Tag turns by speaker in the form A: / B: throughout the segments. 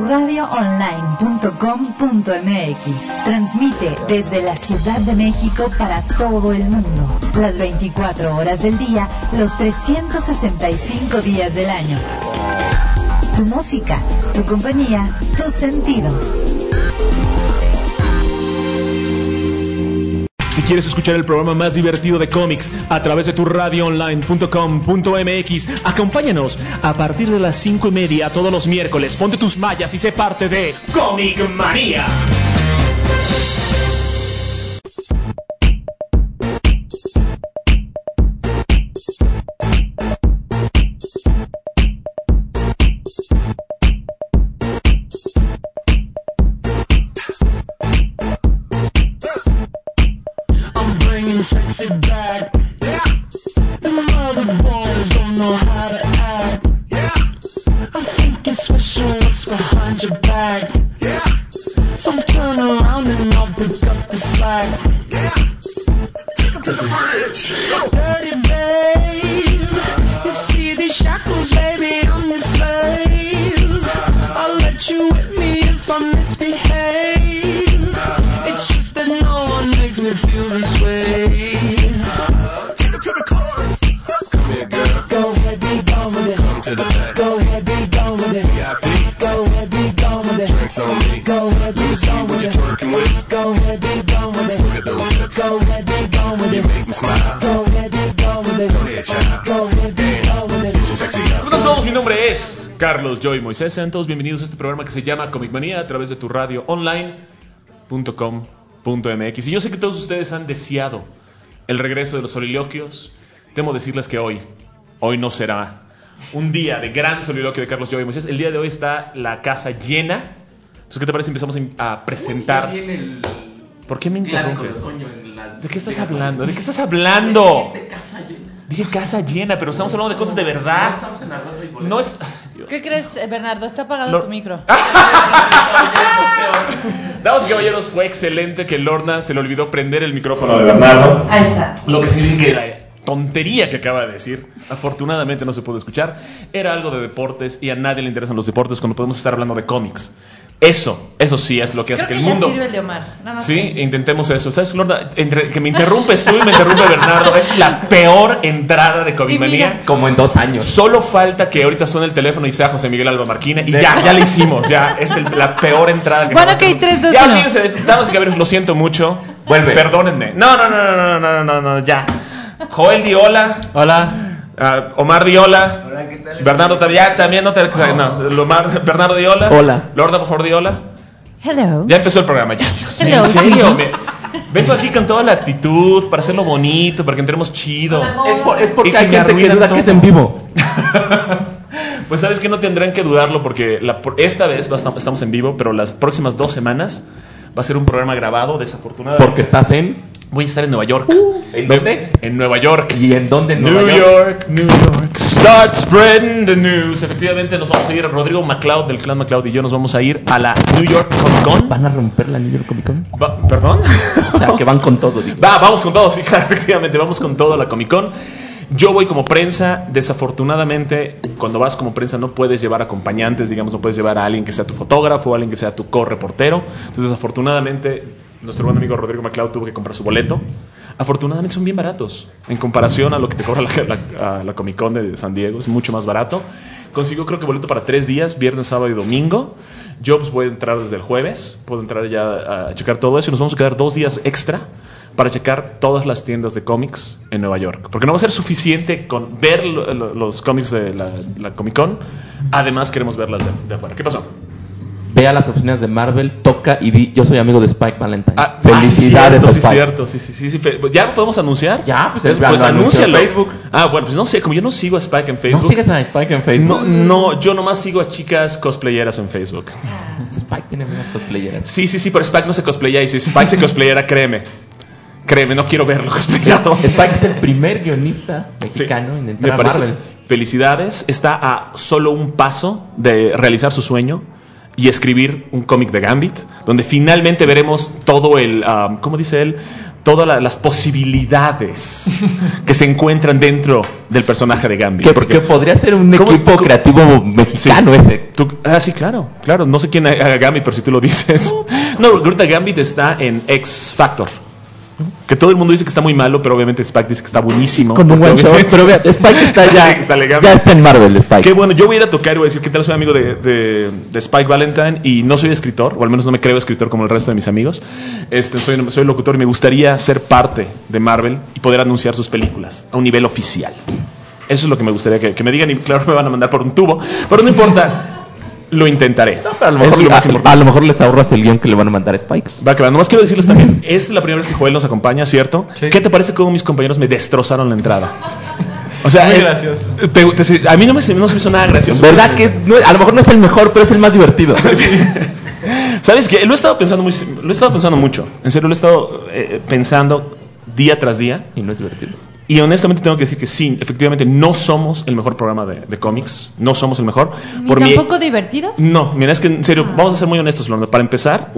A: turradioonline.com.mx. Transmite desde la Ciudad de México para todo el mundo. Las 24 horas del día, los 365 días del año. Tu música, tu compañía, tus sentidos.
B: Si quieres escuchar el programa más divertido de cómics a través de turradioonline.com.mx, acompáñanos a partir de las 5:30 todos los miércoles. Ponte tus mallas y sé parte de Comic Manía.
C: Sexy back, yeah. The mother boys don't know how to act, yeah. I'm thinking special, what's behind your back, yeah. So turn around and I'll pick up the slack, yeah. Take it to the bridge, dirty babe. You see these shackles, baby, I'm your slave. I'll let you whip me if I misbehave. It's just that no one makes me feel this way. Take it to the chorus. Come here, girl. Go ahead, be gone with it. Come to the back. Go ahead, be gone with it. VIP. Go ahead, be gone with it. Drinks on me. Go ahead, be gone with it. Go ahead, be gone with it. Look at those hips. Go ahead, be gone with it. You make me smile. Go ahead, be gone with it. Go ahead, child. Go ahead, be gone with it. Get your sexy up.
B: ¿Cómo están todos? Mi nombre es Carlos Joy Moisés. Sean todos bienvenidos a este programa que se llama Comic Manía a través de turradioonline.com.mx. Y yo sé que todos ustedes han deseado el regreso de los soliloquios. Temo decirles que hoy no será un día de gran soliloquio de Carlos Joy Moisés. El día de hoy está la casa llena. Entonces, ¿qué te parece si empezamos a presentar? ¿Por qué me interrumpes? ¿De qué estás hablando? ¿De qué estás hablando? Dije casa llena, pero estamos hablando de cosas de verdad. No es... Dios.
D: ¿Qué crees, Bernardo? Está apagado tu micro.
B: Damas y caballeros, fue excelente que Lorna se le olvidó prender el micrófono de Bernardo.
D: Ahí está.
B: Lo que significa que la tontería que acaba de decir, afortunadamente no se pudo escuchar, era algo de deportes y a nadie le interesan los deportes cuando podemos estar hablando de cómics. Eso sí es lo que hace
D: Creo
B: que
D: que
B: el mundo...
D: sirve el de Omar. Nada más
B: Sí, intentemos eso. ¿Sabes, Lorna? Entre que me interrumpes tú y me interrumpe Bernardo, es la peor entrada de Comic Manía.
E: Como en 2 años.
B: Solo falta que ahorita suene el teléfono y sea José Miguel Alba Marquina y ya le hicimos. Ya es la peor entrada que
D: Bueno,
B: jamás
D: ok,
B: hemos-
D: 3, 2,
B: Ya
D: 1.
B: olvídense de eso. Damas y caballeros, lo siento mucho.
E: Vuelve.
B: Perdónenme. No, ya. Joel di hola.
E: Hola.
B: Omar di hola.
E: Hola, ¿qué tal?
B: Bernardo también no te... No, Bernardo di hola.
E: Hola.
B: Lorna, por favor, di hola.
D: Hello.
B: Ya empezó el programa, ya, Dios mío.
D: Hello,
B: En serio,
D: chicos.
B: vengo aquí con toda la actitud para hacerlo bonito, para que entremos chido.
E: Es porque
B: Y
E: hay
B: me
E: gente que
B: arruinan
E: duda
B: todo.
E: que es en vivo.
B: Pues sabes que no tendrán que dudarlo porque esta vez estamos en vivo, pero las próximas 2 semanas va a ser un programa grabado, desafortunadamente.
E: Porque estás en...
B: Voy a estar en Nueva York.
E: ¿En dónde?
B: En Nueva York.
E: ¿Y en dónde en
B: New
E: Nueva
B: York, New York. Start spreading the news. Efectivamente nos vamos a ir, Rodrigo McLeod del clan McLeod y yo nos vamos a ir a la New York Comic Con.
E: ¿Van a romper la New York Comic Con?
B: ¿Perdón?
E: O sea, que van con todo, digo.
B: Vamos con todo, sí, claro, efectivamente, vamos con todo a la Comic Con. Yo voy como prensa. Desafortunadamente, cuando vas como prensa no puedes llevar acompañantes, digamos, no puedes llevar a alguien que sea tu fotógrafo o alguien que sea tu co-reportero. Entonces, desafortunadamente, nuestro buen amigo Rodrigo McLeod tuvo que comprar su boleto. Afortunadamente son bien baratos en comparación a lo que te cobra la Comic Con de San Diego. Es mucho más barato. Consiguió creo que boleto para 3 días, viernes, sábado y domingo. Yo pues voy a entrar desde el jueves. Puedo entrar ya a checar todo eso y nos vamos a quedar 2 días extra para checar todas las tiendas de cómics en Nueva York. Porque no va a ser suficiente con ver los cómics de la Comic Con. Además queremos verlas de afuera. ¿Qué pasó?
E: Ve a las oficinas de Marvel, toca y di, yo soy amigo de Spike Valentine.
B: Felicidades,
E: a
B: sí,
E: Spike.
B: cierto, sí. ¿Ya lo podemos anunciar?
E: Ya, pues
B: pues
E: lo anunció en
B: anúncialo.
E: Facebook.
B: Bueno, pues no sé, como yo no sigo a Spike en Facebook.
E: ¿No sigues a Spike en Facebook?
B: No, yo nomás sigo a chicas cosplayeras en Facebook.
E: Spike tiene buenas cosplayeras.
B: Sí, pero Spike no se cosplaya y si Spike se cosplayera, créeme, no quiero verlo cosplayado.
E: Spike es el primer guionista mexicano en
B: Me
E: entrar a
B: parece.
E: Marvel.
B: Felicidades, está a solo un paso de realizar su sueño. y escribir un cómic de Gambit, donde finalmente veremos todo el, ¿cómo dice él? Todas las posibilidades que se encuentran dentro del personaje de Gambit.
E: Que podría ser un equipo creativo mexicano ese.
B: Sí, claro. No sé quién haga Gambit, pero si tú lo dices. No, ahorita Gambit está en X Factor. Que todo el mundo dice que está muy malo, pero obviamente Spike dice que está buenísimo.
E: Con un one shot, pero vea, Spike está ya está en Marvel, Spike.
B: Qué bueno, yo voy a ir a tocar y voy a decir que tal, soy amigo de Spike Valentine y no soy escritor, o al menos no me creo escritor como el resto de mis amigos. Soy locutor y me gustaría ser parte de Marvel y poder anunciar sus películas a un nivel oficial. Eso es lo que me gustaría que me digan, y claro, me van a mandar por un tubo, pero no importa. Lo intentaré.
E: No, pero a lo mejor les ahorras el guión que le van a mandar a Spike.
B: Va, que va. Nomás quiero decirles también, es la primera vez que Joel nos acompaña, ¿cierto? Sí. ¿Qué te parece cómo mis compañeros me destrozaron la entrada? O sea,
F: muy gracioso.
B: A mí no se me hizo nada gracioso.
E: ¿Verdad que a lo mejor no es el mejor, pero es el más divertido?
B: ¿Sabes qué? Lo he estado pensando mucho. En serio, lo he estado pensando día tras día.
E: Y no es divertido.
B: Y honestamente tengo que decir que sí, efectivamente no somos el mejor programa de cómics, no somos el mejor.
D: ¿Ni tampoco divertidos?
B: No, mira, es que en serio, vamos a ser muy honestos, Lorna. Para empezar,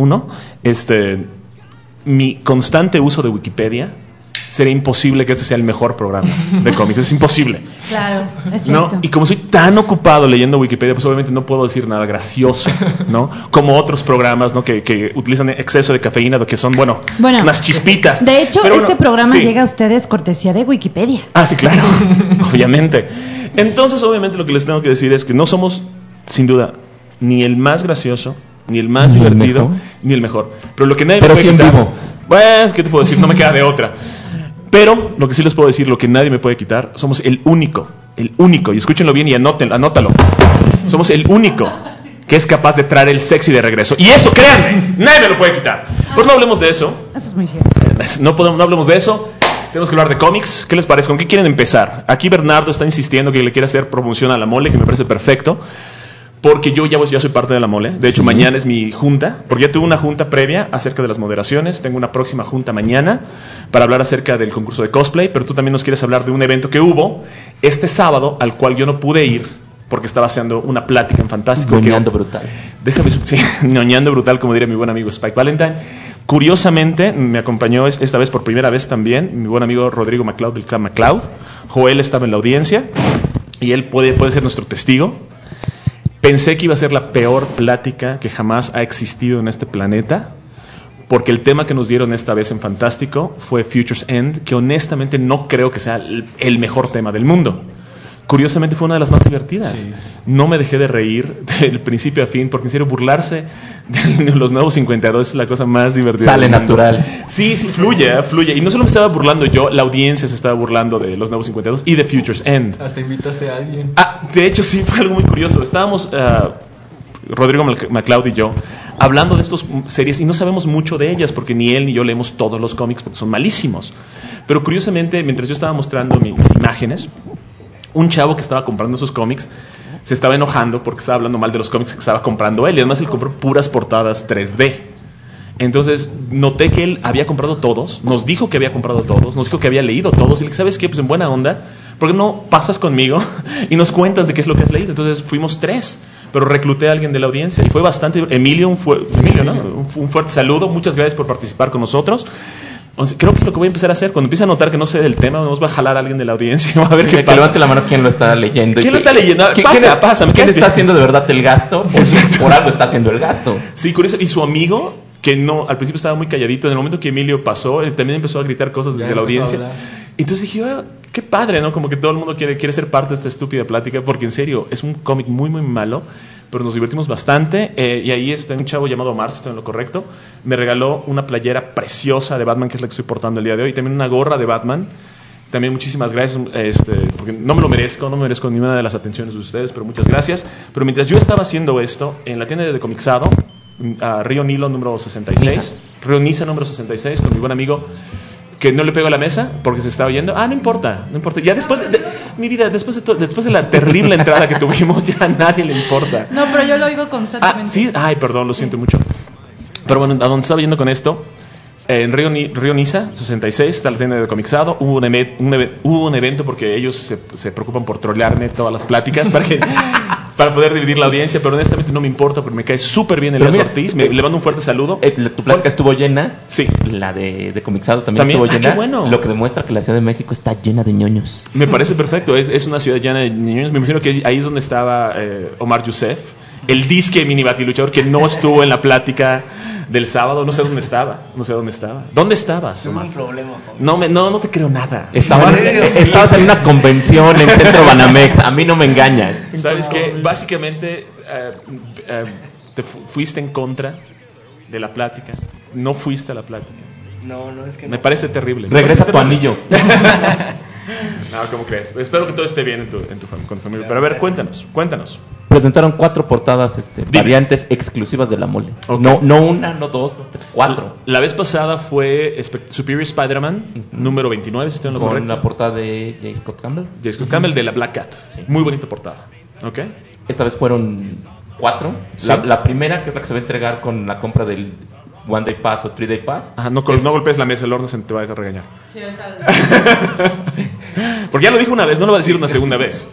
B: mi constante uso de Wikipedia, sería imposible que este sea el mejor programa de cómics, es imposible.
D: Claro, es cierto.
B: ¿No? Y como soy tan ocupado leyendo Wikipedia, pues obviamente no puedo decir nada gracioso, ¿no? Como otros programas, ¿no? que utilizan exceso de cafeína, que son, bueno, unas chispitas.
D: De hecho,
B: pero
D: este programa llega a ustedes cortesía de Wikipedia.
B: Ah, sí, claro, obviamente. Entonces, obviamente, lo que les tengo que decir es que no somos, sin duda, ni el más gracioso, ni el más divertido, ni el mejor. Pero lo que nadie me puede quitar... Vivo. Bueno, ¿qué te puedo decir? No me queda de otra. Pero lo que sí les puedo decir, lo que nadie me puede quitar, somos el único, y escúchenlo bien y anótalo. Somos el único que es capaz de traer el sexy de regreso. Y eso, créanme, nadie me lo puede quitar. Pero no hablemos de eso.
D: Eso es muy cierto.
B: No hablemos de eso. Tenemos que hablar de cómics. ¿Qué les parece? ¿Con qué quieren empezar? Aquí Bernardo está insistiendo que le quiere hacer promoción a la mole, que me parece perfecto. Porque yo ya soy parte de la mole. De hecho, mañana es mi junta. Porque ya tuve una junta previa acerca de las moderaciones. Tengo una próxima junta mañana para hablar acerca del concurso de cosplay. Pero tú también nos quieres hablar de un evento que hubo este sábado, al cual yo no pude ir porque estaba haciendo una plática en Fantástico.
E: Ñoñando brutal.
B: Ñoñando brutal, como diría mi buen amigo Spike Valentine. Curiosamente, me acompañó esta vez por primera vez también mi buen amigo Rodrigo MacLeod del Clan MacLeod. Joel estaba en la audiencia y él puede ser nuestro testigo. Pensé que iba a ser la peor plática que jamás ha existido en este planeta, porque el tema que nos dieron esta vez en Fantástico fue Future's End, que honestamente no creo que sea el mejor tema del mundo. Curiosamente fue una de las más divertidas. Sí. No me dejé de reír del principio a fin, porque en serio burlarse de los nuevos 52 es la cosa más divertida.
E: Sale natural.
B: Sí, fluye. Y no solo me estaba burlando yo, la audiencia se estaba burlando de los nuevos 52 y de Future's End.
F: Hasta invitaste a alguien.
B: De hecho sí, fue algo muy curioso. Estábamos, Rodrigo MacLeod y yo, hablando de estas series y no sabemos mucho de ellas, porque ni él ni yo leemos todos los cómics porque son malísimos. Pero curiosamente, mientras yo estaba mostrando mis imágenes, un chavo que estaba comprando esos cómics se estaba enojando porque estaba hablando mal de los cómics que estaba comprando él. Y además él compró puras portadas 3D. Entonces noté que él había comprado todos, nos dijo que había comprado todos, nos dijo que había leído todos. Y le dije, ¿sabes qué? Pues en buena onda, ¿por qué no pasas conmigo y nos cuentas de qué es lo que has leído? Entonces fuimos 3, pero recluté a alguien de la audiencia y fue bastante... Emilio, un fuerte saludo. Muchas gracias por participar con nosotros. Creo que es lo que voy a empezar a hacer. Cuando empiece a notar que no sé del tema, nos va a jalar a alguien de la audiencia y va a ver qué pasa.
E: Que levante la mano quién lo está leyendo.
B: ¿Quién lo está leyendo? Pasa.
E: ¿Quién está haciendo de verdad el gasto? Por algo está haciendo el gasto.
B: Sí, curioso. Y su amigo, que no, al principio estaba muy calladito, en el momento que Emilio pasó, él también empezó a gritar cosas desde la audiencia. Entonces dije, qué padre, ¿no? Como que todo el mundo quiere ser parte de esta estúpida plática, porque en serio, es un cómic muy, muy malo, pero nos divertimos bastante. Y ahí está un chavo llamado Omar, si estoy en lo correcto, me regaló una playera preciosa de Batman, que es la que estoy portando el día de hoy, y también una gorra de Batman. También muchísimas gracias, porque no me lo merezco, no me merezco ninguna de las atenciones de ustedes, pero muchas gracias. Pero mientras yo estaba haciendo esto, en la tienda de Comixado, Río Nilo número 66, Río Niza número 66, con mi buen amigo, que no le pego a la mesa porque se está oyendo. No importa. Ya después mi vida, después de la terrible entrada que tuvimos, ya a nadie le importa.
D: No, pero yo lo oigo constantemente.
B: Sí, perdón, lo siento mucho. Pero bueno, a donde estaba yendo con esto, en Río Niza 66 está la tienda de Comixado. Hubo un evento porque ellos se preocupan por trolearme todas las pláticas para que para poder dividir la audiencia, pero honestamente no me importa porque me cae súper bien Elías Ortiz. Le mando un fuerte saludo.
E: Tu plática estuvo llena.
B: Sí.
E: La de Comixado también estuvo llena.
B: Qué bueno.
E: Lo que demuestra que la Ciudad de México está llena de ñoños.
B: Me parece perfecto. Es una ciudad llena de ñoños. Me imagino que ahí es donde estaba Omar Youssef, el disque mini batiluchador que no estuvo en la plática del sábado. No sé dónde estaba. ¿Dónde estabas,
F: Tuve
B: Omar?
F: un problema,
B: No te creo nada.
E: Estabas en una convención en Centro Banamex. A mí no me engañas.
B: ¿Sabes qué? Básicamente te fuiste en contra de la plática. No fuiste a la plática.
F: No, es que
B: Me
F: no.
B: parece terrible.
E: Regresa tu anillo.
B: No, ¿cómo crees? Espero que todo esté bien con tu familia. Pero a ver, cuéntanos.
E: Presentaron 4 portadas variantes exclusivas de la mole.
B: Ok.
E: No una, no dos, no tres, 4.
B: La vez pasada fue Superior Spider-Man, número 29, si estoy en lo
E: Con
B: correcto.
E: la portada de J. Scott Campbell.
B: J. Scott Campbell de la Black Cat. Muy bonita portada. ¿Ok?
E: Esta vez fueron 4.
B: Sí.
E: La primera, que es la que se va a entregar con la compra del One Day Pass o 3 Day Pass.
B: Ajá, no golpes la mesa, el horno se te va a regañar.
D: Sí, ahorita.
B: Porque ya lo dijo una vez, no lo va a decir una segunda vez.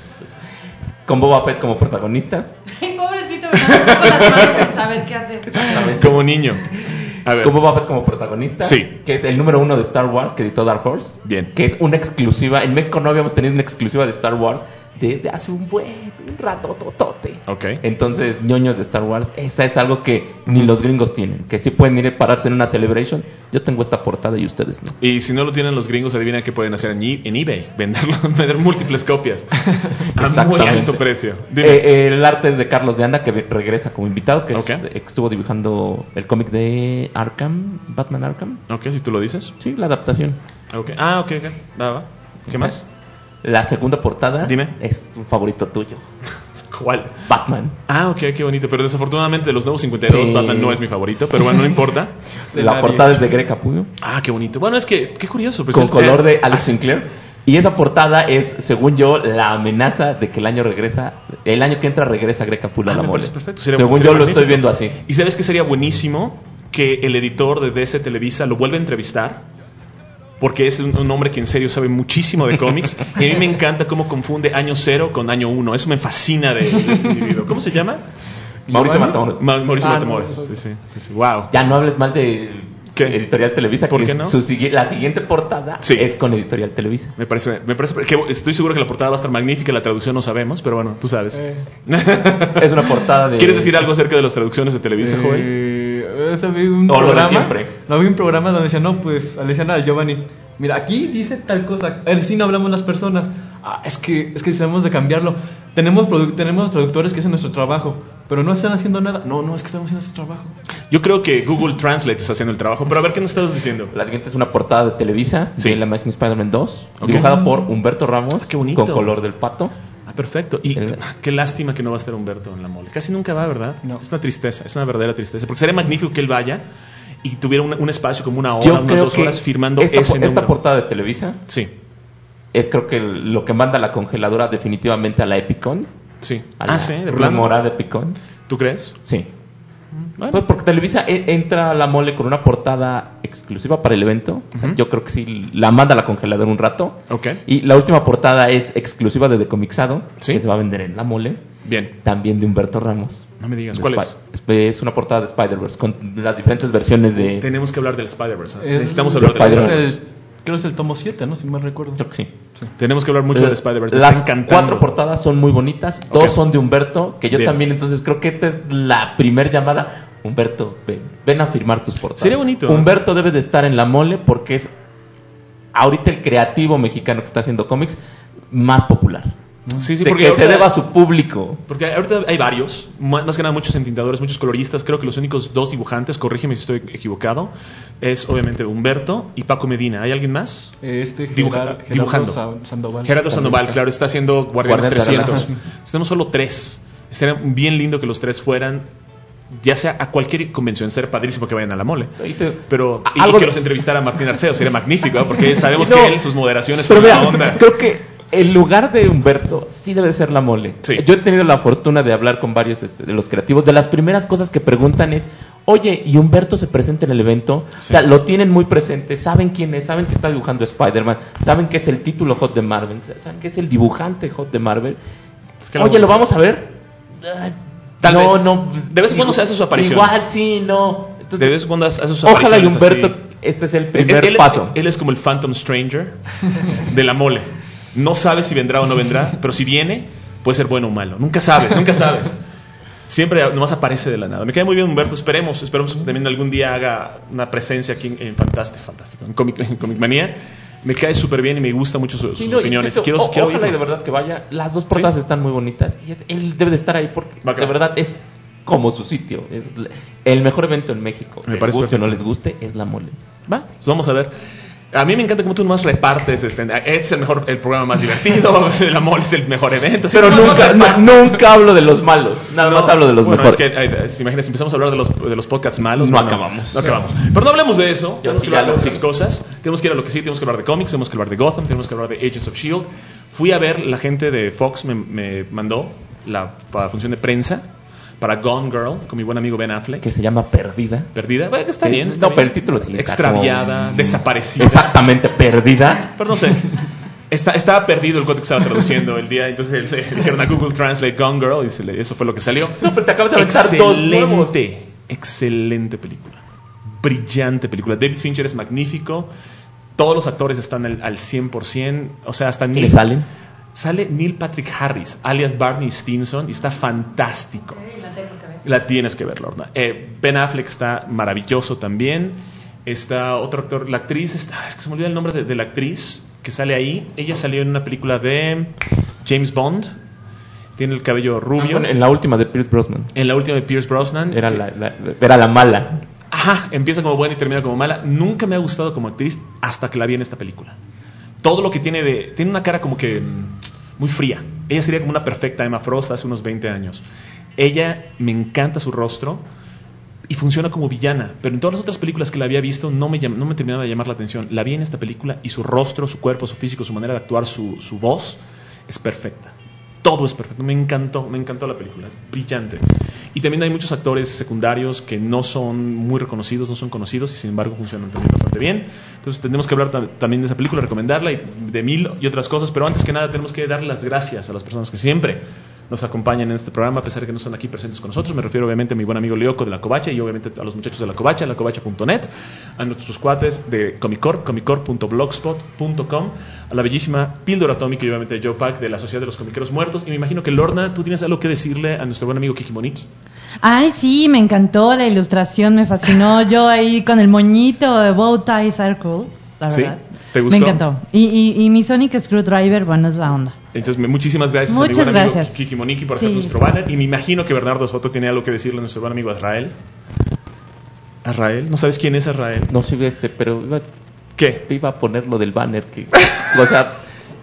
E: Con Boba Fett como protagonista.
D: Ay, pobrecito, me da con las manos sin saber qué hacer.
B: Como niño. A ver.
E: Con Boba Fett como protagonista.
B: Sí.
E: Que es el número 1 de Star Wars que editó Dark Horse.
B: Bien.
E: Que es una exclusiva. En México no habíamos tenido una exclusiva de Star Wars desde hace un rato totote.
B: Ok.
E: Entonces, ñoños de Star Wars, esta es algo que ni los gringos tienen. Que sí pueden ir a pararse en una celebration. Yo tengo esta portada y ustedes no.
B: Y si no lo tienen los gringos, adivina qué pueden hacer en eBay. Vender múltiples copias. A muy
E: Exactamente.
B: alto precio. Dime.
E: El arte es de Carlos de Anda, que regresa como invitado, que
B: Ok.
E: estuvo dibujando el cómic de Arkham, Batman Arkham.
B: Ok, si tú lo dices.
E: Sí, la adaptación.
B: Ok. Ok. Va. ¿Qué más?
E: La segunda portada
B: Dime.
E: es un favorito tuyo.
B: ¿Cuál?
E: Batman.
B: Ok, qué bonito. Pero desafortunadamente de los nuevos 52,
E: Sí.
B: Batman no es mi favorito. Pero bueno, no importa.
E: La portada es de Greg Capullo,
B: Qué bonito. Bueno, es que, qué curioso. Pues
E: con
B: el-
E: color de Alex Sinclair. Y esa portada es, según yo, la amenaza de que el año que entra regresa Greg Capullo a la
B: me
E: mole.
B: parece perfecto.
E: Según
B: sería
E: yo lo estoy
B: magnífico.
E: viendo así.
B: ¿Y sabes qué sería buenísimo? Que el editor de DC Televisa lo vuelva a entrevistar. Porque es un hombre que en serio sabe muchísimo de cómics. Y a mí me encanta cómo confunde año 0 con año 1. Eso me fascina de este individuo. ¿Cómo se llama?
E: Mauricio Matamoros.
B: Mauricio
F: Ah,
B: Matamoros.
F: no,
B: Sí. Wow.
E: Ya no hables mal de
B: ¿Qué?
E: Editorial Televisa,
B: ¿Por
E: que
B: qué
E: es
B: no?
E: la siguiente portada
B: Sí.
E: es con Editorial Televisa.
B: Me parece que estoy seguro que la portada va a estar magnífica. La traducción no sabemos, pero bueno, tú sabes.
E: Es una portada de...
B: ¿Quieres decir algo acerca de las traducciones de Televisa, Joel?
G: Vi un
E: O lo de
G: programa,
E: siempre.
G: No, vi un programa donde decían, no, pues, le decían al Giovanni, mira, aquí dice tal cosa, así no hablamos las personas. Es que tenemos de cambiarlo. Tenemos traductores que hacen nuestro trabajo, pero no están haciendo nada. No, es que estamos haciendo nuestro trabajo.
B: Yo creo que Google Translate está haciendo el trabajo. Pero a ver, ¿qué nos estabas diciendo?
E: La siguiente es una portada de Televisa
B: Sí.
E: de la Amazing Spider-Man 2,
B: Ok.
E: dibujada por Humberto Ramos,
B: Qué bonito.
E: con color del pato.
B: Perfecto. Y
E: El-
B: qué lástima que no va a estar Humberto en la mole. Casi nunca va, ¿verdad?
G: No.
B: Es una tristeza, es una verdadera tristeza. Porque sería magnífico que él vaya y tuviera un espacio como una hora,
E: Yo
B: unas
E: creo
B: 2
E: que
B: horas firmando
E: esta
B: ese número.
E: portada de Televisa
B: Sí,
E: es creo que lo que manda la congeladora definitivamente a la Epicon.
B: sí.
E: A la
B: Sí, de plano.
E: rememorada Epicon.
B: ¿Tú crees?
E: Sí.
B: Bueno.
E: Pues porque Televisa entra a la mole con una portada exclusiva para el evento. O sea, yo creo que sí la manda a la congeladora un rato.
B: Ok.
E: Y la última portada es exclusiva de Decomixado,
B: Sí.
E: que se va a vender en la mole.
B: Bien.
E: También de Humberto Ramos.
B: No me digas.
E: De
B: ¿Cuál es?
E: Es una portada de Spider-Verse con las diferentes versiones de...
B: Tenemos que hablar del Spider-Verse. ¿eh?
G: Es-
B: Necesitamos hablar del
E: Spider-Man.
B: Spider-Verse.
G: Creo que es el tomo 7, ¿no? Si mal recuerdo.
E: Creo que sí.
B: Tenemos que hablar mucho del Spider-Verse. Me
E: Las
B: está encantando.
E: 4 portadas son muy bonitas.
B: Ok.
E: 2 son de Humberto, que yo
B: Bien.
E: también, entonces creo que esta es la primer llamada. Humberto, ven a firmar tus portadas.
B: Sería bonito, ¿eh?
E: Humberto debe de estar en la mole porque es ahorita el creativo mexicano que está haciendo cómics más popular.
B: Sí, sí,
E: De
B: porque
E: que se
B: ahorita-
E: deba a su público.
B: Porque ahorita hay varios, más que nada muchos entintadores, muchos coloristas. Creo que los únicos 2 dibujantes, corrígeme si estoy equivocado, es obviamente Humberto y Paco Medina. ¿Hay alguien más?
G: Gerardo
B: dibujando.
G: Sandoval.
B: Gerardo Sandoval, claro, está haciendo Guardianes
E: Guardianes de la
B: 300. Tenemos solo 3. Estaría bien lindo que los 3 fueran, ya sea a cualquier convención. Sería padrísimo que vayan a la mole. Pero y
E: Algo-
B: que los entrevistara Martín Arceo, sería magnífico, ¿eh? Porque sabemos
E: No,
B: que él, sus moderaciones
E: Pero
B: son
E: mira,
B: la onda.
E: creo que el lugar de Humberto sí debe de ser la mole.
B: Sí.
E: Yo he tenido la fortuna de hablar con varios de los creativos. De las primeras cosas que preguntan es, oye, ¿y Humberto se presenta en el evento? O sea, lo tienen muy presente, saben quién es, saben que está dibujando Spider-Man, saben que es el título hot de Marvel, saben que es el dibujante hot de Marvel.
B: Es que
E: Oye, ¿lo vamos a ver?
B: Tal vez.
E: No.
B: De vez en cuando se hace sus apariciones.
E: Igual, sí, no. Entonces,
B: De vez en cuando hace sus apariciones.
E: ojalá y Humberto,
B: así.
E: este es el primer
B: Él
E: paso.
B: él es como el Phantom Stranger de la mole. No sabes si vendrá o no vendrá, pero si viene, puede ser bueno o malo. Nunca sabes. Siempre nomás aparece de la nada. Me cae muy bien Humberto. Esperemos también algún día haga una presencia aquí en Fantástico, en Comic Manía. Me cae súper bien y me gusta mucho sus
E: Sí, no,
B: opiniones.
E: y
B: Quiero
E: ojalá
B: oírlo.
E: y de verdad que vaya. Las dos portadas están muy bonitas. Y él debe de estar ahí porque
B: Va, claro.
E: de verdad es como su sitio. Es el mejor evento en México.
B: Me
E: Les
B: parece
E: guste o no
B: perfecto.
E: les guste, es la mole. ¿Va?
B: Pues vamos a ver. A mí me encanta cómo tú nomás repartes. Este es el programa más divertido. La mole es el mejor evento.
E: Pero
B: Sí,
E: nunca hablo de los malos. Nada más hablo de los
B: bueno,
E: mejores.
B: Es que, si imaginas, empezamos a hablar de los podcasts malos.
E: No
B: bueno,
E: acabamos.
B: No acabamos. Pero no hablemos de eso.
E: Yo
B: Tenemos
E: sí
B: que hablar
E: ya
B: de
E: lo
B: otras
E: sé.
B: cosas. Tenemos que ir a lo que sí. Tenemos que hablar de cómics. Tenemos que hablar de Gotham. Tenemos que hablar de Agents of S.H.I.E.L.D. Fui a ver, la gente de Fox me mandó la función de prensa para Gone Girl con mi buen amigo Ben Affleck.
E: Que se llama Perdida.
B: Perdida. Bueno, está bien.
E: No,
B: está bien.
E: pero el título sí está
B: Extraviada,
E: como-
B: desaparecida.
E: Exactamente, Perdida.
B: Pero no sé. Estaba perdido el código que estaba traduciendo el día. Entonces le dijeron a Google Translate Gone Girl y eso fue lo que salió.
E: No, pero te acabas de aventar dos nuevos.
B: Excelente película. Brillante película. David Fincher es magnífico. Todos los actores están al 100%. O sea, hasta
E: ¿Quiénes salen?
B: Sale Neil Patrick Harris, alias Barney Stinson, y está fantástico. La tienes que ver, Lorna. Ben Affleck está maravilloso también. Está otro actor, la actriz, es que se me olvida el nombre de la actriz que sale ahí. Ella salió en una película de James Bond. Tiene el cabello rubio.
E: En la última de Pierce Brosnan.
B: En la última de Pierce Brosnan.
E: Era la mala.
B: Ajá, empieza como buena y termina como mala. Nunca me ha gustado como actriz hasta que la vi en esta película. Todo lo que tiene tiene una cara como que muy fría. Ella sería como una perfecta Emma Frost hace unos 20 años. Ella, me encanta su rostro y funciona como villana, pero en todas las otras películas que la había visto no me terminaba de llamar la atención. La vi en esta película y su rostro, su cuerpo, su físico, su manera de actuar, su voz es perfecta. Todo es perfecto. Me encantó la película. Es brillante. Y también hay muchos actores secundarios que no son muy reconocidos, no son conocidos y sin embargo funcionan también bastante bien. Entonces tenemos que hablar también de esa película, recomendarla y de mil y otras cosas. Pero antes que nada tenemos que darle las gracias a las personas que siempre nos acompañan en este programa, a pesar de que no están aquí presentes con nosotros. Me refiero obviamente a mi buen amigo Leoco de La Covacha y obviamente a los muchachos de La Covacha, lacovacha.net, a nuestros cuates de Comicor, comicor.blogspot.com, a la bellísima Píldora Atómica y obviamente a Joe Pack de la Sociedad de los Comiqueros Muertos. Y me imagino que Lorna, tú tienes algo que decirle a nuestro buen amigo Kiki Moniki.
D: Ay, sí, me encantó la ilustración, me fascinó. Yo ahí con el moñito de Bow Tie Circle, la
B: ¿Sí?
D: verdad.
B: ¿Te gustó?
D: Me encantó. Y mi Sonic Screwdriver, bueno, es la onda.
B: Entonces, muchísimas gracias
D: Muchas
B: a mi buen amigo
D: gracias.
B: Kiki Moniki por
D: Sí,
B: hacer nuestro
D: sí.
B: banner. Y me imagino que Bernardo Soto tiene algo que decirle a nuestro buen amigo Azrael. ¿Azrael? ¿No sabes quién es Azrael?
E: No sé pero
B: ¿Qué?
E: iba a poner lo del banner. O sea,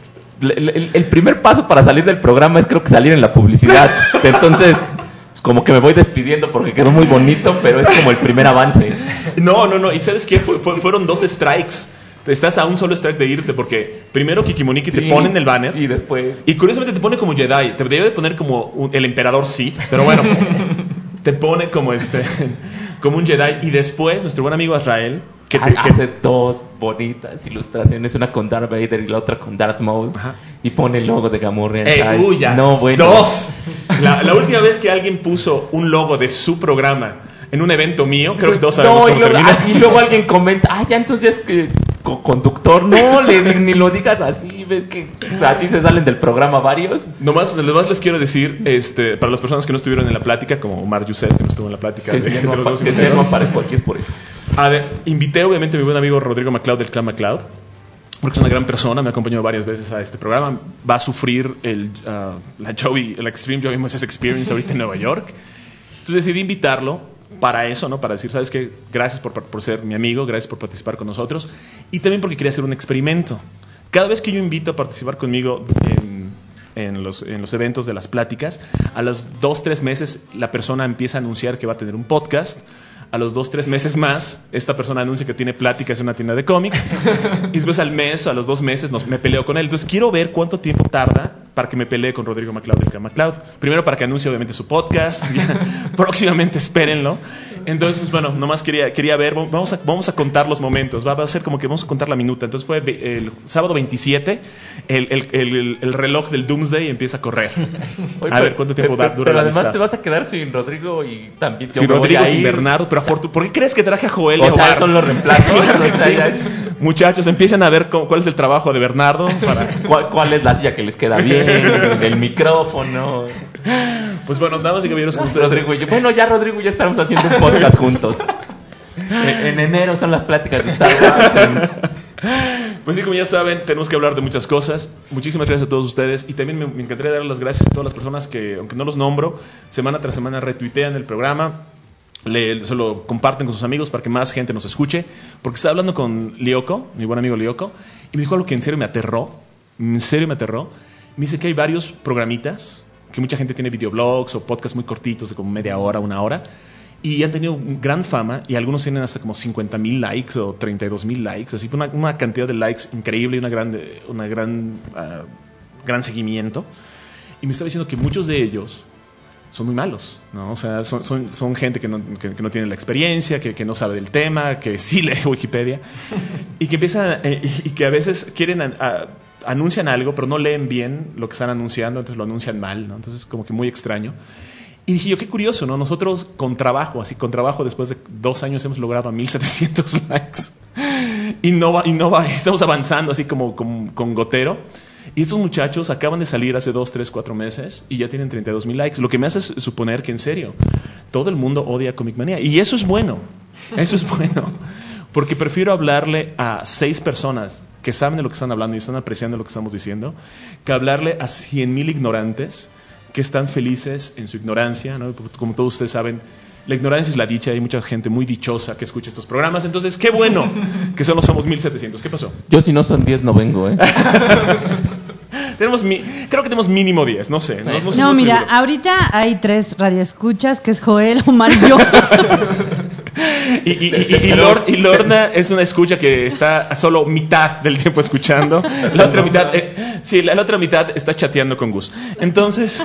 E: el primer paso para salir del programa es creo que salir en la publicidad. Entonces, pues, como que me voy despidiendo porque quedó muy bonito, pero es como el primer avance.
B: No. ¿Y sabes qué? Fueron 2 strikes. Estás a un solo strike de irte porque primero Kiki Moniki te
E: Sí,
B: pone en el banner.
E: y después
B: Y curiosamente te pone como Jedi. Te debería de poner como el emperador Sith. Pero bueno, te pone como como un Jedi. Y después nuestro buen amigo Azrael que
E: hace 2 bonitas ilustraciones, una con Darth Vader y la otra con Darth Maul.
B: Ajá.
E: Y pone el logo de Gamorrean.
B: ya.
E: No, bueno.
B: 2. La última vez que alguien puso un logo de su programa en un evento mío, creo que todos sabemos
E: No,
B: cómo termina.
E: y luego alguien comenta, ya entonces es que conductor, no, ni lo digas así, ves que así se salen del programa varios.
B: Nomás les quiero decir, para las personas que no estuvieron en la plática, como Omar Youssef, que no estuvo en la plática
E: Que
B: de
E: si no
B: los dos
E: que si
B: invitados.
E: no aparezco aquí es por eso.
B: Invité obviamente a mi buen amigo Rodrigo MacLeod del Clan MacLeod, porque es una gran persona, me ha acompañado varias veces a este programa. Va a sufrir el Extreme Joey Moses Experience ahorita en Nueva York. Entonces decidí invitarlo para eso, ¿no? Para decir, ¿sabes qué? Gracias por ser mi amigo, gracias por participar con nosotros. Y también porque quería hacer un experimento. Cada vez que yo invito a participar conmigo en los eventos de las pláticas, a los 2-3 meses la persona empieza a anunciar que va a tener un podcast. A los 2-3 meses más, esta persona anuncia que tiene pláticas en una tienda de cómics. Y después al mes, a los 2 meses, me peleo con él. Entonces quiero ver cuánto tiempo tarda para que me pelee con Rodrigo MacLeod del Clan MacLeod. Primero para que anuncie obviamente su podcast. Próximamente espérenlo. Entonces, pues, bueno, nomás quería ver, vamos a contar los momentos, va a ser como que vamos a contar la minuta. Entonces fue el sábado 27, el reloj del Doomsday empieza a correr.
E: Oye,
B: A ver cuánto tiempo dura
E: pero
B: la
E: además
B: amistad.
E: te vas a quedar sin Rodrigo y también
B: Sin Rodrigo, sin Bernardo, pero ¿por qué crees que traje a Joel? y
E: O
B: a
E: sea,
B: Omar?
E: son los reemplazos.
B: Claro que
E: O sea,
B: sí.
E: ya-
B: Muchachos, empiecen a ver cuál es el trabajo de Bernardo para...
E: ¿Cuál es la silla que les queda bien? El micrófono.
B: Pues bueno, damas y caballeros, como ustedes...
E: Rodrigo y yo. Bueno, ya Rodrigo, ya estaremos haciendo un podcast juntos. En enero son las pláticas de Star Wars.
B: Pues sí, como ya saben, tenemos que hablar de muchas cosas. Muchísimas gracias a todos ustedes. Y también me encantaría dar las gracias a todas las personas que, aunque no los nombro, semana tras semana retuitean el programa. Se lo comparten con sus amigos para que más gente nos escuche. Porque estaba hablando con Lyoko, mi buen amigo Lyoko, y me dijo algo que en serio me aterró. En serio me aterró. Me dice que hay varios programitas, que mucha gente tiene videoblogs o podcasts muy cortitos de como media hora, una hora, y han tenido gran fama, y algunos tienen hasta como 50,000 likes o 32,000 likes, así una cantidad de likes increíble y gran seguimiento. Y me estaba diciendo que muchos de ellos son muy malos, ¿no? O sea, son gente que no tiene la experiencia, que no sabe del tema, que sí lee Wikipedia, y que empiezan y que a veces quieren anuncian algo, pero no leen bien lo que están anunciando, entonces lo anuncian mal, ¿no? Entonces como que muy extraño. Y dije yo, qué curioso, ¿no? Nosotros con trabajo después de 2 años hemos logrado a 1,700 likes. Y no va, estamos avanzando así como con gotero. Y estos muchachos acaban de salir hace 2, 3, 4 meses y ya tienen 32,000 likes. Lo que me hace suponer que en serio, todo el mundo odia Comic Manía. Y eso es bueno, porque prefiero hablarle a 6 personas que saben de lo que están hablando y están apreciando lo que estamos diciendo, que hablarle a 100,000 ignorantes que están felices en su ignorancia, ¿no? Como todos ustedes saben, la ignorancia es la dicha. Hay mucha gente muy dichosa que escucha estos programas. Entonces, qué bueno que solo somos 1,700. ¿Qué pasó?
E: Yo, si no son 10, no vengo, ¿eh?
B: Creo que tenemos mínimo 10, no sé.
D: No, mira,
B: seguro.
D: ahorita hay 3 radioescuchas, que es Joel, Omar y yo.
B: Y Lorna es una escucha que está a solo mitad del tiempo escuchando. La otra mitad, la otra mitad está chateando con Gus. Entonces,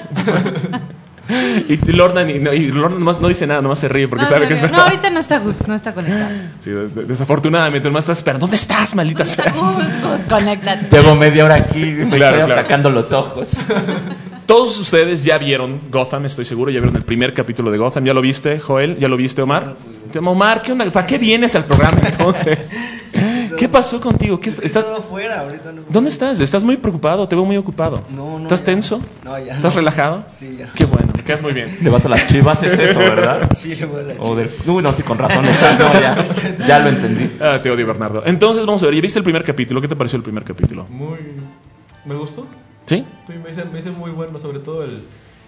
B: y Lorna nomás no dice nada, nomás se ríe porque sabe que es verdad.
D: No, ahorita no está Gus, no está conectado.
B: Sí, desafortunadamente, nomás está esperando. ¿Dónde estás, maldita sea?
D: Gus, conéctate.
E: Llevo media hora aquí, me
B: Claro,
E: estoy
B: claro.
E: atacando los ojos.
B: Todos ustedes ya vieron Gotham, estoy seguro. Ya vieron el primer capítulo de Gotham. ¿Ya lo viste, Joel? ¿Ya lo viste, Omar? Omar, ¿qué onda? ¿Para qué vienes al programa entonces? ¿Qué pasó contigo? ¿Estás
F: afuera, ahorita no.
B: ¿Dónde estás? ¿Estás muy preocupado? Te veo muy ocupado.
F: No,
B: ¿Estás
F: ya.
B: tenso?
F: No, ya.
B: ¿Estás relajado?
F: Sí, ya.
B: Qué bueno, me quedas muy bien.
E: Le vas a las Chivas, es eso, ¿verdad?
F: Sí, le voy a la
E: O del... Uy, no, sí, con razón está. No, ya lo entendí.
B: Ah, te odio, Bernardo. Entonces, vamos a ver. ¿Ya viste el primer capítulo? ¿Qué te pareció el primer capítulo?
G: Me gustó.
B: ¿Sí?
G: Sí, me hice muy bueno, sobre todo el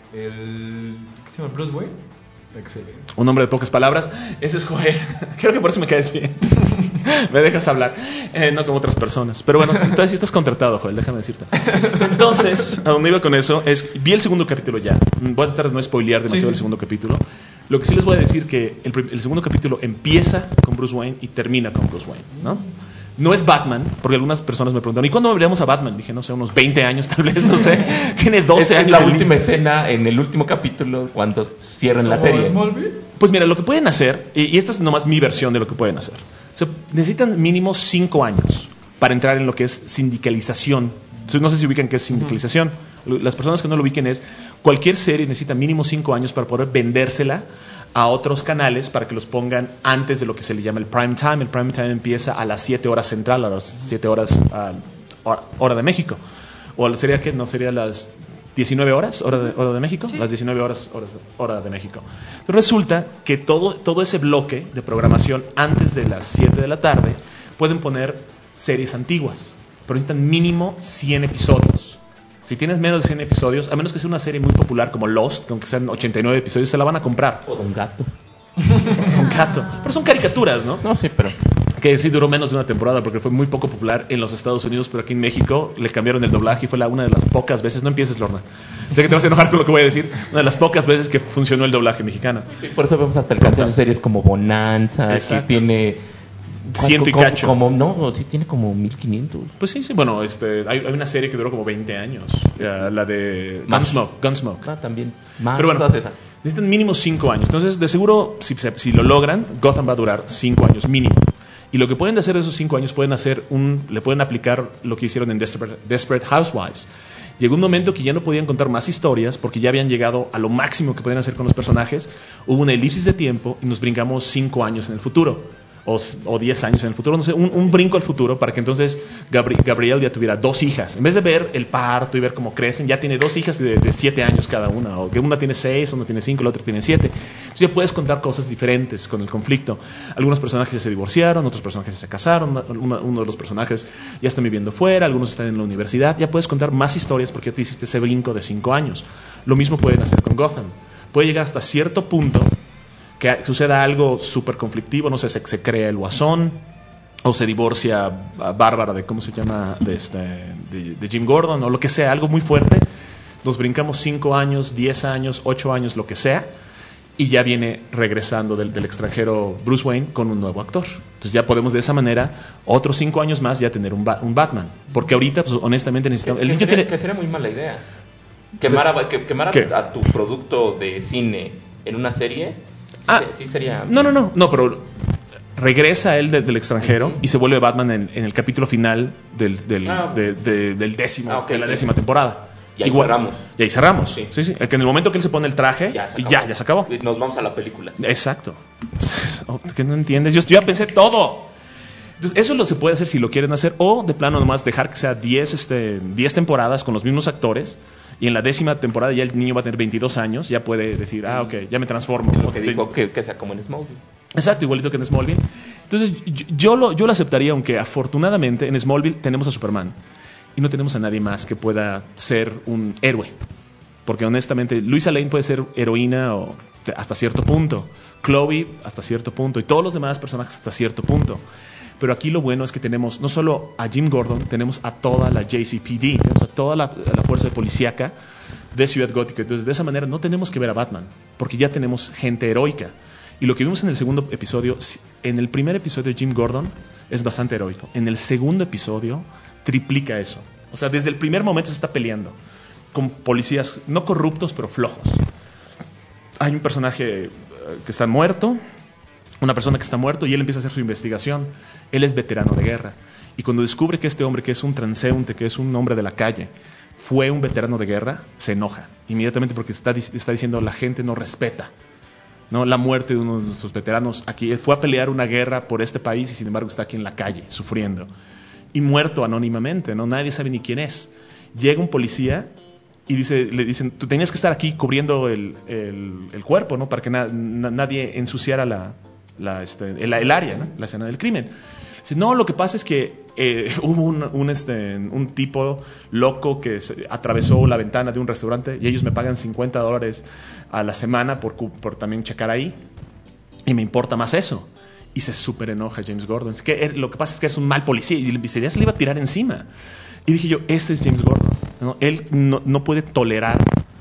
G: ¿qué se llama? Bruce Wayne. Excelente.
B: Un hombre de pocas palabras. Ese es Joel. Creo que por eso me caes bien. Me dejas hablar. No como otras personas. Pero bueno, entonces sí estás contratado, Joel, déjame decirte. Entonces, a donde iba con eso es... Vi el segundo capítulo ya. Voy a tratar de no spoilear demasiado el segundo capítulo. Lo que sí les voy a decir que el segundo capítulo empieza con Bruce Wayne y termina con Bruce Wayne, ¿no? No es Batman, porque algunas personas me preguntaron, ¿y cuándo veremos a Batman? Dije, no sé, unos 20 años tal vez, no sé. Tiene 12 años.
E: Es la
B: el
E: última
B: niño.
E: escena en el último capítulo cuando cierren la serie.
G: Smallville.
B: Pues mira, lo que pueden hacer, y esta es nomás mi versión de lo que pueden hacer, necesitan mínimo 5 años para entrar en lo que es sindicalización. Entonces, no sé si ubican qué es sindicalización. Las personas que no lo ubiquen es, cualquier serie necesita mínimo 5 años para poder vendérsela a otros canales para que los pongan antes de lo que se le llama el prime time. El prime time empieza a las 7 horas central, a las 7 horas hora de México. O sería que no sería las 19 horas hora de México, sí. Las 19 horas hora de México. Entonces resulta que todo ese bloque de programación antes de las 7 de la tarde pueden poner series antiguas, pero necesitan mínimo 100 episodios. Si tienes menos de 100 episodios, a menos que sea una serie muy popular como Lost, que aunque sean 89 episodios, se la van a comprar.
E: O Don Gato.
B: Don Gato. Pero son caricaturas, ¿no?
E: No, sí, pero...
B: Que sí duró menos de una temporada porque fue muy poco popular en los Estados Unidos, pero aquí en México le cambiaron el doblaje y fue una de las pocas veces, no empieces, Lorna, sé que te vas a enojar con lo que voy a decir, una de las pocas veces que funcionó el doblaje mexicano.
E: Por eso vemos hasta el cansancio series como Bonanza,
B: Exacto.
E: que tiene
B: ciento y cacho.
E: No, sí tiene como 1500.
B: Pues sí, bueno, hay una serie que duró como 20 años, la de Gunsmoke.
E: También. Más
B: Pero bueno,
E: todas esas.
B: necesitan mínimo 5 años. Entonces, de seguro, si lo logran, Gotham va a durar 5 años mínimo. Y lo que pueden hacer esos 5 años, le pueden aplicar lo que hicieron en Desperate Housewives. Llegó un momento que ya no podían contar más historias porque ya habían llegado a lo máximo que podían hacer con los personajes. Hubo una elipsis de tiempo y nos brincamos 5 años en el futuro. O 10 años en el futuro, no sé, un brinco al futuro para que entonces Gabrielle ya tuviera 2 hijas. En vez de ver el parto y ver cómo crecen, ya tiene 2 hijas de 7 años cada una, o que una tiene 6, una tiene 5, la otra tiene 7. Entonces ya puedes contar cosas diferentes con el conflicto. Algunos personajes se divorciaron, otros personajes se casaron, uno de los personajes ya está viviendo fuera, algunos están en la universidad. Ya puedes contar más historias porque ya te hiciste ese brinco de 5 años. Lo mismo pueden hacer con Gotham. Puede llegar hasta cierto punto que suceda algo súper conflictivo, no sé, se crea el Guasón, o se divorcia a Bárbara de, ¿cómo se llama?, de Jim Gordon, o lo que sea, algo muy fuerte. Nos brincamos 5 años, 10 años, 8 años, lo que sea, y ya viene regresando del extranjero Bruce Wayne con un nuevo actor. Entonces ya podemos de esa manera, otros 5 años más, ya tener un Batman. Porque ahorita, pues, honestamente, necesitamos...
E: Que sería muy mala idea. Quemar a tu producto de cine en una serie... Sí sería...
B: No, pero regresa él del extranjero y se vuelve Batman en el capítulo final del décimo, de la 10ª temporada.
E: Y ahí cerramos.
B: Y ahí cerramos. Sí. Que en el momento que él se pone el traje, ya se acabó.
E: Nos vamos a la película. Sí.
B: Exacto. ¿Qué no entiendes? Yo ya pensé todo. Entonces, eso se puede hacer si lo quieren hacer, o de plano nomás dejar que sea 10 temporadas con los mismos actores. Y en la 10ª temporada ya el niño va a tener 22 años, ya puede decir, ok, ya me transformo.
E: Lo que digo, que sea como en Smallville.
B: Exacto, igualito que en Smallville. Entonces, yo lo aceptaría, aunque afortunadamente en Smallville tenemos a Superman y no tenemos a nadie más que pueda ser un héroe. Porque honestamente, Luisa Lane puede ser heroína hasta cierto punto, Chloe hasta cierto punto, y todos los demás personajes hasta cierto punto. Pero aquí lo bueno es que tenemos no solo a Jim Gordon, tenemos a toda la JCPD, tenemos a toda la fuerza policíaca de Ciudad Gótica. Entonces, de esa manera no tenemos que ver a Batman, porque ya tenemos gente heroica. Y lo que vimos en el segundo episodio, en el primer episodio Jim Gordon es bastante heroico. En el segundo episodio triplica eso. O sea, desde el primer momento se está peleando con policías no corruptos, pero flojos. Hay un personaje que está muerto, una persona que está muerto, y él empieza a hacer su investigación. Él es veterano de guerra. Y cuando descubre que este hombre, que es un transeúnte, que es un hombre de la calle, fue un veterano de guerra, se enoja inmediatamente porque está diciendo la gente no respeta, ¿no?, la muerte de uno de nuestros veteranos. Aquí él fue a pelear una guerra por este país y sin embargo está aquí en la calle sufriendo y muerto anónimamente, ¿no? Nadie sabe ni quién es. Llega un policía y le dicen, tú tenías que estar aquí cubriendo el cuerpo, ¿no?, para que nadie ensuciara el área, ¿no?, la escena del crimen. Dice, no, lo que pasa es que hubo un tipo loco que atravesó la ventana de un restaurante y ellos me pagan $50 a la semana por también checar ahí, y me importa más eso. Y se súper enoja James Gordon. Es que lo que pasa es que es un mal policía, y ya se le iba a tirar encima. Y dije yo, este es James Gordon, ¿no? Él no puede tolerar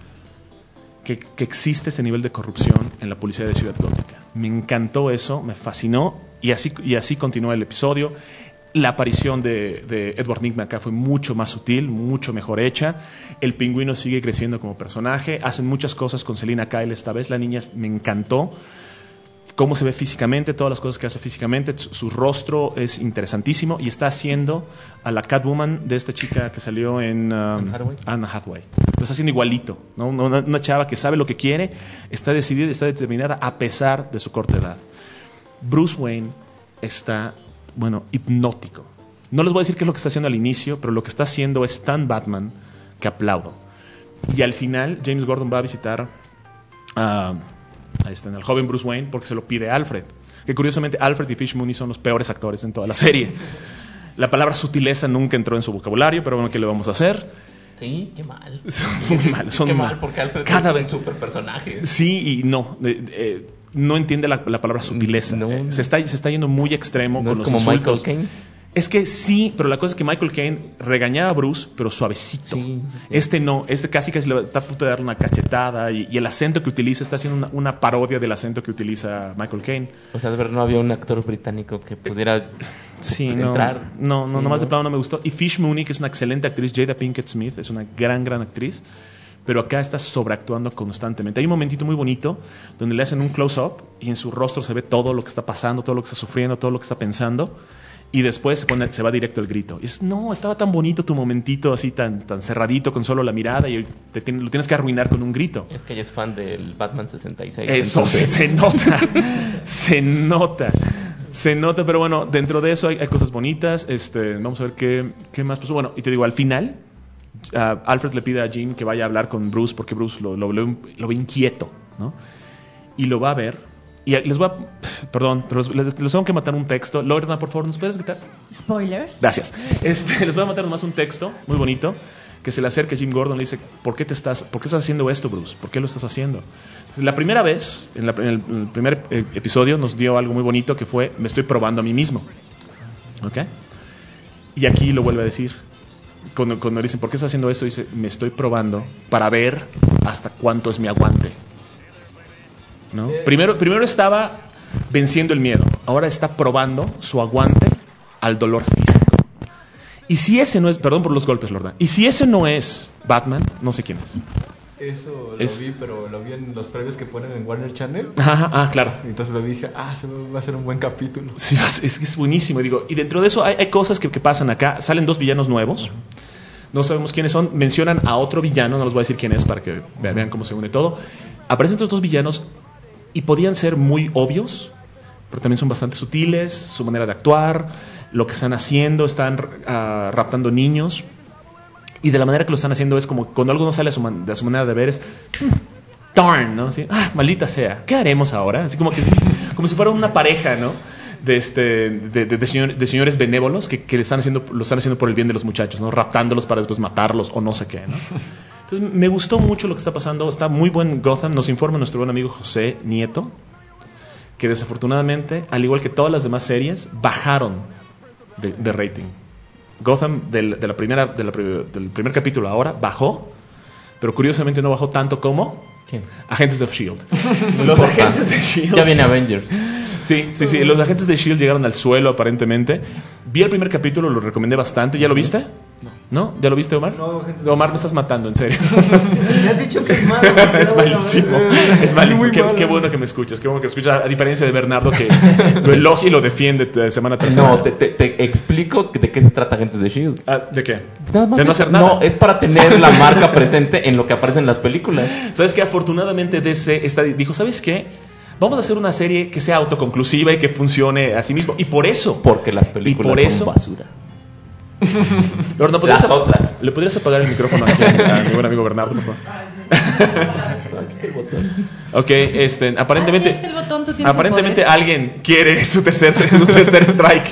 B: que existe este nivel de corrupción en la policía de Ciudad Gótica. Me encantó eso, me fascinó, y así continúa el episodio. La aparición de Edward Nygma acá fue mucho más sutil, mucho mejor hecha. El Pingüino sigue creciendo como personaje. Hacen muchas cosas con Selina Kyle esta vez. La niña me encantó. Cómo se ve físicamente, todas las cosas que hace físicamente. Su rostro es interesantísimo. Y está haciendo a la Catwoman de esta chica que salió en Anne Hathaway. Lo está haciendo igualito, ¿no? Una chava que sabe lo que quiere, está decidida, está determinada a pesar de su corta edad. Bruce Wayne está, hipnótico. No les voy a decir qué es lo que está haciendo al inicio, pero lo que está haciendo es tan Batman que aplaudo. Y al final James Gordon va a visitar al joven Bruce Wayne porque se lo pide Alfred. Que curiosamente Alfred y Fish Mooney son los peores actores en toda la serie. La palabra sutileza nunca entró en su vocabulario, pero bueno, ¿qué le vamos a hacer?
E: Sí, qué mal.
B: Son muy mal.
E: Qué mal, porque Alfred es un super personaje.
B: Sí y no. No entiende la palabra sutileza.
E: No.
B: Se está yendo muy extremo
E: ¿No
B: con
E: es
B: los
E: como
B: insultos.
E: Michael Caine?
B: Es que sí, pero la cosa es que Michael Caine regañaba a Bruce, pero suavecito.
E: Sí.
B: No, casi le está a punto de darle una cachetada y el acento que utiliza está haciendo una parodia del acento que utiliza Michael Caine.
E: O sea, de verdad no había un actor británico que pudiera entrar.
B: No, nomás de plano no me gustó. Y Fish Mooney, que es una excelente actriz, Jada Pinkett Smith, es una gran actriz, pero acá está sobreactuando constantemente. Hay un momentito muy bonito donde le hacen un close-up y en su rostro se ve todo lo que está pasando, todo lo que está sufriendo, todo lo que está pensando. Y después se va directo el grito. Y estaba tan bonito tu momentito, así tan cerradito, con solo la mirada, y lo tienes que arruinar con un grito.
E: Es que ella es fan del Batman 66.
B: Entonces se nota, pero bueno, dentro de eso hay cosas bonitas. Vamos a ver qué más pasó. Bueno, y te digo, al final, Alfred le pide a Jim que vaya a hablar con Bruce, porque Bruce lo ve inquieto, ¿no? Y lo va a ver. Y les voy a... Perdón, pero les tengo que matar un texto. Lorna, por favor, ¿nos puedes quitar?
D: Spoilers.
B: Gracias. Les voy a matar nomás un texto muy bonito que se le acerca a Jim Gordon y le dice, ¿por qué estás haciendo esto, Bruce? ¿Por qué lo estás haciendo? Entonces, la primera vez, en el primer episodio, nos dio algo muy bonito que fue, me estoy probando a mí mismo. ¿Ok? Y aquí lo vuelve a decir. Cuando le dicen, ¿por qué estás haciendo esto? Dice, me estoy probando para ver hasta cuánto es mi aguante. ¿No? Primero estaba venciendo el miedo, ahora está probando su aguante al dolor físico. Y si ese no es, perdón por los golpes, Lorna, y si ese no es Batman, no sé quién es.
G: Eso vi, pero lo vi en los previos que ponen en Warner Channel.
B: Claro.
G: Entonces lo dije, se va a ser un buen capítulo.
B: Sí, es buenísimo. Y dentro de eso hay cosas que pasan acá. Salen 2 villanos nuevos. No sabemos quiénes son. Mencionan a otro villano, no les voy a decir quién es para que vean cómo se une todo. Aparecen estos 2 villanos y podían ser muy obvios, pero también son bastante sutiles, su manera de actuar, lo que están haciendo, están raptando niños, y de la manera que lo están haciendo es como cuando algo no sale de su manera de ver es darn, ¿no? Así, maldita sea, ¿qué haremos ahora? Así como si fuera una pareja, ¿no? De señores benévolos que lo están haciendo por el bien de los muchachos, ¿no? Raptándolos para después matarlos o no sé qué, ¿no? Entonces me gustó mucho lo que está pasando. Está muy buen Gotham. Nos informa nuestro buen amigo José Nieto que desafortunadamente, al igual que todas las demás series, bajaron de rating. Gotham del primer capítulo ahora bajó, pero curiosamente no bajó tanto como
E: ¿quién?
B: Agentes of S.H.I.E.L.D. Los agentes de S.H.I.E.L.D.
E: Ya viene Avengers.
B: Sí. Los agentes de S.H.I.E.L.D. llegaron al suelo aparentemente. Vi el primer capítulo, lo recomendé bastante. ¿Ya lo viste? ¿No? ¿Ya lo viste, Omar?
F: No, gente.
B: Omar, me estás matando, en serio.
F: Me has dicho que es malo.
B: Es malísimo. Es malísimo.
G: Muy
B: Qué bueno que me escuchas. Qué bueno que me escuchas. A diferencia de Bernardo, que lo elogia y lo defiende semana tras semana.
E: No, te explico de qué se trata Agentes de S.H.I.E.L.D.
B: ¿De qué?
E: Nada más
B: de no hacer nada.
E: No, es para tener la marca presente en lo que aparece en las películas.
B: ¿Sabes qué? Afortunadamente DC dijo, ¿sabes qué? Vamos a hacer una serie que sea autoconclusiva y que funcione a sí mismo. Y por eso...
E: Porque las películas son basura.
B: Pero
E: Las otras.
B: ¿Le podrías apagar el micrófono aquí a mi buen amigo Bernardo, por favor?
E: Aquí está el botón.
B: Ok, aparentemente...
D: sí, está el botón, tú tienes
B: aparentemente
D: el poder.
B: alguien quiere su tercer strike.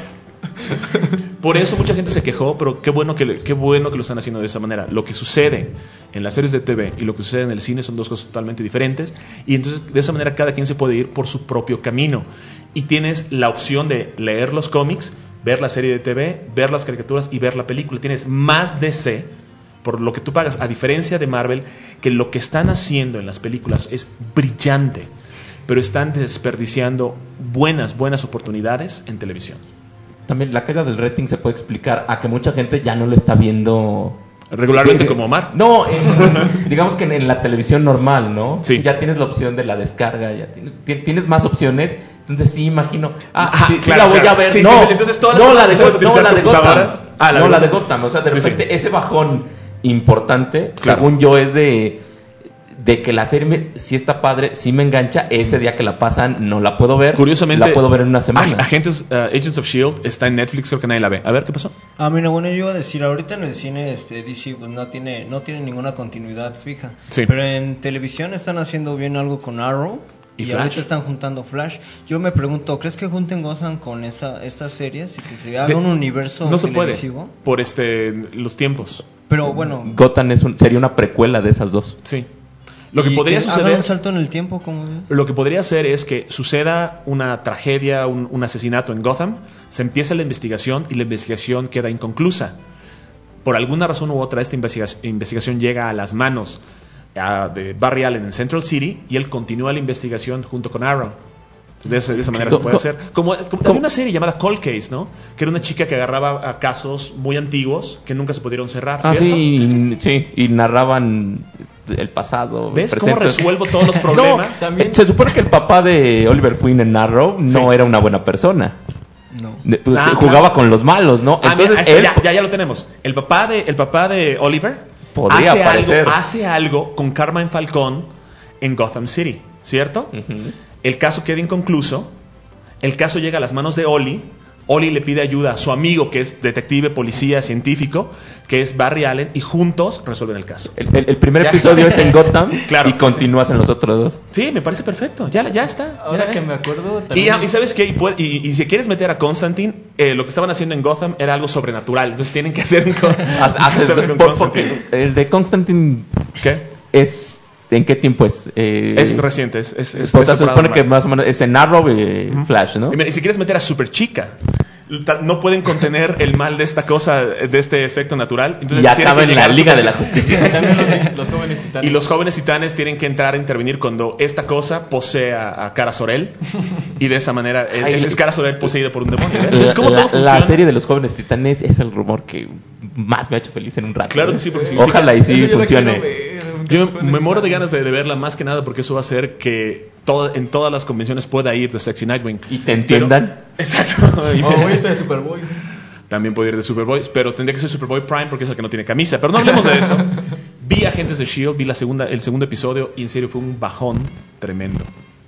B: Por eso mucha gente se quejó, pero qué bueno que lo están haciendo de esa manera. Lo que sucede en las series de TV y lo que sucede en el cine son 2 cosas totalmente diferentes, y entonces de esa manera cada quien se puede ir por su propio camino, y tienes la opción de leer los cómics, ver la serie de TV, ver las caricaturas y ver la película. Tienes más DC por lo que tú pagas, a diferencia de Marvel, que lo que están haciendo en las películas es brillante, pero están desperdiciando buenas oportunidades en televisión.
E: También la caída del rating se puede explicar a que mucha gente ya no lo está viendo
B: regularmente como Omar.
E: No, digamos que en la televisión normal, ¿no?
B: Sí.
E: Ya tienes la opción de la descarga, ya tienes más opciones. Entonces sí, imagino. Sí,
B: claro,
E: la voy a ver.
B: Sí,
E: no,
B: sí, entonces todas
E: no,
B: las
E: la
B: personas
E: de Gotham.
B: utilizan
E: La de Gotham. O sea, de
B: Sí,
E: repente
B: sí.
E: ese bajón importante,
B: Claro.
E: según yo, es de que la serie sí está padre, sí me engancha. Ese día que la pasan no la puedo ver.
B: Curiosamente,
E: la puedo ver en una semana.
B: Agents of S.H.I.E.L.D. está en Netflix, creo que nadie la ve. A ver, ¿qué pasó?
F: Mira, bueno, yo iba a decir, ahorita en el cine DC pues no tiene ninguna continuidad fija.
B: Sí.
F: Pero en televisión están haciendo bien algo con Arrow.
B: ¿Y
F: Y
B: Flash?
F: ahorita están juntando Flash. Yo me pregunto, ¿crees que junten Gotham con estas series y que se haga un universo
B: No se puede
F: televisivo?
B: por los tiempos.
F: Pero bueno,
E: Gotham sería una precuela de esas dos.
B: Sí. Lo que
F: Y
B: podría
F: hagan
B: suceder...
F: un salto en el tiempo, como...
B: Lo que podría hacer es que suceda una tragedia, un asesinato en Gotham, se empieza la investigación y la investigación queda inconclusa. Por alguna razón u otra, esta investigación llega a las manos de Barry Allen en Central City y él continúa la investigación junto con Arrow. Entonces, de esa manera se puede hacer. Había una serie llamada Cold Case, ¿no? Que era una chica que agarraba a casos muy antiguos que nunca se pudieron cerrar, ¿cierto?
E: Sí, y narraban el pasado.
B: ¿Ves
E: el
B: cómo
E: presente.
B: resuelvo todos los problemas?
G: También-
E: Se supone que el papá de Oliver Queen en Arrow no era una buena persona.
F: No.
E: Jugaba
B: claro.
E: con los malos, ¿no? Entonces
B: mira,
E: él
B: ya lo tenemos. El papá de Oliver
E: Podría aparecer.
B: hace algo con Carmine Falcón en Gotham City, ¿cierto? El caso queda inconcluso. El caso llega a las manos de Oli. Oli le pide ayuda a su amigo, que es detective, policía, científico, que es Barry Allen, y juntos resuelven el caso.
E: el primer
B: Ya
E: episodio
B: está.
E: es en Gotham
B: Claro,
E: y
B: sí,
E: continúas en los otros dos.
B: Sí, me parece perfecto. Ya está.
G: Ahora
B: Ya
G: que
B: ves.
G: me acuerdo...
B: Y
G: también-
B: ¿sabes qué? Y si quieres meter a Constantine, lo que estaban haciendo en Gotham era algo sobrenatural. Entonces tienen que hacer con
E: Porque
B: Constantine.
E: el de Constantine
B: ¿Qué?
E: es... ¿En qué tiempo es?
B: Es reciente. Es
E: o sea, se
B: temporada
E: supone que
B: normal.
E: más o menos es en Arrow Flash, ¿no?
B: Y mira, y si quieres meter a Superchica, no pueden contener el mal de esta cosa, de este efecto natural. Entonces
E: Y
B: tiene
E: acaba
B: que
E: en la
B: llegar
E: Liga de la
B: Superchica.
E: Justicia.
G: También los jóvenes titanes.
B: Y los jóvenes titanes tienen que entrar a intervenir cuando esta cosa posee a Kara Zor-El. Y de esa manera es Kara Zor-El poseída por un demonio. ¿Ves? Es como todo
E: La
B: funciona.
E: serie de los jóvenes titanes es el rumor que más me ha hecho feliz en un rato.
B: Claro
E: ¿eh?
B: que sí, porque significa-
E: Ojalá y sí
G: Eso yo la
E: funcione.
G: quiero ver.
B: Yo me muero de ganas de verla más que nada porque eso va a hacer que en todas las convenciones pueda ir de Sexy Nightwing.
E: Y te entiendan.
B: Exacto. Y
G: O ahorita de Superboy.
B: también puede ir de Superboy, pero tendría que ser Superboy Prime porque es el que no tiene camisa. Pero no hablemos de eso. Vi Agentes de S.H.I.E.L.D., vi el segundo episodio y en serio fue un bajón tremendo.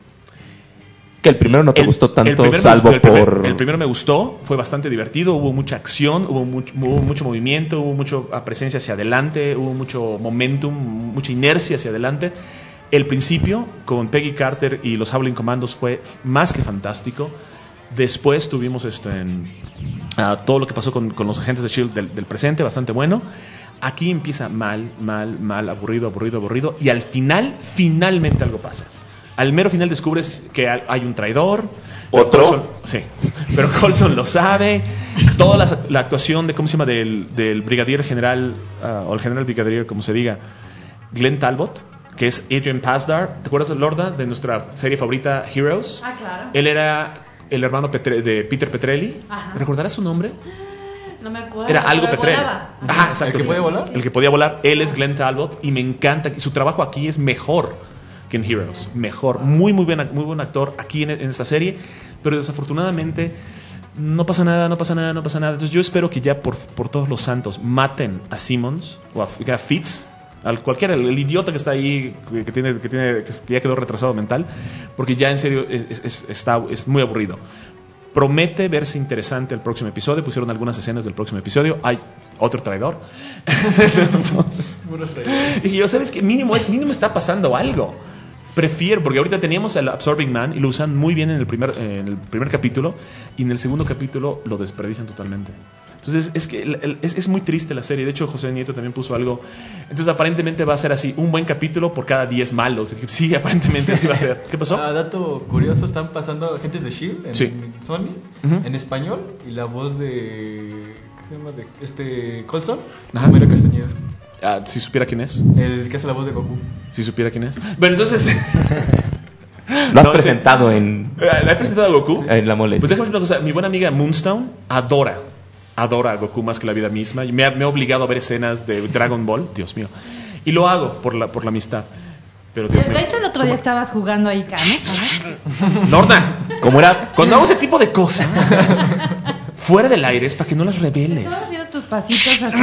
E: Que el primero no te gustó tanto,
B: primero
E: salvo
B: me gustó,
E: por...
B: el primero me gustó, fue bastante divertido, hubo mucha acción, hubo mucho movimiento, hubo mucha presencia hacia adelante, hubo mucho momentum, mucha inercia hacia adelante. El principio, con Peggy Carter y los Howling Commandos, fue más que fantástico. Después tuvimos todo lo que pasó con los agentes de S.H.I.E.L.D. del presente, bastante bueno. Aquí empieza mal, aburrido. Y al final, finalmente algo pasa. Al mero final descubres que hay un traidor.
E: ¿Otro?
B: Sí, pero Coulson lo sabe. Toda la actuación de, ¿cómo se llama? Del brigadier general, o el general brigadier, como se diga, Glenn Talbot, que es Adrian Pasdar. ¿Te acuerdas, Lorda, de nuestra serie favorita, Heroes?
D: Ah, claro.
B: Él era el hermano de Peter Petrelli.
D: Ajá.
B: ¿Recordarás su nombre?
D: No me acuerdo.
B: Era algo
D: pero
B: Petrelli.
D: volaba.
B: Ajá, exacto.
G: ¿El que puede volar?
B: El que podía volar. Él es Glenn Talbot y me encanta. Y su trabajo aquí es mejor que en Heroes. Mejor. Muy buen actor aquí en esta serie. Pero desafortunadamente no pasa nada. Entonces yo espero que ya por todos los santos maten a Simmons o a Fitz. El idiota que está ahí, que ya quedó retrasado mental. Porque ya en serio es muy aburrido. Promete verse interesante el próximo episodio. Pusieron algunas escenas del próximo episodio. Hay otro traidor. Entonces, y yo, ¿sabes qué? Mínimo está pasando algo. Prefiero, porque ahorita teníamos al Absorbing Man y lo usan muy bien en el primer capítulo, y en el segundo capítulo lo desperdician totalmente. Entonces es que es muy triste la serie. De hecho, José Nieto también puso algo. Entonces aparentemente va a ser así, un buen capítulo por cada 10 malos. Y dije, sí, aparentemente así va a ser. ¿Qué pasó?
G: Dato curioso, están pasando Agentes de S.H.I.E.L.D. en
B: Sí.
G: Sony, en español, y la voz de... ¿Qué se llama? De Coulson,
B: Ajá.
G: Homero Castañeda,
B: Si supiera quién es.
G: el que hace la voz de Goku.
B: Si supiera quién es. Bueno, entonces...
E: Lo has
B: No,
E: presentado en
B: ¿La he presentado a Goku?
E: la mole.
B: Pues déjame decir una cosa. Mi buena amiga Moonstone adora a Goku más que la vida misma. Y me ha obligado a ver escenas de Dragon Ball. Dios mío. Y lo hago por la amistad. Pero Dios mío.
D: De hecho, el otro día estabas jugando ahí, Kane.
B: Lorna,
E: ¿Cómo era?
B: cuando hago ese tipo de cosas fuera del aire es para que no las
D: Estabas
B: reveles.
D: haciendo tus pasitos así.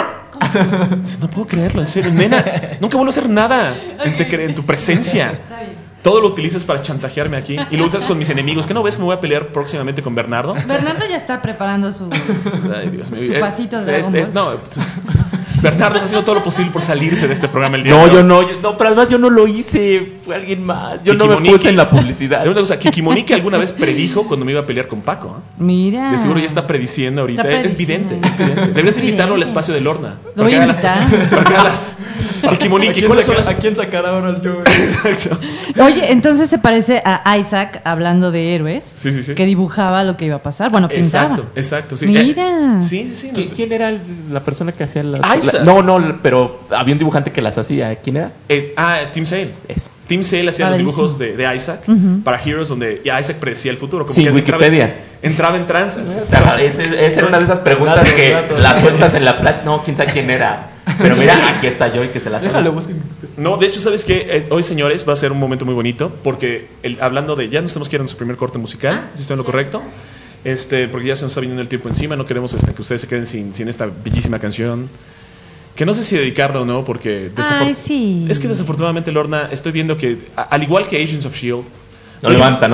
B: No puedo creerlo, en serio. Nena, nunca vuelvo a hacer nada en tu presencia.
D: Está bien.
B: Todo lo utilizas para chantajearme aquí y lo usas con mis enemigos. ¿Qué no ves que me voy a pelear próximamente con Bernardo?
D: Bernardo ya está preparando su...
B: Ay, Dios mío.
D: Su pasito de Dragon Ball.
B: No, Bernardo está haciendo todo lo posible por salirse de este programa el día
E: No,
B: de hoy.
E: yo no, pero además yo no lo hice. fue alguien más. Yo no
B: Kiki
E: me
B: Monique.
E: puse en la publicidad.
B: Hay una cosa, Kiki Monique alguna vez predijo cuando me iba a pelear con Paco.
D: Mira.
B: De seguro ya está prediciendo ahorita.
D: Está
B: Es
D: prediciendo.
B: vidente, es vidente. Deberías
D: Es
B: invitarlo al
D: vidente.
B: espacio de Lorna.
D: Lo voy a invitar.
B: Para que haga las... Kiki Monique, ¿cuáles son las...?
G: ¿A quién sacará ahora el yo?
B: Exacto.
D: Oye, entonces se parece a Isaac hablando de héroes.
B: Sí, sí, sí.
D: Que dibujaba lo que iba a pasar. Bueno, pintaba.
B: Exacto, sí.
D: Mira.
B: Sí.
E: ¿Quién era la persona que hacía las...
B: Isaac.
E: No, pero había un dibujante que las hacía. ¿Quién era?
B: Tim Sale.
E: Eso.
B: Tim Sale hacía los
D: Padrísimo.
B: dibujos de Isaac para Heroes, donde Isaac predecía el futuro. Como
E: Sí,
B: que
E: Wikipedia.
B: Entraba en trance.
E: O sea, esa era una de esas preguntas que
G: Datos.
E: las sueltas en la plata. No, quién sabe quién era. Pero mira, aquí está yo y que se las
G: Déjalo, busquen.
B: No, de hecho, ¿sabes qué? Hoy, señores, va a ser un momento muy bonito porque hablando de... Ya nos tenemos que ir a nuestro primer corte musical, si estoy en lo correcto. Porque ya se nos está viniendo el tiempo encima. No queremos que ustedes se queden sin esta bellísima canción. Que no sé si dedicarla o no, porque...
D: sí.
B: Es que desafortunadamente, Lorna, estoy viendo que, al igual que Agents of S.H.I.E.L.D.,
E: No levanta.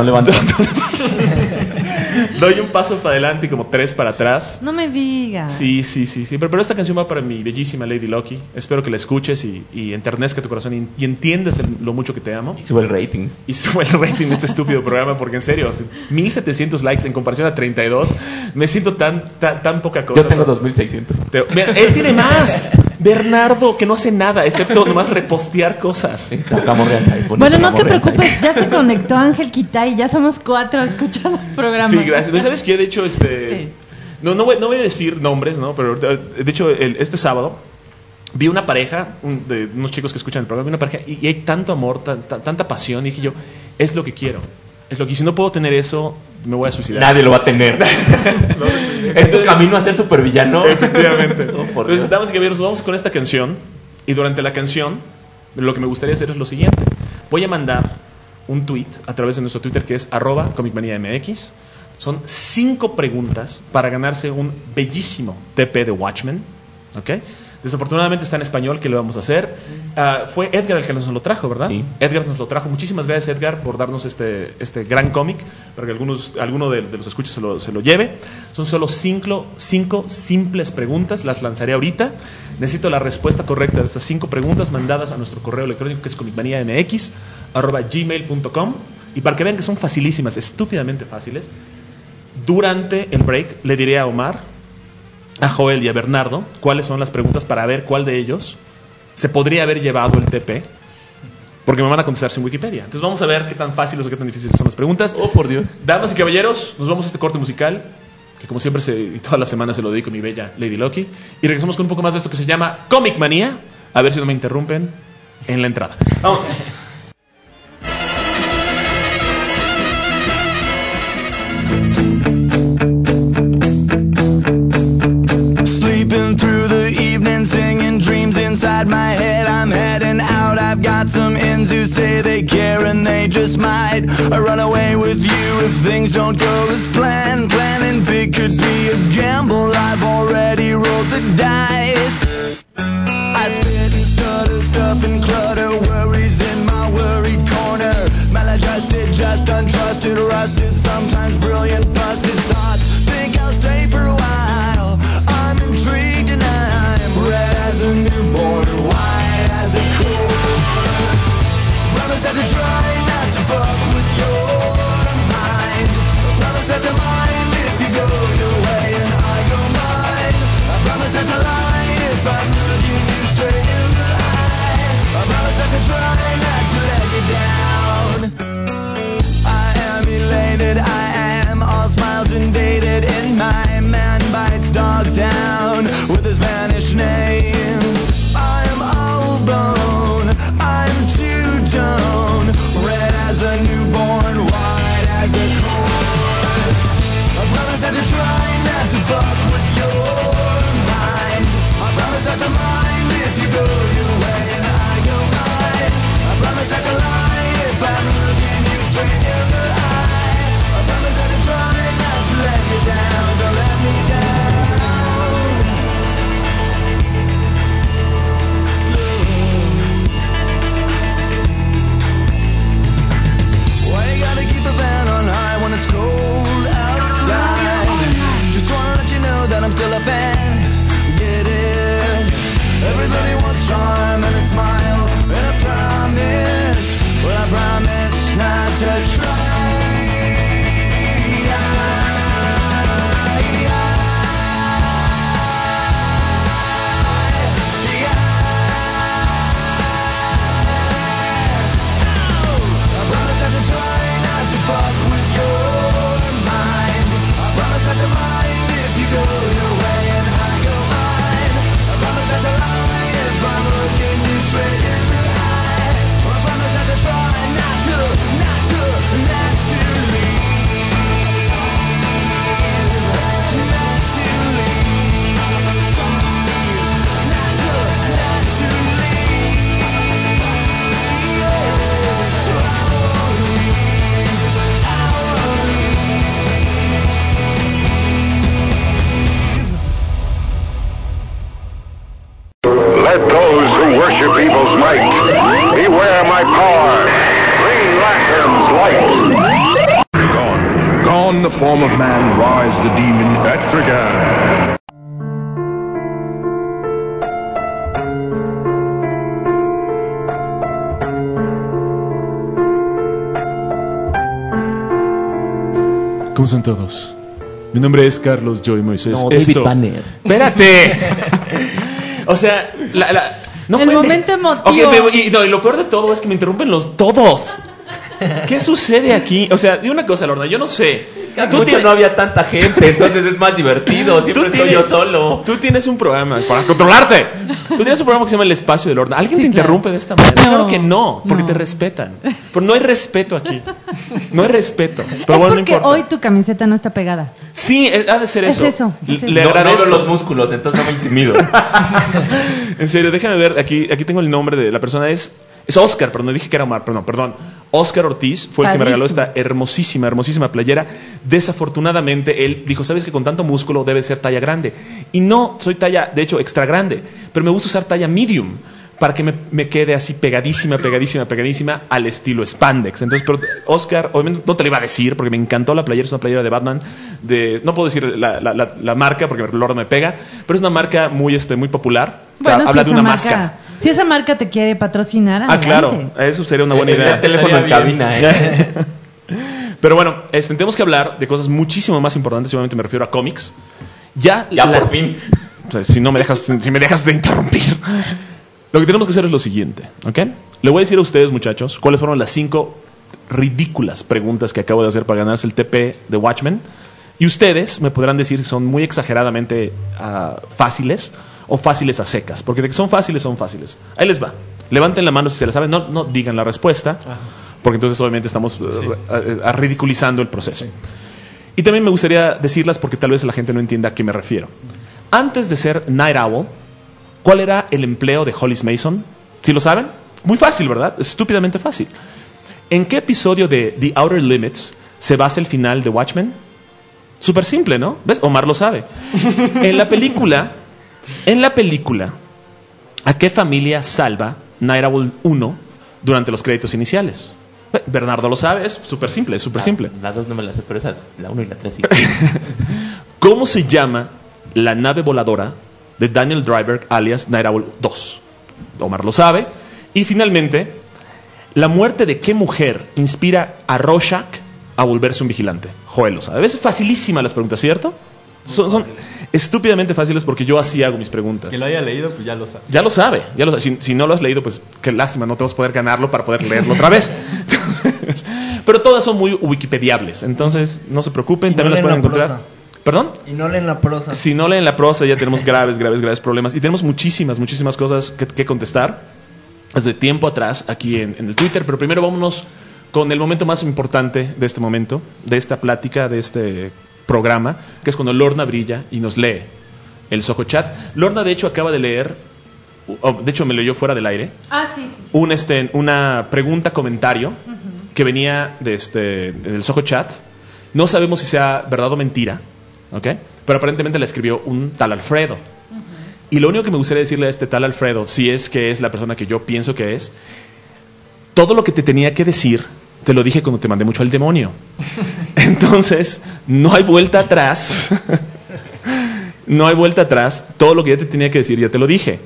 B: doy un paso para adelante y como 3 para atrás.
D: No me digas.
B: Sí. Pero esta canción va para mi bellísima Lady Lucky. Espero que la escuches y enternezca tu corazón y entiendas lo mucho que te amo.
E: Y sube el rating.
B: Y sube el rating de este estúpido programa, porque en serio, 1700 likes en comparación a 32, me siento tan poca cosa.
E: Yo tengo 2600.
B: Mira, él tiene más. Bernardo, que no hace nada, excepto nomás repostear cosas.
D: Bueno, no te preocupes, ya se conectó Ángel Quitay, ya somos 4 escuchando el programa.
B: Sí, gracias. ¿No sabes qué? De hecho,
D: Sí.
B: no voy a decir nombres, ¿no? Pero de hecho, este sábado vi una pareja, de unos chicos que escuchan el programa, vi una pareja y hay tanto amor, tanta pasión. Y dije yo, es lo que quiero. Es lo que, si no puedo tener eso, me voy a suicidar.
E: Nadie lo va a tener. Es tu camino a ser supervillano.
B: Efectivamente.
E: Oh, por
B: Entonces,
E: Dios.
B: damas y caballeros, vamos con esta canción. Y durante la canción, lo que me gustaría hacer es lo siguiente. Voy a mandar un tweet a través de nuestro Twitter, que es @comicmaniamx. Son 5 preguntas para ganarse un bellísimo TP de Watchmen. ¿Ok? Desafortunadamente está en español, ¿qué le vamos a hacer? Fue Edgar el que nos lo trajo, ¿verdad?
E: Sí.
B: Edgar nos lo trajo. Muchísimas gracias, Edgar, por darnos este gran cómic, para que alguno de los escuchas se lo lleve. Son solo 5 simples preguntas, las lanzaré ahorita. Necesito la respuesta correcta de estas 5 preguntas mandadas a nuestro correo electrónico, que es comicmaniamx@gmail.com. Y para que vean que son facilísimas, estúpidamente fáciles, durante el break le diré a Omar, a Joel y a Bernardo cuáles son las preguntas para ver cuál de ellos se podría haber llevado el TP, porque me van a contestar sin Wikipedia. Entonces vamos a ver qué tan fáciles o qué tan difíciles son las preguntas.
E: Oh, por Dios.
B: Damas y caballeros, nos vamos a este corte musical, que como siempre y todas las semanas se lo dedico a mi bella Lady Lucky, y regresamos con un poco más de esto que se llama Comic Manía. A ver si no me interrumpen en la entrada. Vamos.
C: Sleeping through the evening, singing dreams inside my head. I'm heading out, I've got some ends who say they care and they just might. I run away with you if things don't go as planned. Planning big could be a gamble, I've already rolled the dice. I spit and stutter, stuff and clutter, worries in my worried corner. Maladjusted, just untrusted, rusted, sometimes brilliant, busted thoughts. Think I'll stay for a while. I'm intrigued and I'm red as a newborn, white as a corn. Promise not to try not to fuck with your mind. Promise not to mind if you go your way and I go mine. I promise not to lie if I'm looking you straight in the eye. I promise not to
H: by power. Green Lantern's light. Gone. Gone the form of man, rise the demon Etrigan.
B: ¿Cómo están todos? Mi nombre es Carlos Joy Moisés.
E: No, David Banner.
B: ¡Espérate! O sea, no
D: El
B: pueden-
D: momento emotivo.
B: Ok, y lo peor de todo es que me interrumpen todos. ¿Qué sucede aquí? O sea, di una cosa, Lorna, yo no sé.
E: Mucho no había tanta gente, entonces es más divertido. Siempre estoy yo solo.
B: Tú tienes un programa para controlarte. Tú tienes un programa que se llama El Espacio de Lorna. ¿Alguien
D: Sí,
B: te
D: claro.
B: interrumpe de esta manera?
D: No,
B: Claro que no, porque
D: no.
B: te respetan. Pero no hay respeto aquí. No hay respeto. Pero
D: Es
B: bueno, no
D: porque
B: importa.
D: hoy tu camiseta no está pegada.
B: Sí, ha de ser
D: Es
B: eso.
D: eso, es
B: Le
D: eso.
E: No
B: agradezco.
E: veo los músculos, entonces no me intimido.
B: En serio, déjame ver. Aquí tengo el nombre de la persona. Es Oscar, pero no dije que era Omar. Perdón. Oscar Ortiz fue el que me regaló
D: Padrísimo.
B: esta hermosísima playera. Desafortunadamente, él dijo, ¿sabes que con tanto músculo debe ser talla grande? Y no, soy talla, de hecho, extra grande. Pero me gusta usar talla medium para que me quede así pegadísima al estilo spandex. Entonces, pero Oscar, obviamente no te lo iba a decir porque me encantó la playera. Es una playera de Batman. No puedo decir la marca porque el olor me pega. Pero es una marca muy popular.
D: Bueno,
B: Habla
D: si
B: de
D: esa
B: una
D: marca,
B: máscara.
D: Si esa marca te quiere patrocinar,
B: Ah,
D: adelante.
B: claro, eso sería una buena
E: Está
B: idea.
E: el teléfono en
B: Estaría bien.
E: cabina,
B: Pero bueno, tenemos que hablar de cosas muchísimo más importantes. Obviamente me refiero a cómics. Ya
E: por fin.
B: O sea, si me dejas de interrumpir. Lo que tenemos que hacer es lo siguiente, ¿ok? Le voy a decir a ustedes, muchachos, cuáles fueron las 5 ridículas preguntas que acabo de hacer para ganarse el TP de Watchmen. Y ustedes me podrán decir si son muy exageradamente fáciles o fáciles a secas. Porque de que son fáciles, son fáciles. Ahí les va. Levanten la mano si se la saben. No digan la respuesta. Porque entonces obviamente estamos ridiculizando el proceso. Y también me gustaría decirlas porque tal vez la gente no entienda a qué me refiero. Antes de ser Night Owl, ¿cuál era el empleo de Hollis Mason? ¿Sí lo saben? Muy fácil, ¿verdad? Es estúpidamente fácil. ¿En qué episodio de The Outer Limits se basa el final de Watchmen? Súper simple, ¿no? ¿Ves? Omar lo sabe. En la película, ¿a qué familia salva Night Owl 1 durante los créditos iniciales? Bernardo lo sabe, es súper simple,
E: Las dos no me las sé, pero esas, la 1 y la 3 sí.
B: ¿Cómo se llama la nave voladora de Daniel Dreiberg alias Night Owl 2? Omar lo sabe. Y finalmente, ¿la muerte de qué mujer inspira a Rorschach a volverse un vigilante? Joel lo sabe. Es facilísima las preguntas, ¿cierto? Son estúpidamente fáciles porque yo así hago mis preguntas.
G: Que lo haya leído, pues ya lo sabe.
B: Ya lo sabe. Si no lo has leído, pues qué lástima, no te vas a poder ganarlo para poder leerlo otra vez. Entonces, pero todas son muy wikipediables. Entonces, no se preocupen,
F: Y
B: también
F: no
B: las
F: leen
B: pueden
F: la
B: encontrar. ¿Perdón?
F: Y no leen la prosa.
B: Si no leen la prosa, ya tenemos graves problemas. Y tenemos muchísimas cosas que contestar desde tiempo atrás aquí en el Twitter. Pero primero vámonos con el momento más importante de este momento, de esta plática, de este programa, que es cuando Lorna brilla y nos lee el Soho Chat. Lorna, de hecho, acaba de leer, de hecho, me leyó fuera del aire,
D: Ah, sí.
B: una pregunta-comentario que venía del Soho Chat. No sabemos si sea verdad o mentira, ¿ok? Pero aparentemente la escribió un tal Alfredo. Y lo único que me gustaría decirle a este tal Alfredo, si es que es la persona que yo pienso que es, todo lo que te tenía que decir, te lo dije cuando te mandé mucho al demonio. Entonces, no hay vuelta atrás. No hay vuelta atrás. Todo lo que ya te tenía que decir, ya te lo dije.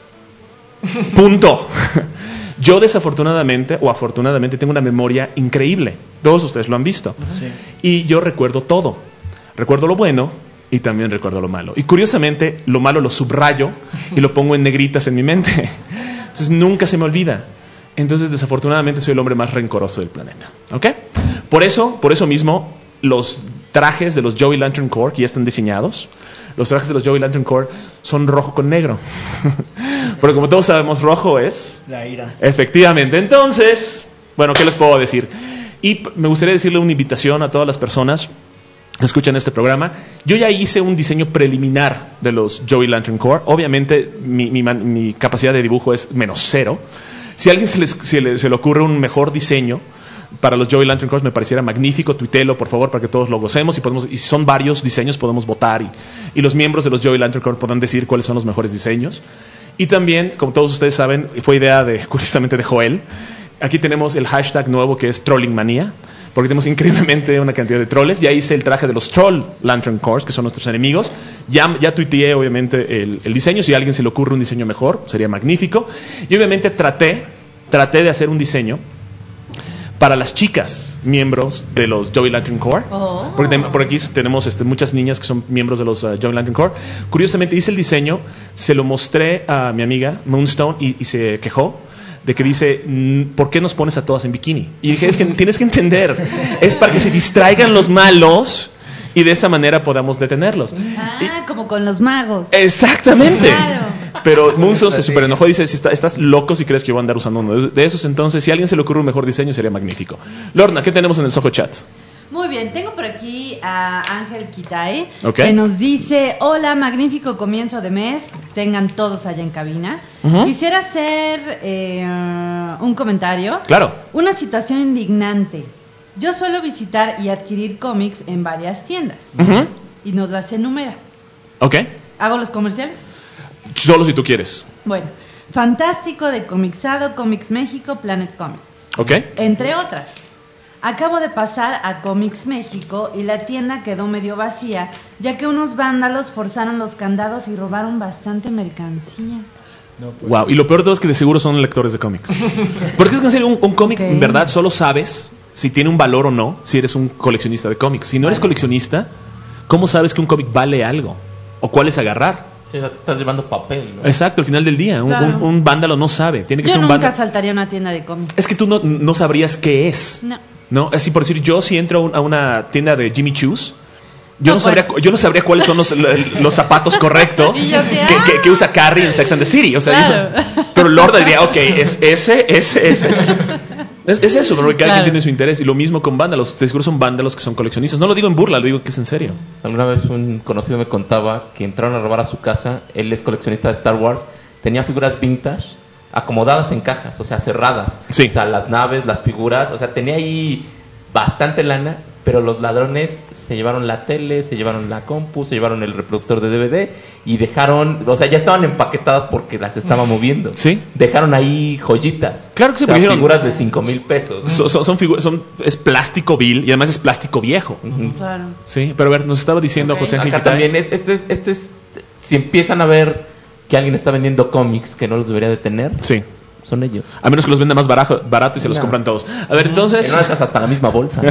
B: Punto. Yo desafortunadamente o afortunadamente tengo una memoria increíble. Todos ustedes lo han visto.
F: Sí.
B: Y yo recuerdo todo. Recuerdo lo bueno y también recuerdo lo malo. Y curiosamente, lo malo lo subrayo y lo pongo en negritas en mi mente. Entonces nunca se me olvida. Entonces, desafortunadamente, soy el hombre más rencoroso del planeta. ¿Ok? Por eso mismo, los trajes de los Joey Lantern Corps que ya están diseñados, los trajes de los Joey Lantern Corps son rojo con negro. Porque como todos sabemos, rojo es
F: La ira.
B: efectivamente. Entonces, bueno, ¿qué les puedo decir? Y me gustaría decirle una invitación a todas las personas que escuchan este programa. Yo ya hice un diseño preliminar de los Joey Lantern Corps. Obviamente, mi capacidad de dibujo es -0. Si a alguien se le ocurre un mejor diseño para los Joey Lantern Corps, me pareciera magnífico. Tuitelo, por favor, para que todos lo gocemos. Y si son varios diseños, podemos votar. Y los miembros de los Joey Lantern Corps podrán decir cuáles son los mejores diseños. Y también, como todos ustedes saben, fue idea curiosamente de Joel. Aquí tenemos el hashtag nuevo que es Trollingmanía, porque tenemos increíblemente una cantidad de troles. Ya hice el traje de los Troll Lantern Corps, que son nuestros enemigos. Ya tuiteé, obviamente, el diseño. Si a alguien se le ocurre un diseño mejor, sería magnífico. Y obviamente traté de hacer un diseño para las chicas miembros de los Joey Lantern Corps.
D: Oh.
B: Porque por aquí tenemos muchas niñas que son miembros de los Joey Lantern Corps. Curiosamente hice el diseño, se lo mostré a mi amiga Moonstone y se quejó de que dice, ¿por qué nos pones a todas en bikini? Y dije, es que tienes que entender, es para que se distraigan los malos y de esa manera podamos detenerlos.
D: Como con los magos.
B: Exactamente.
D: Claro.
B: Pero Moonstone se super enojó y dice, estás loco si crees que yo voy a andar usando uno de esos. Entonces, si a alguien se le ocurre un mejor diseño, sería magnífico. Lorna, ¿qué tenemos en el Soho Chat?
D: Muy bien, tengo por aquí a Ángel Kitay,
B: Ok.
D: que nos dice, hola, magnífico comienzo de mes, tengan todos allá en cabina. Quisiera hacer un comentario.
B: Claro.
D: Una situación indignante. Yo suelo visitar y adquirir cómics en varias tiendas. Y nos las enumera.
B: Ok.
D: ¿Hago los comerciales?
B: Solo si tú quieres.
D: Bueno, Fantástico, de Comixado, Comics México, Planet Comics,
B: Ok.
D: entre otras. Acabo de pasar a Comics México y la tienda quedó medio vacía, ya que unos vándalos forzaron los candados y robaron bastante mercancía.
B: Wow. Y lo peor de todo es que de seguro son lectores de cómics. Porque es que en serio, un cómic,
D: Ok.
B: en verdad, solo sabes si tiene un valor o no si eres un coleccionista de cómics. Si no eres coleccionista, ¿cómo sabes que un cómic vale algo? ¿O cuál es agarrar?
E: Sí, o sea, te estás llevando papel, ¿no?
B: Exacto, al final del día.
D: Claro.
B: Un vándalo no sabe. Tiene que
D: Yo
B: ser un
D: nunca
B: vándalo.
D: saltaría a una tienda de cómics.
B: Es que tú no sabrías qué es.
D: No.
B: Así por decir, yo si entro a una tienda de Jimmy Choo's, yo
D: No,
B: no sabría cuáles son los zapatos correctos
D: Y yo sé,
B: que usa Carrie en Sex and the City. O sea,
D: Claro.
B: pero Lorda diría, ok, es ese. Es eso, porque cada
D: Claro.
B: quien tiene su interés. Y lo mismo con vándalos. De seguro son vándalos que son coleccionistas. No lo digo en burla, lo digo que es en serio.
E: Alguna vez un conocido me contaba que entraron a robar a su casa. Él es coleccionista de Star Wars. Tenía figuras vintage acomodadas en cajas, o sea, cerradas.
B: Sí.
E: O sea, las naves, las figuras. O sea, tenía ahí bastante lana. Pero los ladrones se llevaron la tele, se llevaron la compu, se llevaron el reproductor de DVD y dejaron, o sea, ya estaban empaquetadas porque las estaba moviendo.
B: Sí.
E: Dejaron ahí joyitas.
B: Claro que sí,
E: o sea,
B: porque dijeron-
E: figuras de 5,000 pesos.
B: Es plástico vil y además es plástico viejo.
D: Claro.
B: Sí, pero a ver, nos estaba diciendo José Ángel
E: Acá
B: Quitay.
E: también, si empiezan a ver que alguien está vendiendo cómics que no los debería de tener,
B: Sí.
E: son ellos.
B: A menos que los venda más barato y se los
E: No.
B: compran todos. A ver,
E: En
B: entonces.
E: una de esas hasta la misma bolsa.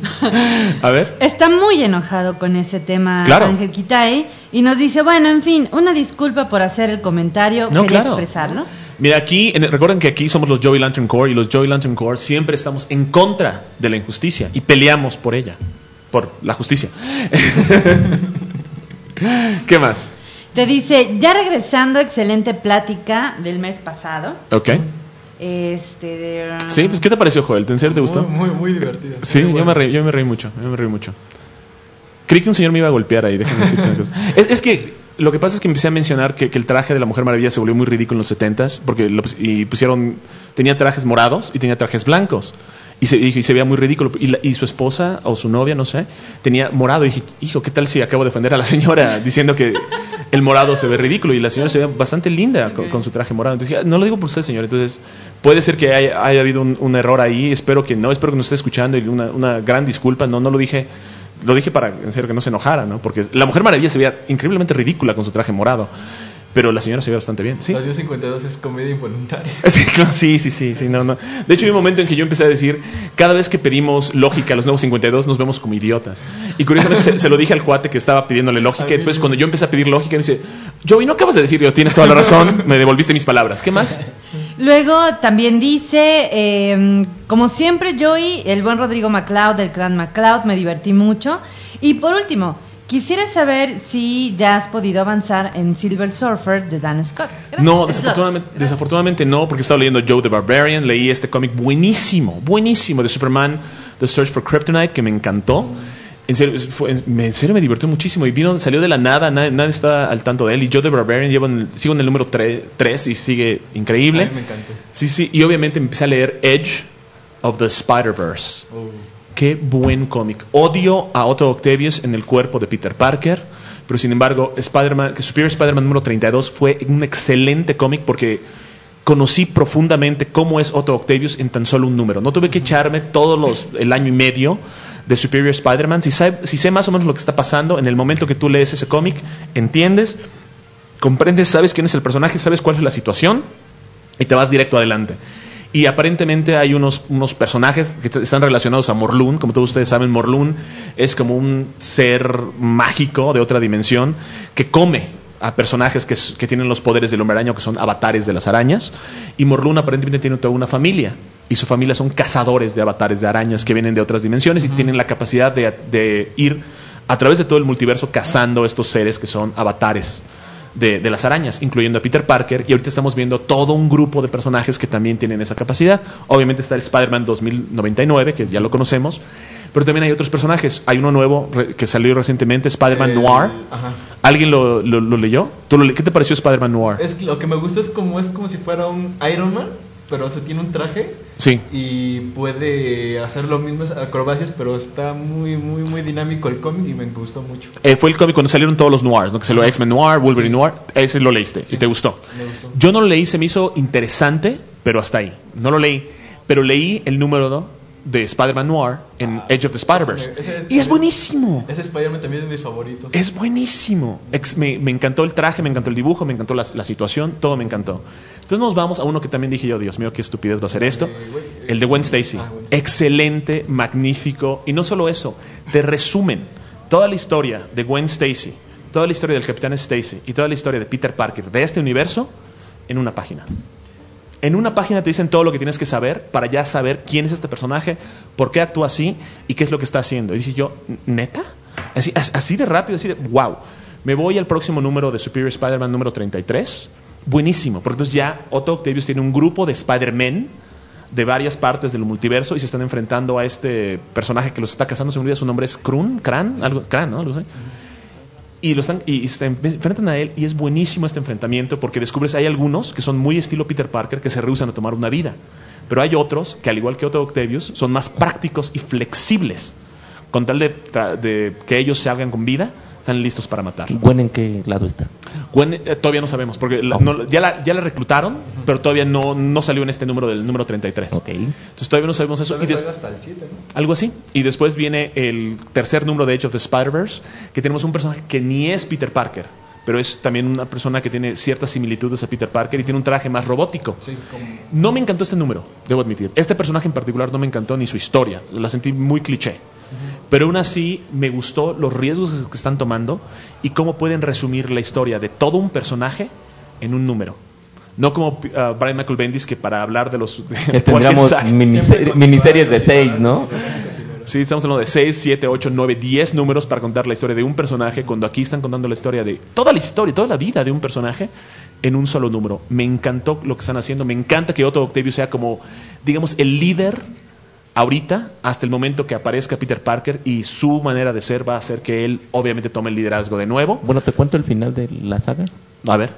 B: A ver.
D: Está muy enojado con ese tema
B: Claro.
D: Ángel Kitay y nos dice, bueno, en fin, una disculpa por hacer el comentario,
B: No,
D: quería
B: claro.
D: expresarlo.
B: Mira, aquí, recuerden que aquí somos los Joey Lantern Corps y los Joey Lantern Corps siempre estamos en contra de la injusticia y peleamos por ella, por la justicia. ¿Qué más?
D: Te dice, ya regresando, excelente plática del mes pasado.
B: Ok. Sí, pues ¿qué te pareció, Joel? ¿En serio te gustó?
G: Muy divertido.
B: Sí,
G: Muy
B: yo me reí mucho. Creí que un señor me iba a golpear ahí, déjame decirte una cosa. Es que lo que pasa es que empecé a mencionar que el traje de la Mujer Maravilla se volvió muy ridículo en los 70s porque tenía trajes morados y tenía trajes blancos. Y se veía muy ridículo. Y su esposa o su novia, no sé, tenía morado. Y dije, hijo, ¿qué tal si acabo de defender a la señora diciendo que el morado se ve ridículo? Y la señora se ve bastante linda con su traje morado. Entonces dije, no lo digo por usted, señor. Entonces puede ser que haya habido un error ahí. Espero que nos esté escuchando y una gran disculpa. No lo dije. Lo dije para, en serio, que no se enojara, ¿no? Porque la Mujer Maravilla se veía increíblemente ridícula con su traje morado. Pero la señora se ve bastante bien, ¿sí?
G: Radio 52 es comedia involuntaria.
B: Sí, claro, sí, no. De hecho, hay un momento en que yo empecé a decir, cada vez que pedimos lógica a los nuevos 52, nos vemos como idiotas. Y curiosamente se lo dije al cuate que estaba pidiéndole lógica. Y después, cuando yo empecé a pedir lógica, me dice, Joey, ¿no acabas de decir? Yo, tienes toda la razón, me devolviste mis palabras. ¿Qué más?
D: Luego también dice, como siempre, Joey, el buen Rodrigo MacLeod, del clan MacLeod, me divertí mucho. Y por último, quisiera saber si ya has podido avanzar en Silver Surfer de Dan Scott. Gracias.
B: No, desafortunadamente no, porque estaba leyendo Joe the Barbarian, leí este cómic buenísimo de Superman, The Search for Kryptonite, que me encantó. En serio me divirtió muchísimo y salió de la nada, nadie está al tanto de él. Y Joe the Barbarian sigo en el número 3 y sigue increíble.
G: A mí me encantó.
B: Sí, y obviamente empecé a leer Edge of the Spider-Verse. Qué buen cómic. Odio a Otto Octavius en el cuerpo de Peter Parker, pero sin embargo, Superior Spider-Man número 32 fue un excelente cómic porque conocí profundamente cómo es Otto Octavius en tan solo un número. No tuve que echarme el año y medio de Superior Spider-Man. Si sé más o menos lo que está pasando, en el momento que tú lees ese cómic, entiendes, comprendes, sabes quién es el personaje, sabes cuál es la situación y te vas directo adelante. Y aparentemente hay unos personajes que están relacionados a Morlun. Como todos ustedes saben, Morlun es como un ser mágico de otra dimensión que come a personajes que tienen los poderes del hombre araña, que son avatares de las arañas. Y Morlun aparentemente tiene toda una familia. Y su familia son cazadores de avatares de arañas que vienen de otras dimensiones y tienen la capacidad de ir a través de todo el multiverso cazando estos seres que son avatares de las arañas, incluyendo a Peter Parker. Y ahorita estamos viendo todo un grupo de personajes que también tienen esa capacidad. Obviamente está el Spider-Man 2099, que ya lo conocemos, pero también hay otros personajes. Hay uno nuevo que salió recientemente, Spider-Man Noir.
G: Ajá.
B: ¿Alguien lo leyó? ¿Qué te pareció Spider-Man Noir?
G: Es lo que me gusta es como si fuera un Iron Man, pero tiene un traje.
B: Sí.
G: Y puede hacer lo mismo, acrobacias, pero está muy, muy, muy dinámico el cómic y me gustó mucho.
B: Fue el cómic cuando salieron todos los noirs, ¿no? Que salió X-Men Noir, Wolverine Noir. Ese lo leíste y te gustó.
G: Me gustó.
B: Yo no lo leí, se me hizo interesante, pero hasta ahí. No lo leí, pero leí el número de Spider-Man Noir en Edge of the Spider-Verse. Y es buenísimo.
G: Ese Spider-Man también es de mis favoritos.
B: Es buenísimo. Me encantó el traje, me encantó el dibujo, me encantó la situación, todo me encantó. Después nos vamos a uno que también dije yo, Dios mío, qué estupidez va a ser esto. El de Gwen Stacy. Excelente, magnífico. Y no solo eso, te resumen toda la historia de Gwen Stacy, toda la historia del Capitán Stacy y toda la historia de Peter Parker de este universo en una página. En una página te dicen todo lo que tienes que saber para ya saber quién es este personaje, por qué actúa así y qué es lo que está haciendo. Y dije yo, ¿neta? Así de rápido, así de wow. Me voy al próximo número de Superior Spider-Man número 33. Buenísimo, porque entonces ya Otto Octavius tiene un grupo de Spider-Men de varias partes del multiverso y se están enfrentando a este personaje que los está cazando. Se me olvida su nombre, es Kran, ¿no? Algo así. Y se enfrentan a él y es buenísimo este enfrentamiento porque descubres hay algunos que son muy estilo Peter Parker que se rehúsan a tomar una vida, pero hay otros que al igual que Otto Octavius son más prácticos y flexibles con tal de que ellos se hagan con vida, están listos para matar.
E: ¿Gwen en qué lado está?
B: Gwen todavía no sabemos porque ya la reclutaron, pero todavía no salió en este número del número 33.
E: Okay.
B: Entonces todavía no sabemos eso.
G: Y hasta el 7, ¿no?
B: Algo así. Y después viene el tercer número de Edge of the Spider-Verse, que tenemos un personaje que ni es Peter Parker, pero es también una persona que tiene ciertas similitudes a Peter Parker y tiene un traje más robótico.
G: Sí,
B: No me encantó este número, debo admitir. Este personaje en particular no me encantó ni su historia. La sentí muy cliché. Pero aún así me gustó los riesgos que están tomando y cómo pueden resumir la historia de todo un personaje en un número. No como Brian Michael Bendis, que para hablar de los...
E: Que tendríamos miniseries de 6, ¿no?
B: Sí, estamos hablando de 6, 7, 8, 9, 10 números para contar la historia de un personaje, cuando aquí están contando la historia de... Toda la vida de un personaje en un solo número. Me encantó lo que están haciendo. Me encanta que Otto Octavius sea como, digamos, el líder ahorita, hasta el momento que aparezca Peter Parker, y su manera de ser va a hacer que él obviamente tome el liderazgo de nuevo.
E: Bueno, ¿te cuento el final de la saga?
B: A ver.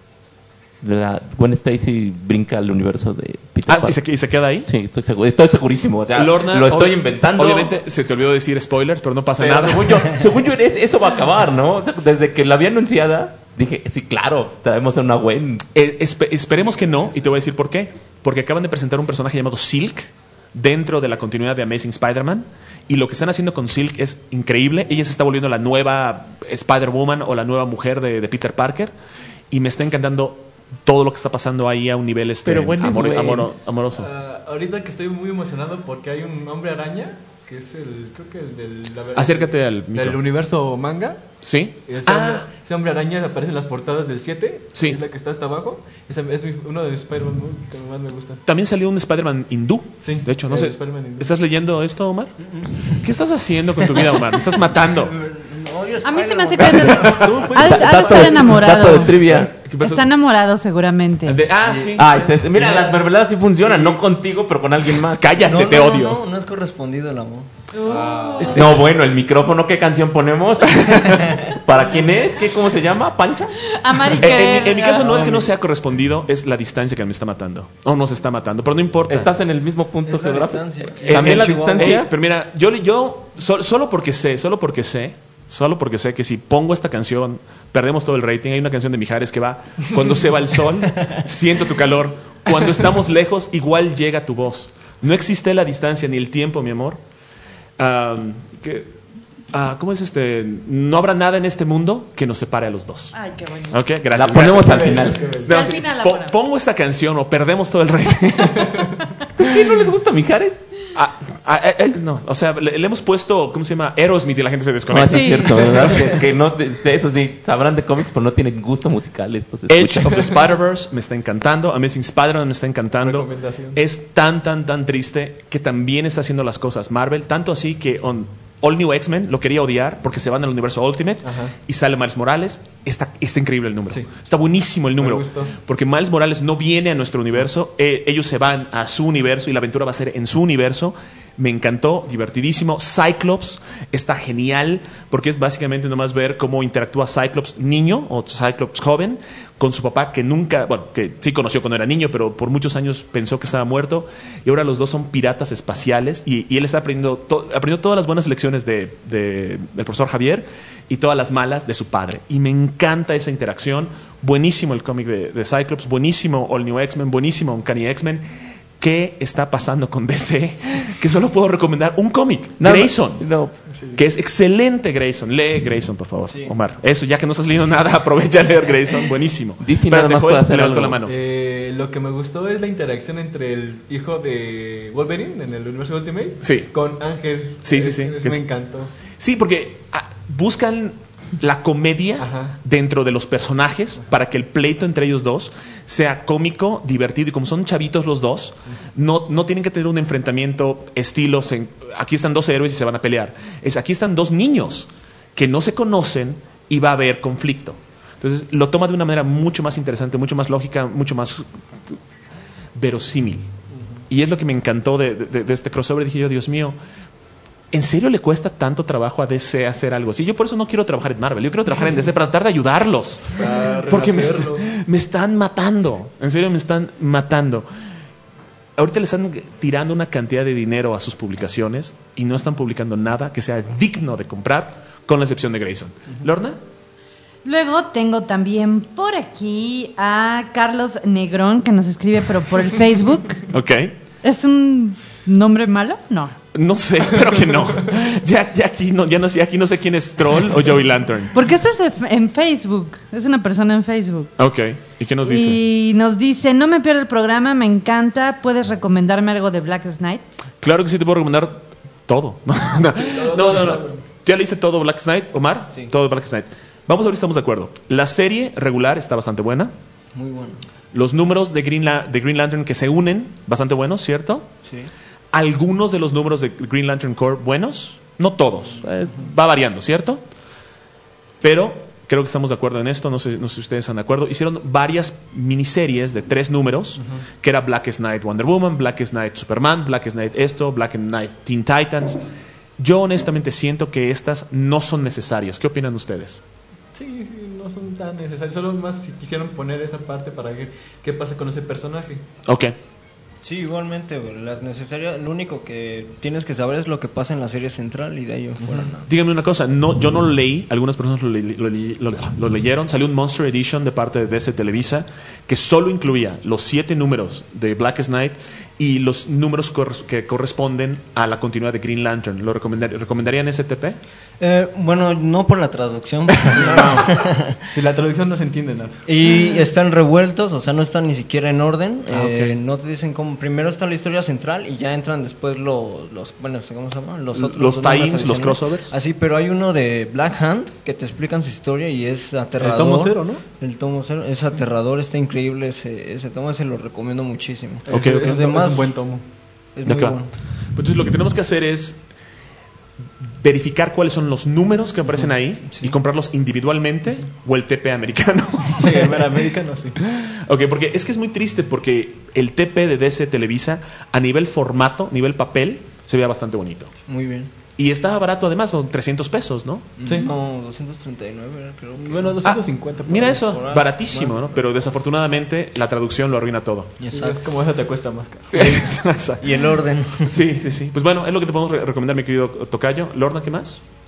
E: Gwen Stacy brinca al universo de Peter Parker.
B: ¿Y se queda ahí?
E: Sí, estoy segurísimo. O sea,
B: Lorna,
E: lo estoy inventando.
B: Obviamente se te olvidó decir spoilers, pero no pasa nada.
E: Según yo eso va a acabar, ¿no? O sea, desde que la había anunciada, dije, sí, claro, traemos a una Gwen.
B: Esperemos que no, y te voy a decir por qué. Porque acaban de presentar un personaje llamado Silk dentro de la continuidad de Amazing Spider-Man, y lo que están haciendo con Silk es increíble. Ella se está volviendo la nueva Spider-Woman o la nueva mujer de Peter Parker, y me está encantando todo lo que está pasando ahí a un nivel amoroso.
G: Ahorita que estoy muy emocionado porque hay un hombre araña que es creo que el del...
B: Acércate al micro.
G: Del universo manga.
B: Sí.
G: Ese hombre araña aparece en las portadas del 7.
B: Sí.
G: Es la que está hasta abajo. Es uno de mis Spider-Man que más me gustan.
B: También salió un Spider-Man hindú.
G: Sí.
B: De hecho, no sé. ¿Estás leyendo esto, Omar? ¿Qué estás haciendo con tu vida, Omar? Me estás matando.
D: A mí se me hace que ha de estar enamorado.
E: Dato de trivia.
D: Está enamorado seguramente.
B: Sí.
E: Mira, las mermeladas sí funcionan, no contigo, pero con alguien más.
B: Cállate, te odio.
F: No es correspondido el amor.
E: No, bueno, el micrófono, ¿qué canción ponemos? ¿Para quién es? ¿Cómo se llama? ¿Pancha?
D: Amar y
B: en mi caso no es que no sea correspondido, es la distancia que me está matando. O nos está matando, pero no importa.
E: Estás en el mismo punto geográfico.
B: También la distancia. Pero mira, yo solo porque sé que si pongo esta canción perdemos todo el rating. Hay una canción de Mijares que va: cuando se va el sol, siento tu calor, Cuando estamos lejos, igual llega tu voz. No existe la distancia ni el tiempo, mi amor. ¿Cómo es no habrá nada en este mundo que nos separe a los dos.
D: Ay, qué bonito.
B: Ok, gracias.
E: La ponemos
B: gracias.
E: al final.
D: Sí, al final la ponemos.
B: Pongo esta canción o perdemos todo el rating.
E: ¿Por qué no les gusta Mijares?
B: No, o sea, le hemos puesto, ¿cómo se llama? Aerosmith y la gente se
E: No,
B: desconecta.
E: eso
D: Sí.
E: es cierto, ¿verdad? Que no, de eso sí, sabrán de cómics, pero no tienen gusto musical. Esto se
B: Edge
E: escucha.
B: of the Spider-Verse me está encantando. Amazing Spider-Man me está encantando.
G: Recomendación.
B: Es tan triste que también está haciendo las cosas Marvel. Tanto así que All New X-Men lo quería odiar porque se van al universo Ultimate y sale Miles Morales. Está increíble el número.
G: Sí.
B: Está buenísimo el número.
G: gustó.
B: Porque Miles Morales no viene a nuestro universo. Ellos se van a su universo y la aventura va a ser en su universo. Me encantó, divertidísimo. Cyclops está genial porque es básicamente nomás ver cómo interactúa Cyclops niño o Cyclops joven con su papá que nunca, bueno, que sí conoció cuando era niño, pero por muchos años pensó que estaba muerto. Y ahora los dos son piratas espaciales y él está aprendiendo todas las buenas lecciones del profesor Javier y todas las malas de su padre. Y me encanta esa interacción. Buenísimo el cómic de Cyclops, buenísimo All New X-Men, buenísimo Uncanny X-Men. ¿Qué está pasando con DC? Que solo puedo recomendar un cómic, Grayson, que es excelente. Grayson, lee Grayson, por favor, Omar. Eso, ya que no estás leyendo nada, aprovecha a leer Grayson, buenísimo.
E: DC nada más puede hacer
B: levantó
E: algo.
B: la mano.
G: Lo que me gustó es la interacción entre el hijo de Wolverine en el universo Ultimate
B: Sí.
G: con Ángel.
B: Sí.
G: Me encantó.
B: Sí, porque buscan la comedia
G: Ajá.
B: dentro de los personajes para que el pleito entre ellos dos sea cómico, divertido. Y como son chavitos los dos, no tienen que tener un enfrentamiento estilos aquí están dos héroes y se van a pelear. Aquí están dos niños que no se conocen y va a haber conflicto. Entonces lo toma de una manera mucho más interesante, mucho más lógica, mucho más verosímil. Y es lo que me encantó de este crossover. Dije yo, Dios mío, ¿en serio le cuesta tanto trabajo a DC hacer algo así? Yo por eso no quiero trabajar en Marvel. Yo quiero trabajar en DC para tratar de ayudarlos. Porque me están matando. En serio, me están matando. Ahorita le están tirando una cantidad de dinero a sus publicaciones y no están publicando nada que sea digno de comprar, con la excepción de Grayson. ¿Lorna?
D: Luego tengo también por aquí a Carlos Negrón, que nos escribe, pero por el Facebook.
B: Ok.
D: ¿Es un nombre malo? No.
B: No sé, espero que no. Ya aquí no sé quién es Troll o Joey Lantern.
D: Porque esto es en Facebook. Es una persona en Facebook.
B: Ok. ¿Y qué nos dice?
D: Y nos dice, no me pierdo el programa, me encanta. ¿Puedes recomendarme algo de Black Knight?
B: Claro que sí, te puedo recomendar todo. No. ¿Ya leíste todo Black Knight, Omar?
F: Sí.
B: Todo Black Knight. Vamos a ver si estamos de acuerdo. La serie regular está bastante buena.
F: Muy bueno.
B: Los números de Green Lantern que se unen, bastante buenos, ¿cierto?
F: Sí.
B: Algunos de los números de Green Lantern Corps buenos, no todos. Va variando, ¿cierto? Pero creo que estamos de acuerdo en esto. No sé si ustedes están de acuerdo. Hicieron varias miniseries de 3 números, que era Black Knight Wonder Woman, Black Knight Superman, Black Knight esto, Black Knight Teen Titans. Yo honestamente siento que estas no son necesarias. ¿Qué opinan ustedes?
G: Sí, no son tan necesarios. Solo más si quisieron poner esa parte para ver qué pasa con ese personaje.
B: Ok.
F: Sí, igualmente, güey, las necesarias, lo único que tienes que saber es lo que pasa en la serie central y de ahí en fuera nada.
B: Díganme una cosa, yo no lo leí, algunas personas lo leyeron. Salió un Monster Edition de parte de DC Televisa que solo incluía los 7 números de Black Knight y los números que corresponden a la continuidad de Green Lantern. ¿Lo recomendarían STP?
F: Bueno, no por la traducción.
G: Si la traducción no se entiende nada.
F: Y están revueltos, o sea, no están ni siquiera en orden.
B: Ok.
F: No te dicen cómo. Primero está la historia central y ya entran después bueno, ¿cómo se llama? Los otros.
B: Los
F: números
B: tie-ins, los
F: adicionales.
B: crossovers.
F: Así, pero hay uno de Black Hand que te explican su historia y es aterrador.
G: El tomo 0, ¿no?
F: El tomo 0 es aterrador, está increíble ese tomo, ese lo recomiendo muchísimo.
B: Ok,
G: Es,
B: ok.
F: Los demás
G: es un buen tomo.
F: es
B: De
F: muy
B: acuerdo.
F: bueno.
B: Pues entonces lo que tenemos que hacer es verificar cuáles son los números que aparecen ahí y comprarlos individualmente o el TP americano.
G: Sí, el americano, sí.
B: Ok, porque es que es muy triste porque el TP de DC Televisa a nivel formato, nivel papel, se veía bastante bonito.
F: Muy bien.
B: Y estaba barato además, son 300 pesos, ¿no?
G: Sí.
F: No, 239, creo que.
G: Bueno, 250. por
B: Mira
G: ahí.
B: eso,
F: por ahí.
B: baratísimo, ¿no? Pero desafortunadamente la traducción lo arruina todo.
G: Es
F: Exacto.
G: como eso te cuesta más caro.
F: Y el orden.
B: Sí. Pues bueno, es lo que te podemos recomendar, mi querido Tocayo. Lorna, ¿qué más?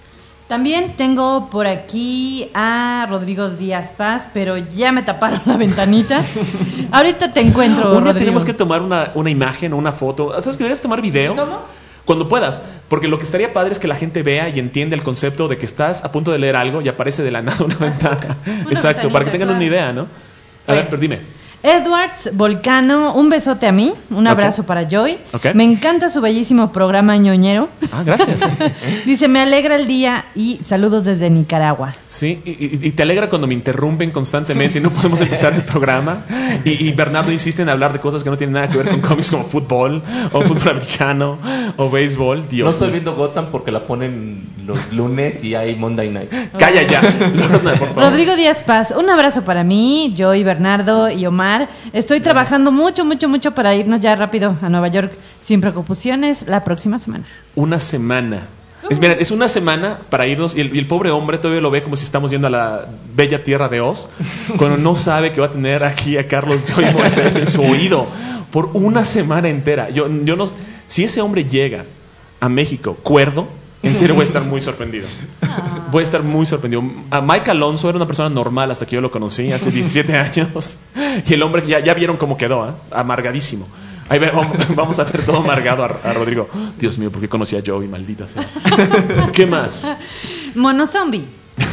D: También tengo por aquí a Rodrigo Díaz Paz, pero ya me taparon la ventanita. Ahorita te encuentro,
B: Un día
D: Rodrigo.
B: tenemos que tomar una imagen o una foto. ¿Sabes que deberías tomar video?
D: ¿Cómo?
B: Cuando puedas, porque lo que estaría padre es que la gente vea y entienda el concepto de que estás a punto de leer algo y aparece de la nada una ventana. Exacto, para que tengan
D: claro.
B: una idea, ¿no? A ver, pero dime.
D: Edwards Volcano, un besote a mí, un abrazo para Joy.
B: Ok.
D: Me encanta su bellísimo programa ñoñero.
B: Ah, gracias.
D: Dice, me alegra el día y saludos desde Nicaragua.
B: Sí, y te alegra cuando me interrumpen constantemente y no podemos empezar el programa. Y Bernardo insiste en hablar de cosas que no tienen nada que ver con cómics como fútbol, o fútbol americano, o béisbol. Dios
E: No estoy
B: mío.
E: viendo Gotham porque la ponen los lunes y hay Monday Night.
B: Calla ya, Lorna, por favor.
D: Rodrigo Díaz Paz, un abrazo para mí, Joy, Bernardo y Omar. Estoy trabajando mucho para irnos ya rápido a Nueva York sin preocupaciones la próxima semana.
B: Una semana. Mira, es una semana para irnos y el pobre hombre todavía lo ve como si estamos yendo a la bella tierra de Oz, cuando no sabe que va a tener aquí a Carlos Joy Moisés en su oído por una semana entera. Yo no, si ese hombre llega a México cuerdo, en serio voy a estar muy sorprendido. Voy a estar muy sorprendido. A Mike Alonso era una persona normal hasta que yo lo conocí hace 17 años. Y el hombre, ya vieron cómo quedó, ¿eh? Amargadísimo. Ahí vamos a ver todo amargado a Rodrigo. Dios mío, ¿por qué conocí a Joey? Maldita sea. ¿Qué más?
D: Mono Zombie.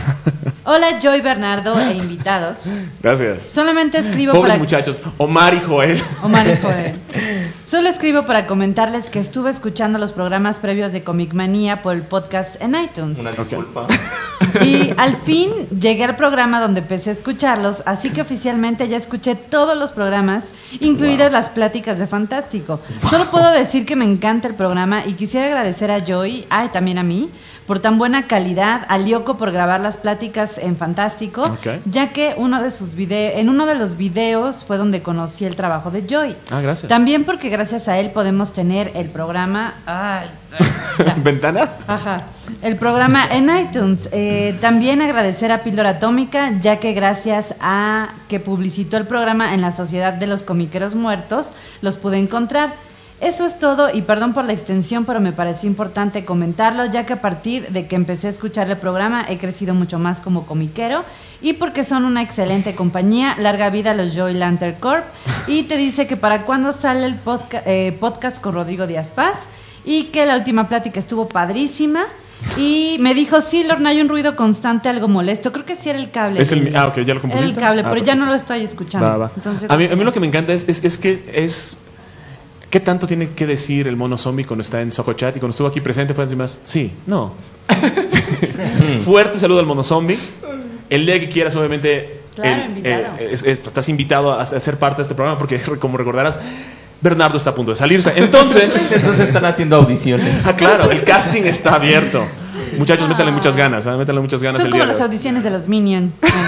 D: Hola Joy, Bernardo e invitados.
B: Gracias.
D: Solamente escribo
B: Pobres
D: para...
B: muchachos. Omar y Joel.
D: Omar y Joel. Solo escribo para comentarles que estuve escuchando los programas previos de Comic Manía por el podcast en iTunes.
E: Una disculpa.
D: Y al fin llegué al programa donde empecé a escucharlos, así que oficialmente ya escuché todos los programas, incluidas las pláticas de Fantástico. Solo puedo decir que me encanta el programa y quisiera agradecer a Joy, y también a mí, por tan buena calidad, a Lyoko por grabar las pláticas en Fantástico, ya que en uno de los videos fue donde conocí el trabajo de Joy.
B: Ah, gracias.
D: También porque gracias a él podemos tener el programa...
B: ¿Ventana?
D: Ajá. El programa en iTunes. También agradecer a Píldora Atómica, ya que gracias a que publicitó el programa en la Sociedad de los Comiqueros Muertos, los pude encontrar. Eso es todo y perdón por la extensión, pero me pareció importante comentarlo, ya que a partir de que empecé a escuchar el programa he crecido mucho más como comiquero y porque son una excelente compañía. Larga vida a los Joy Lantern Corp. Y te dice que para cuándo sale el podcast con Rodrigo Díaz Paz y que la última plática estuvo padrísima. Y me dijo, sí, Lorna, hay un ruido constante, algo molesto. Creo que sí era el cable.
B: Ok, ¿ya lo compusiste?
D: Era el cable, pero ya
B: perfecto.
D: no lo estoy escuchando.
B: Va.
D: Entonces,
B: A mí lo que me encanta es que es... ¿Qué tanto tiene que decir el mono zombie cuando está en Soho Chat? Y cuando estuvo aquí presente fue así más, sí, no. Fuerte saludo al mono zombie. El día que quieras, obviamente,
D: Claro, invitado.
B: estás invitado a ser parte de este programa porque, como recordarás, Bernardo está a punto de salirse. Entonces
E: están haciendo audiciones.
B: claro, el casting está abierto. Muchachos, métanle muchas ganas, métanle muchas ganas
D: son
B: el
D: como
B: día de
D: las
B: hoy.
D: audiciones de los Minions.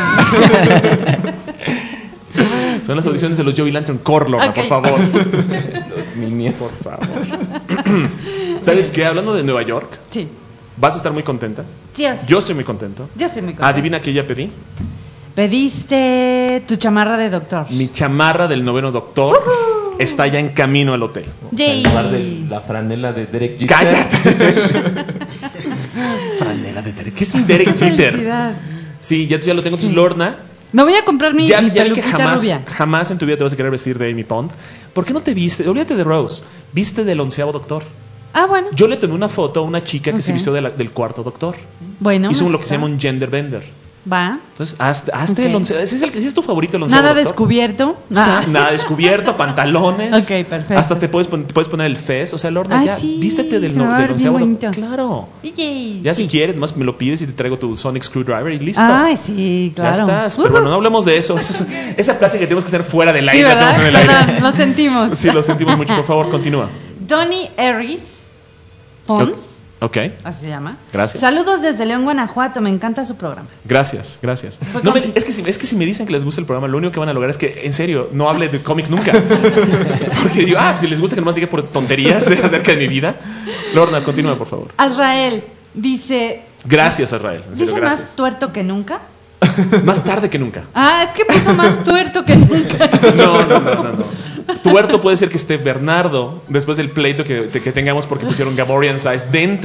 B: Son las audiciones de los Joey Lantern Corp, Lorna,
D: Ok.
B: por favor.
E: Los minions.
B: Por favor. ¿Sabes qué? Hablando de Nueva York,
D: Sí.
B: ¿vas a estar muy contenta?
D: Dios.
B: Yo estoy muy contento.
D: Yo estoy muy contenta.
B: Adivina qué ya pedí.
D: Pediste tu chamarra de doctor.
B: Mi chamarra del 9º Doctor está ya en camino al hotel.
D: Yay.
E: En lugar de la franela de Derek Jeter.
B: ¡Cállate! Franela de Derek. ¿Qué es un Derek Jeter?
D: Felicidad.
B: Sí, ya lo tengo. Entonces, Lorna,
D: Me voy a comprar mi
B: ya vi que
D: peluquita rubia.
B: jamás en tu vida te vas a querer vestir de Amy Pond. ¿Por qué no te viste? Olvídate de Rose. Viste del 11º Doctor.
D: Ah, bueno.
B: Yo le tomé una foto a una chica que se
D: Ok.
B: vistió del 4º Doctor.
D: Bueno.
B: Hizo
D: me
B: lo que se
D: gusta.
B: llama un gender bender.
D: Va.
B: Entonces, hazte
D: Ok.
B: el 11. ¿Ese es tu favorito, el 11º
D: Nada
B: Doctor?
D: descubierto.
B: Nada descubierto, pantalones.
D: Ok, perfecto.
B: Hasta te puedes poner el fez. O sea, Lorna,
D: Ay,
B: ya,
D: sí,
B: vístete del
D: se me va a ver bien
B: 11º.
D: bonito.
B: Claro.
D: Yay.
B: Ya si
D: Sí.
B: quieres, más me lo pides y te traigo tu Sonic Screwdriver y listo.
D: Ay, sí, claro.
B: Ya estás. Pero bueno, no hablemos de eso. Esa plática que tenemos que hacer fuera del
D: Sí,
B: aire. la
D: ¿verdad?
B: tenemos en el aire.
D: Perdón, lo sentimos.
B: Sí, lo sentimos mucho. Por favor, continúa.
D: Donny Harris Pons,
B: Ok.
D: así se llama.
B: Gracias.
D: Saludos desde León, Guanajuato. Me encanta su programa.
B: Gracias.
D: Fue
B: No,
D: conciso.
B: es que si me dicen que les gusta el programa, lo único que van a lograr es que, en serio, no hable de cómics nunca. Porque digo, si les gusta que nomás diga por tonterías acerca de mi vida. Lorna, continúa, por favor.
D: Azrael dice...
B: Gracias, Israel. En serio,
D: ¿Dice
B: gracias.
D: más tuerto que nunca?
B: Más tarde que nunca.
D: Ah, es que puso más tuerto que nunca.
B: No. Tuerto puede ser que esté Bernardo después del pleito que tengamos porque pusieron Gaborian Size dentro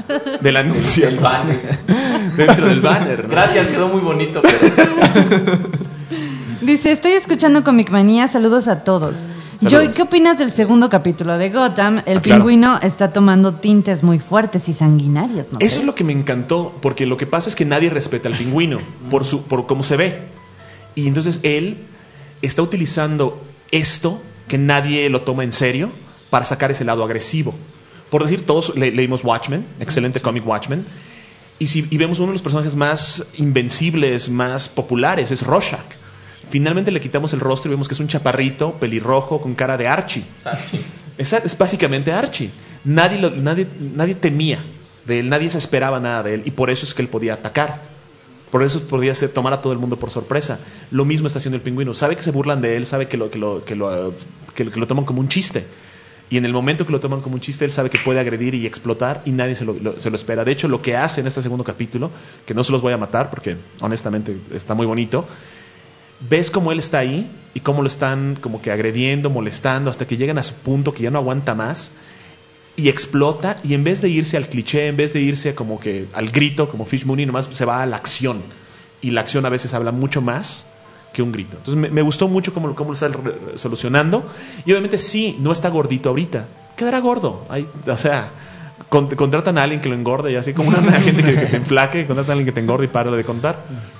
B: del anuncio.
E: El banner.
B: Dentro del banner, ¿no?
E: Gracias, quedó muy bonito. Pero...
D: Dice, estoy escuchando Comic Manía, saludos a todos.
B: Saludos.
D: Joy, ¿qué opinas del segundo capítulo de Gotham? El
B: claro.
D: pingüino está tomando tintes muy fuertes y sanguinarios, ¿no?
B: Eso
D: crees?
B: es lo que me encantó, porque lo que pasa es que nadie respeta al pingüino por cómo se ve. Y entonces él está utilizando esto que nadie lo toma en serio para sacar ese lado agresivo. Por decir, todos leímos Watchmen, excelente cómic Watchmen, y vemos uno de los personajes más invencibles, más populares, es Rorschach. Finalmente le quitamos el rostro y vemos que es un chaparrito, pelirrojo, con cara de Archie. Es básicamente Archie. Nadie temía de él, nadie se esperaba nada de él, y por eso es que él podía atacar. Por eso podía tomar a todo el mundo por sorpresa. Lo mismo está haciendo el pingüino. Sabe que se burlan de él, sabe que lo toman como un chiste. Y en el momento que lo toman como un chiste, él sabe que puede agredir y explotar, y nadie se lo espera. De hecho, lo que hace en este segundo capítulo, que no se los voy a matar porque honestamente está muy bonito, ves cómo él está ahí y cómo lo están como que agrediendo, molestando, hasta que llegan a su punto que ya no aguanta más y explota, y en vez de irse al cliché, en vez de irse como que al grito como Fish Mooney, nomás se va a la acción, y la acción a veces habla mucho más que un grito. Entonces me gustó mucho cómo lo está solucionando, y obviamente sí, no está gordito ahorita, quedará gordo. O sea, contratan a alguien que lo engorde, y así como una gente que te enflaque, contratan a alguien que te engorde y párale de contar.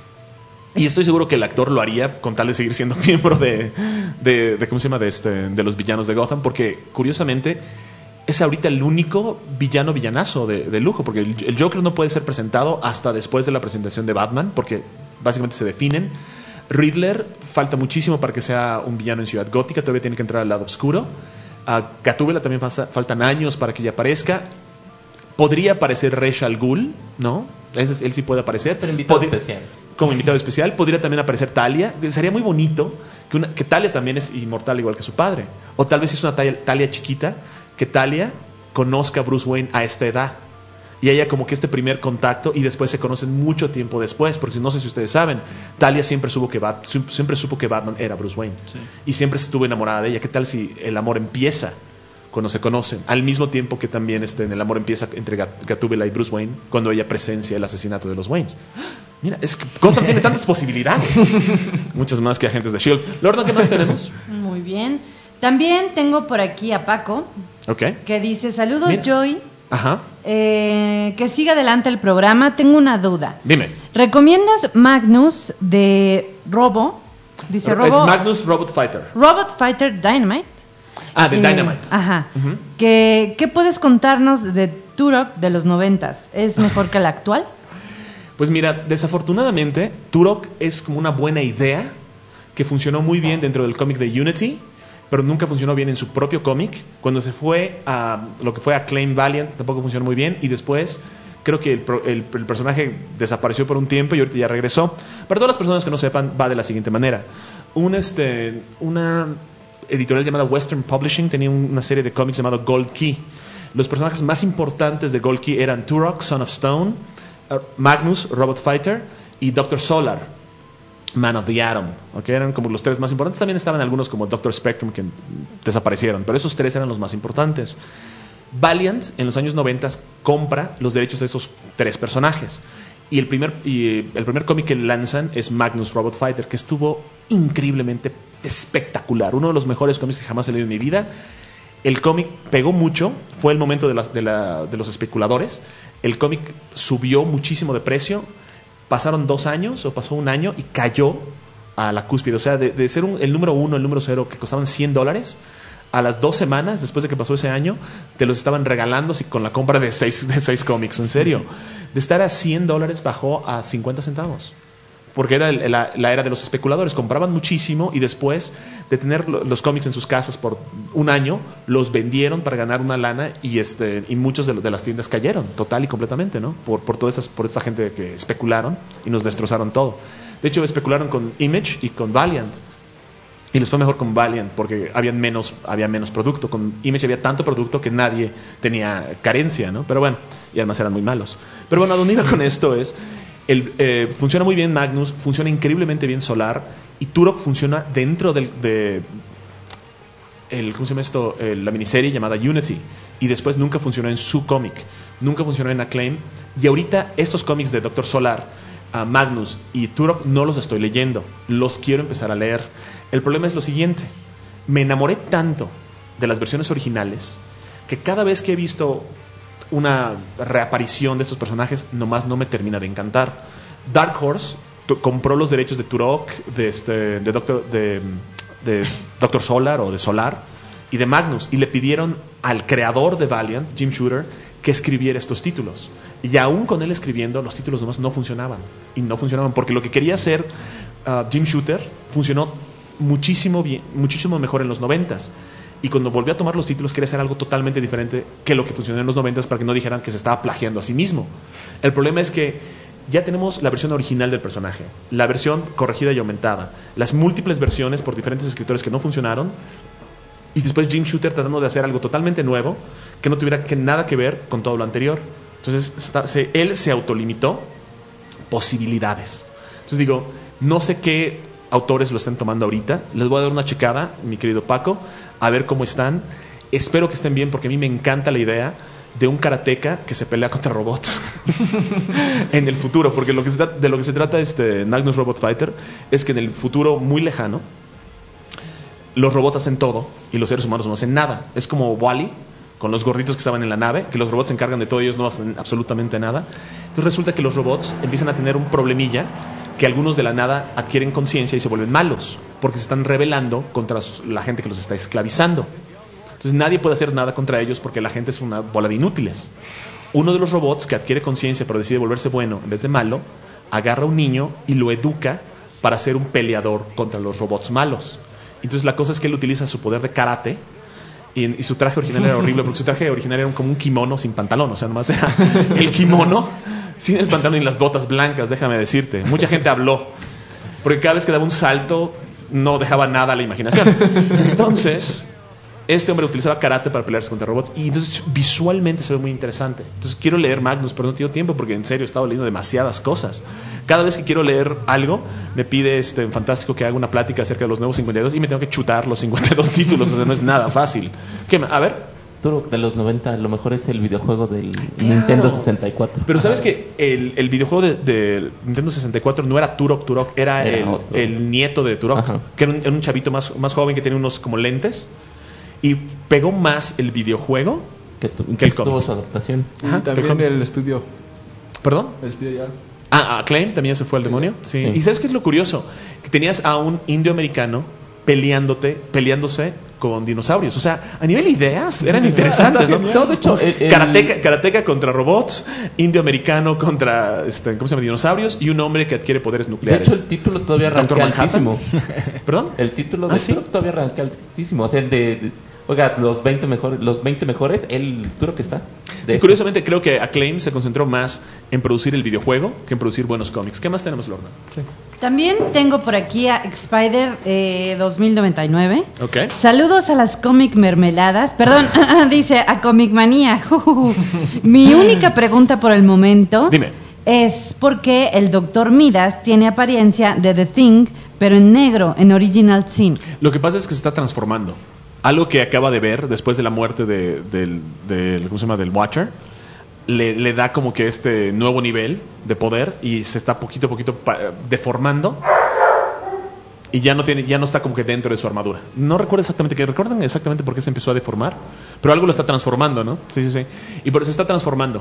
B: Y estoy seguro que el actor lo haría con tal de seguir siendo miembro de ¿cómo se llama? De los villanos de Gotham, porque curiosamente es ahorita el único villanazo de lujo, porque el Joker no puede ser presentado hasta después de la presentación de Batman, porque básicamente se definen. Riddler falta muchísimo para que sea un villano en Ciudad Gótica, todavía tiene que entrar al lado oscuro. A Gatúbela también faltan años para que ella aparezca. Podría aparecer Ra's al Ghul, ¿no? Él sí puede aparecer.
E: Pero invitado especial.
B: Como invitado especial. Podría también aparecer Talia. Sería muy bonito que Talia también es inmortal igual que su padre. O tal vez si es una Talia chiquita, que Talia conozca a Bruce Wayne a esta edad. Y ella como que este primer contacto, y después se conocen mucho tiempo después, porque no sé si ustedes saben, Talia siempre supo que Batman era Bruce Wayne. Sí. Y siempre estuvo enamorada de ella. ¿Qué tal si el amor empieza cuando se conocen? Al mismo tiempo que también el amor empieza entre Gatúbela y Bruce Wayne, cuando ella presencia el asesinato de los Waynes. Mira, es que Gotham tiene tantas posibilidades. Muchas más que Agentes de S.H.I.E.L.D. Lorna, ¿qué más tenemos?
D: Muy bien. También tengo por aquí a Paco, que dice, saludos. Mira. Joy.
B: Ajá.
D: Que siga adelante el programa. Tengo una duda.
B: Dime.
D: ¿Recomiendas Magnus de Robo? Dice Robo.
B: Es Magnus Robot Fighter.
D: Robot Fighter Dynamite.
B: Ah, de Dynamite.
D: Ajá. Uh-huh. ¿Qué puedes contarnos de Turok de los 90s? ¿Es mejor que el actual?
B: Pues mira, desafortunadamente, Turok es como una buena idea que funcionó muy bien dentro del cómic de Unity, pero nunca funcionó bien en su propio cómic. Cuando se fue a lo que fue Acclaim Valiant, tampoco funcionó muy bien, y después creo que el personaje desapareció por un tiempo y ahorita ya regresó. Para todas las personas que no sepan, va de la siguiente manera. Una editorial llamada Western Publishing tenía una serie de cómics llamado Gold Key. Los personajes más importantes de Gold Key eran Turok, Son of Stone, Magnus, Robot Fighter, y Dr. Solar, Man of the Atom. Eran como los tres más importantes. También estaban algunos como Dr. Spectrum que desaparecieron, pero esos tres eran los más importantes. Valiant en los años 90 compra los derechos de esos tres personajes, y el primer cómic que lanzan es Magnus Robot Fighter, que estuvo increíblemente espectacular, uno de los mejores cómics que jamás he leído en mi vida. El cómic pegó mucho, fue el momento de los especuladores. El cómic subió muchísimo de precio, pasaron 2 años o pasó 1 año y cayó a la cúspide. O sea, de ser el número 1, el número 0, que costaban $100, a las 2 semanas después de que pasó ese año te los estaban regalando con la compra de 6 cómics. En serio, de estar a $100 bajó a 50 centavos, porque era la era de los especuladores. Compraban muchísimo y después de tener los cómics en sus casas por 1 año, los vendieron para ganar una lana, y muchos de las tiendas cayeron total y completamente, ¿no? Por esta gente que especularon y nos destrozaron todo. De hecho, especularon con Image y con Valiant, y les fue mejor con Valiant porque había menos producto. Con Image había tanto producto que nadie tenía carencia, ¿no? Pero bueno, y además eran muy malos. Pero bueno, a donde iba con esto es... funciona muy bien Magnus, funciona increíblemente bien Solar, y Turok funciona dentro ¿cómo se llama esto? La miniserie llamada Unity. y después nunca funcionó en su cómic, nunca funcionó en Acclaim, y ahorita estos cómics de Dr. Solar, Magnus y Turok no los estoy leyendo, los quiero empezar a leer. El problema es lo siguiente: me enamoré tanto de las versiones originales que cada vez que he visto una reaparición de estos personajes nomás no me termina de encantar. Dark Horse compró los derechos de Turok, de Dr. Solar o de Solar y de Magnus, y le pidieron al creador de Valiant, Jim Shooter, que escribiera estos títulos. Y aún con él escribiendo, los títulos nomás no funcionaban. Y no funcionaban porque lo que quería hacer Jim Shooter funcionó muchísimo mejor en los 90s. Y cuando volvió a tomar los títulos, quería hacer algo totalmente diferente que lo que funcionó en los 90s, para que no dijeran que se estaba plagiando a sí mismo. El problema es que ya tenemos la versión original del personaje, la versión corregida y aumentada, las múltiples versiones por diferentes escritores que no funcionaron, y después Jim Shooter tratando de hacer algo totalmente nuevo que no tuviera nada que ver con todo lo anterior. Entonces él se autolimitó posibilidades. Entonces digo, no sé qué autores lo están tomando ahorita. Les voy a dar una checada, mi querido Paco, a ver cómo están. Espero que estén bien, porque a mí me encanta la idea de un karateka que se pelea contra robots en el futuro, porque de lo que se trata Magnus Robot Fighter es que en el futuro muy lejano los robots hacen todo y los seres humanos no hacen nada. Es como Wall-E con los gorditos que estaban en la nave, que los robots se encargan de todo y ellos no hacen absolutamente nada. Entonces resulta que los robots empiezan a tener un problemilla, que algunos de la nada adquieren conciencia y se vuelven malos, porque se están rebelando contra la gente que los está esclavizando. Entonces nadie puede hacer nada contra ellos porque la gente es una bola de inútiles. Uno de los robots que adquiere conciencia pero decide volverse bueno en vez de malo, agarra a un niño y lo educa para ser un peleador contra los robots malos. Entonces la cosa es que él utiliza su poder de karate, y su traje original era horrible, porque su traje original era como un kimono sin pantalón. O sea, nomás era el kimono sin el pantalón y las botas blancas, déjame decirte. Mucha gente habló, porque cada vez que daba un salto no dejaba nada a la imaginación. Entonces este hombre utilizaba karate para pelearse contra robots, y entonces visualmente se ve muy interesante. Entonces quiero leer Magnus, pero no tengo tiempo porque en serio he estado leyendo demasiadas cosas. Cada vez que quiero leer algo me pide Fantástico que haga una plática acerca de los nuevos 52 y me tengo que chutar los 52 títulos. O sea, no es nada fácil. A ver,
E: Turok de los 90 a lo mejor es el videojuego del Nintendo 64.
B: pero sabes que el videojuego de Nintendo 64 no era Turok, era el nieto de Turok. Ajá. Que era un chavito más joven que tenía unos como lentes. Y pegó más el videojuego que el cómic.
E: Tuvo su adaptación.
G: Ajá, también el estudio.
B: ¿Perdón?
G: El estudio ya.
B: Acclaim también se fue al demonio. Sí. Y ¿sabes qué es lo curioso? Que tenías a un indio americano peleándose con dinosaurios. O sea, a nivel de ideas eran interesantes, ¿no?
E: No, de hecho,
B: karateka contra robots, indio americano contra ¿cómo se llama? Dinosaurios, y un hombre que adquiere poderes nucleares.
E: De hecho, el título todavía arranca altísimo.
B: ¿Perdón?
E: El título de Turok todavía arranca altísimo. O sea, oiga, los 20 mejores, el Turok está.
B: Sí, curiosamente creo que Acclaim se concentró más en producir el videojuego que en producir buenos cómics. ¿Qué más tenemos, Lorna? Sí.
D: También tengo por aquí a Spider 2099.
B: Okay.
D: Saludos a las cómic mermeladas. Perdón, dice a Comic Manía. Mi única pregunta por el momento es por qué el Dr. Midas tiene apariencia de The Thing, pero en negro, en Original Sin.
B: Lo que pasa es que se está transformando. Algo que acaba de ver después de la muerte del ¿cómo se llama? Del Watcher, le da como que este nuevo nivel de poder y se está poquito a poquito deformando, y ya no está como que dentro de su armadura. No recuerdo ¿recuerdan exactamente por qué se empezó a deformar? Pero algo lo está transformando, ¿no? Sí. Y por eso se está transformando.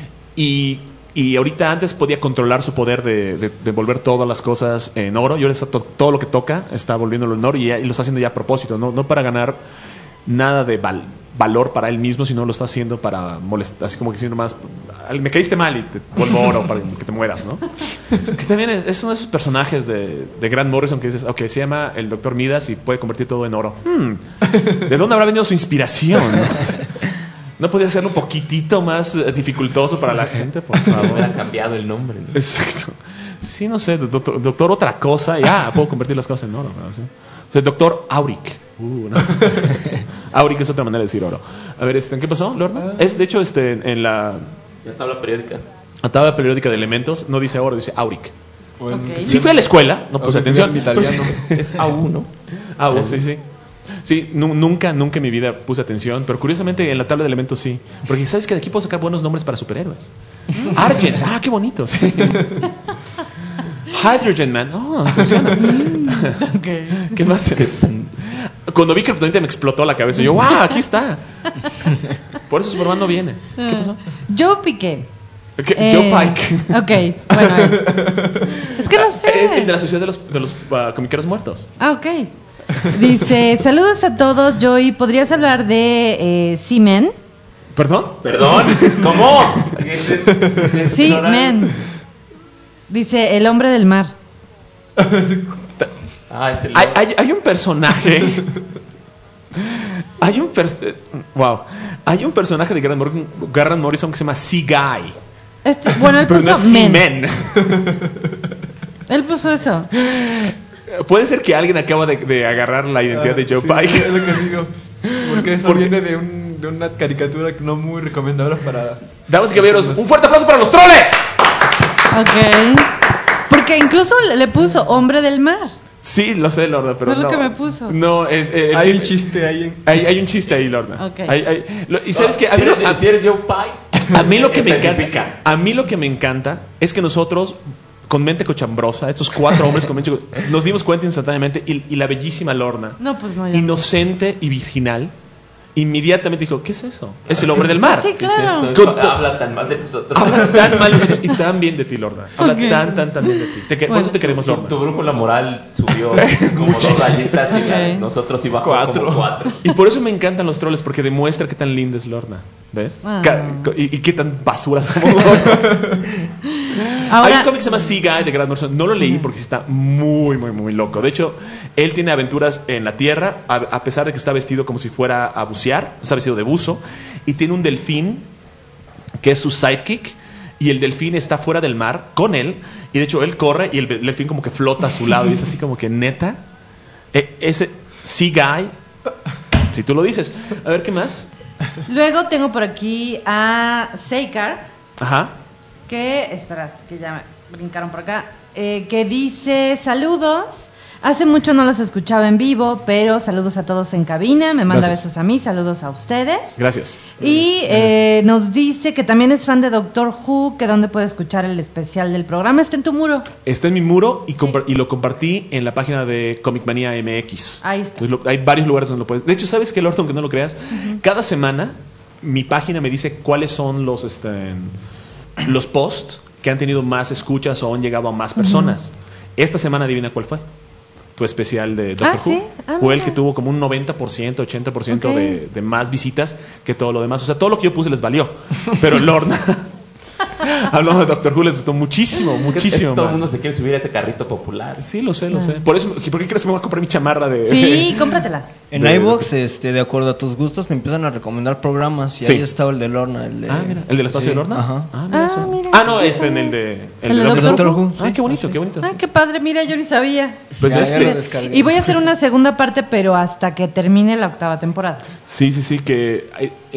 B: Y ahorita antes podía controlar su poder de volver todas las cosas en oro, y ahora está todo lo que toca está volviéndolo en oro, y lo está haciendo ya a propósito, no para ganar nada de valor para él mismo, sino lo está haciendo para molestar, así como que diciendo más, me caíste mal y te vuelvo oro para que te mueras, ¿no? Que también es uno de esos personajes de Grant Morrison que dices, ok, se llama el Dr. Midas y puede convertir todo en oro. ¿De dónde habrá venido su inspiración? ¿No podía hacerlo un poquitito más dificultoso para la gente, por favor?
E: Hubiera cambiado el nombre, ¿no?
B: Exacto. Sí, no sé, doctor otra cosa, ya puedo convertir las cosas en oro, ¿no? ¿Sí? O sea, doctor Auric. No. Auric es otra manera de decir oro. A ver, ¿en qué pasó, Lorna? Es, de hecho, en la
E: tabla periódica.
B: La tabla periódica de elementos no dice oro, dice Auric.
D: Okay.
B: Sí fui a la escuela, no puse atención.
G: Italiano.
E: Es A1.
B: A1, sí. Sí, nunca en mi vida puse atención, pero curiosamente en la tabla de elementos sí. Porque sabes que de aquí puedo sacar buenos nombres para superhéroes. Argent, qué bonito. Sí. Hydrogen Man, funciona. ¿Qué más? Cuando vi Kryptonita me explotó la cabeza. Yo, ¡wow! Aquí está. Por eso Superman no viene. ¿Qué pasó?
D: Joe Piqué.
B: Joe Pike.
D: Ok, bueno. Es que no sé.
B: Es el de la Sociedad de los Comiqueros Muertos.
D: Ok. Dice, saludos a todos, Joey. ¿Podrías hablar de Seaman?
B: ¿Perdón?
E: ¿Cómo?
D: Seaman. Dice, el hombre del mar.
B: Hay un personaje. Hay un personaje de Grant Morrison que se llama Sea Guy.
D: Bueno, él
B: Pero
D: puso
B: no es Seaman.
D: Él puso eso.
B: Puede ser que alguien acaba de agarrar la identidad de Joe Pike.
G: Es lo que digo. Porque eso viene de una caricatura no muy recomendable para...
B: Damas y caballeros, un fuerte aplauso para los troles.
D: Ok. Porque incluso le puso hombre del mar.
B: Sí, lo sé, Lorna, pero
D: no. Es lo que me puso.
B: No,
G: hay un chiste ahí.
B: Hay un chiste ahí, Lorna.
D: Ok.
B: Y sabes que
E: si eres Joe Pike,
B: a mí lo que me encanta es que nosotros con mente cochambrosa, estos 4 hombres con mente nos dimos cuenta instantáneamente y la bellísima Lorna, inocente y virginal, inmediatamente dijo, ¿qué es eso? Es el hombre del mar.
D: Sí, claro.
E: Habla tan mal de nosotros.
B: Habla tan mal de nosotros y tan bien de ti, Lorna. Habla tan bien de ti. Por eso te queremos, Lorna.
E: Tu brújula moral subió como 2 rayitas y nosotros iba 4. Como 4.
B: Y por eso me encantan los troles, porque demuestra qué tan linda es Lorna. ¿Ves? Y qué tan basura somos nosotros. Hay un cómic que se llama Sea Guy de Grant Morrison. No lo leí porque está muy, muy, muy loco. De hecho, él tiene aventuras en la tierra, a pesar de que está vestido como si fuera a bucear. Está vestido de buzo. Y tiene un delfín que es su sidekick. Y el delfín está fuera del mar con él. Y de hecho, él corre y el delfín como que flota a su lado. Y es así como que neta. Ese Sea Guy, si tú lo dices. A ver, ¿qué más?
D: Luego tengo por aquí a Seikar.
B: Ajá.
D: Que, espera, que ya me brincaron por acá. Que dice, saludos. Hace mucho no los escuchaba en vivo, pero saludos a todos en cabina. Me manda besos a mí, saludos a ustedes.
B: Gracias.
D: Y nos dice que también es fan de Doctor Who, que dónde puede escuchar el especial del programa. Está en tu muro.
B: Está en mi muro y lo compartí en la página de Comic Manía MX.
D: Ahí está.
B: Entonces, hay varios lugares donde lo puedes. De hecho, ¿sabes qué, Lord? Aunque no lo creas, cada semana mi página me dice cuáles son los posts que han tenido más escuchas o han llegado a más personas. Esta semana, adivina cuál fue. Tu especial de Doctor Who.
D: ¿Sí?
B: Fue el que tuvo como un 90%, 80% de más visitas que todo lo demás. O sea, todo lo que yo puse les valió. Pero Lorna, hablando de Doctor Who, les gustó muchísimo, muchísimo
E: todo
B: más.
E: el mundo se quiere subir a ese carrito popular.
B: Sí, lo sé. Por qué crees que me voy a comprar mi chamarra de...?
D: Sí, cómpratela.
F: En iVoox, de acuerdo a tus gustos, te empiezan a recomendar programas. Y ahí estaba el de Lorna.
B: Mira, ¿el del espacio de Lorna?
F: Ajá.
B: Mira eso.
D: Mira.
B: No, en el de...
D: ¿El de Doctor Who?
F: Sí.
B: Qué bonito, qué bonito.
D: Qué padre, mira, yo ni sabía.
B: Pues
F: Ya,
B: ves
F: ya
B: que...
F: lo descargué.
D: Y voy a hacer una segunda parte, pero hasta que termine la 8ª temporada.
B: Sí, que...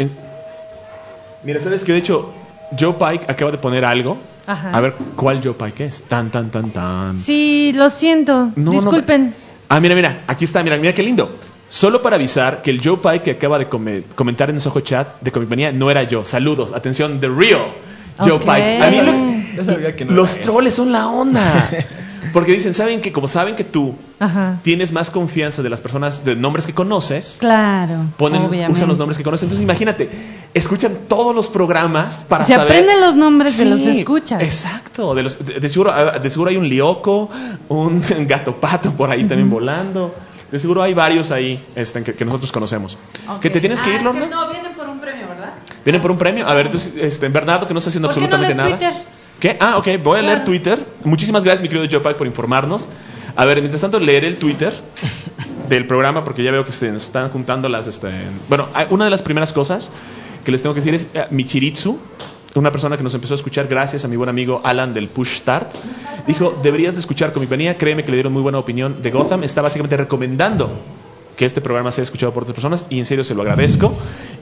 B: Mira, ¿sabes qué? De hecho, Joe Pike acaba de poner algo.
D: Ajá.
B: A ver, ¿cuál Joe Pike es? Tan.
D: Sí, lo siento.
B: No,
D: Disculpen.
B: Mira, aquí está, mira qué lindo. Solo para avisar que el Joe Pike que acaba de comentar en ese ojo chat de Comic Manía no era yo. Saludos, atención, The Real Joe Pike. A mí
G: Yo sabía que no
B: los
G: era
B: troles son la onda. Porque dicen, como saben que tú
D: Ajá.
B: tienes más confianza de las personas, de nombres que conoces,
D: Claro.
B: usan los nombres que conocen. Entonces imagínate, escuchan todos los programas para
D: Se
B: saber.
D: aprenden los nombres de los escuchas.
B: Exacto. De seguro hay un lioco, un gato pato por ahí también volando. De seguro hay varios ahí que nosotros conocemos.
D: Ok.
B: ¿Que te tienes que ir, Lorna?
D: No, vienen por un premio, ¿verdad?
B: ¿Vienen por un premio? A ver, entonces, Bernardo, que no está haciendo
D: ¿Por qué no
B: absolutamente
D: lees
B: nada.
D: Twitter?
B: ¿Qué? Ok, voy a leer
D: Claro.
B: Twitter. Muchísimas gracias, mi querido Joe Pike, por informarnos. A ver, mientras tanto, leeré el Twitter del programa porque ya veo que se nos están juntando las... Bueno, una de las primeras cosas que les tengo que decir es Michiritsu, una persona que nos empezó a escuchar gracias a mi buen amigo Alan del Push Start. Dijo, deberías de escuchar Comic Manía. Créeme que le dieron muy buena opinión de Gotham. Está básicamente recomendando que este programa sea escuchado por otras personas y en serio se lo agradezco.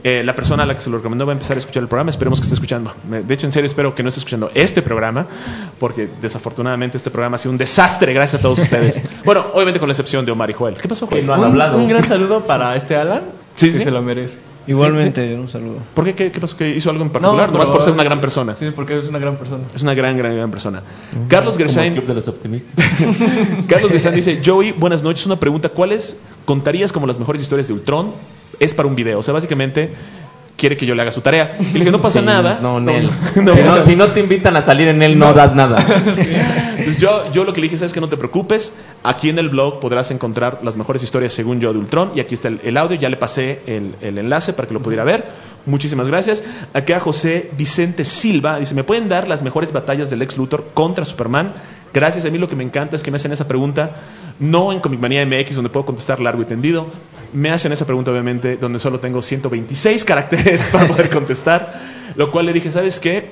B: La persona a la que se lo recomendó va a empezar a escuchar el programa. Esperemos que esté escuchando. De hecho, en serio, espero que no esté escuchando este programa, porque desafortunadamente este programa ha sido un desastre gracias a todos ustedes. Bueno, obviamente con la excepción de Omar y Joel. ¿Qué pasó, Joel?
E: Que no han hablado.
G: Un gran saludo para Alan.
B: Sí,
G: que
B: sí.
G: se lo merece.
F: Igualmente, un saludo.
B: ¿Por qué? ¿Qué pasó? ¿Que hizo algo en particular?
G: No,
B: Nomás
G: pero-
B: por ser una gran persona.
G: Sí, porque es una gran persona.
B: Es una gran persona. Carlos
E: Como el
B: Gersain.
E: club de los optimistas.
B: Carlos Gersain dice: Joey, buenas noches. Una pregunta: ¿cuáles contarías como las mejores historias de Ultron? Es para un video. O sea, básicamente quiere que yo le haga su tarea. Y le dije: no pasa
E: Sí,
B: nada.
E: No, Nel.
B: No,
E: Si no te invitan a salir en él, no das nada.
B: Entonces yo lo que le dije: sabes que no te preocupes, aquí en el blog podrás encontrar las mejores historias según yo de Ultron, y aquí está el audio, ya le pasé el enlace para que lo pudiera ver. Muchísimas gracias. Acá José Vicente Silva dice: ¿me pueden dar las mejores batallas del Lex Luthor contra Superman? Gracias. A mí lo que me encanta es que me hacen esa pregunta no en Comic Manía MX, donde puedo contestar largo y tendido. Me hacen esa pregunta obviamente donde solo tengo 126 caracteres para poder contestar, lo cual le dije: ¿sabes qué?